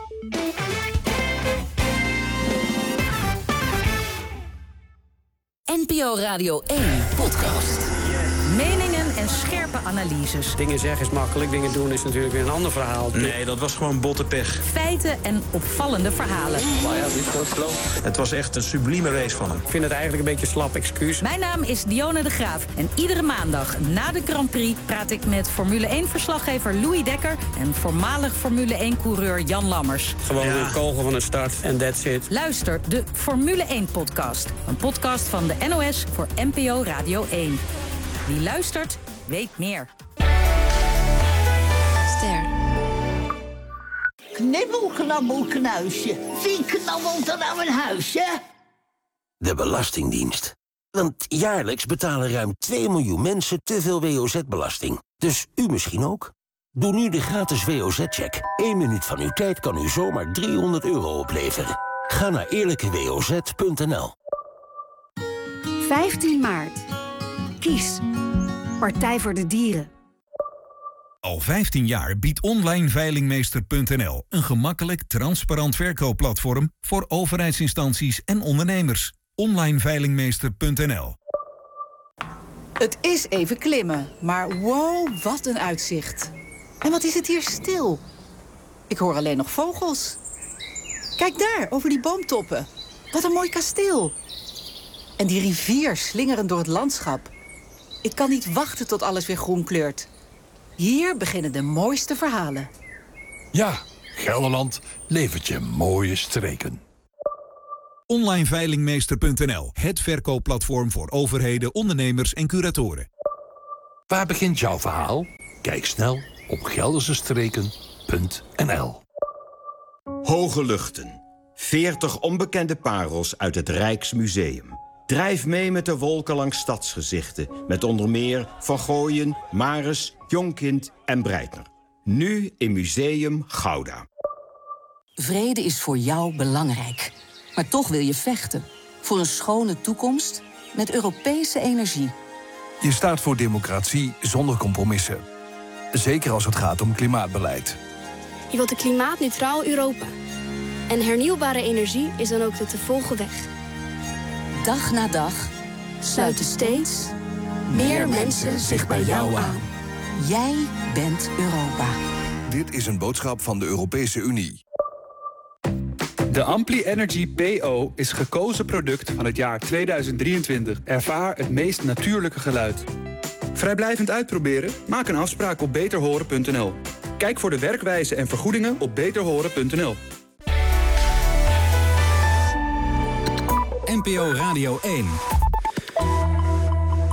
N P O Radio één podcast. Meningen en scherpe analyses. Dingen zeggen is makkelijk, dingen doen is natuurlijk weer een ander verhaal. Nee, dat was gewoon botte pech. Feiten en opvallende verhalen. Maar ja, dit was slow. Het was echt een sublieme race van hem. Ik vind het eigenlijk een beetje een slap excuus. Mijn naam is Dionne de Graaf en iedere maandag na de Grand Prix praat ik met Formule één-verslaggever Louis Dekker en voormalig Formule één-coureur Jan Lammers. Gewoon ja. een kogel van een start en that's it. Luister de Formule één-podcast. Een podcast van de N O S voor N P O Radio één. Wie luistert, weet meer. Ster. Knibbel, knabbel, knuisje. Wie knabbelt er nou een huisje? De Belastingdienst. Want jaarlijks betalen ruim twee miljoen mensen te veel W O Z-belasting. Dus u misschien ook? Doe nu de gratis W O Z-check. Eén minuut van uw tijd kan u zomaar driehonderd euro opleveren. Ga naar eerlijke w o z punt n l. vijftien maart. Kies. Partij voor de Dieren. Al vijftien jaar biedt online veilingmeester punt n l een gemakkelijk, transparant verkoopplatform voor overheidsinstanties en ondernemers. online veilingmeester punt n l. Het is even klimmen, maar wow, wat een uitzicht. En wat is het hier stil? Ik hoor alleen nog vogels. Kijk daar, over die boomtoppen. Wat een mooi kasteel. En die rivier slingerend door het landschap. Ik kan niet wachten tot alles weer groen kleurt. Hier beginnen de mooiste verhalen. Ja, Gelderland levert je mooie streken. online veilingmeester punt n l, het verkoopplatform voor overheden, ondernemers en curatoren. Waar begint jouw verhaal? Kijk snel op gelderse streken punt n l. Hoge luchten. veertig onbekende parels uit het Rijksmuseum. Drijf mee met de wolken langs stadsgezichten. Met onder meer Van Gooien, Maris, Jonkind en Breitner. Nu in Museum Gouda. Vrede is voor jou belangrijk. Maar toch wil je vechten. Voor een schone toekomst met Europese energie. Je staat voor democratie zonder compromissen. Zeker als het gaat om klimaatbeleid. Je wilt een klimaatneutraal Europa. En hernieuwbare energie is dan ook de te volgen weg. Dag na dag sluiten steeds meer mensen zich bij jou aan. Jij bent Europa. Dit is een boodschap van de Europese Unie. De Ampli Energy P O is gekozen product van het jaar tweeduizend drieëntwintig. Ervaar het meest natuurlijke geluid. Vrijblijvend uitproberen? Maak een afspraak op beter horen punt n l. Kijk voor de werkwijze en vergoedingen op beter horen punt n l. N P O Radio één.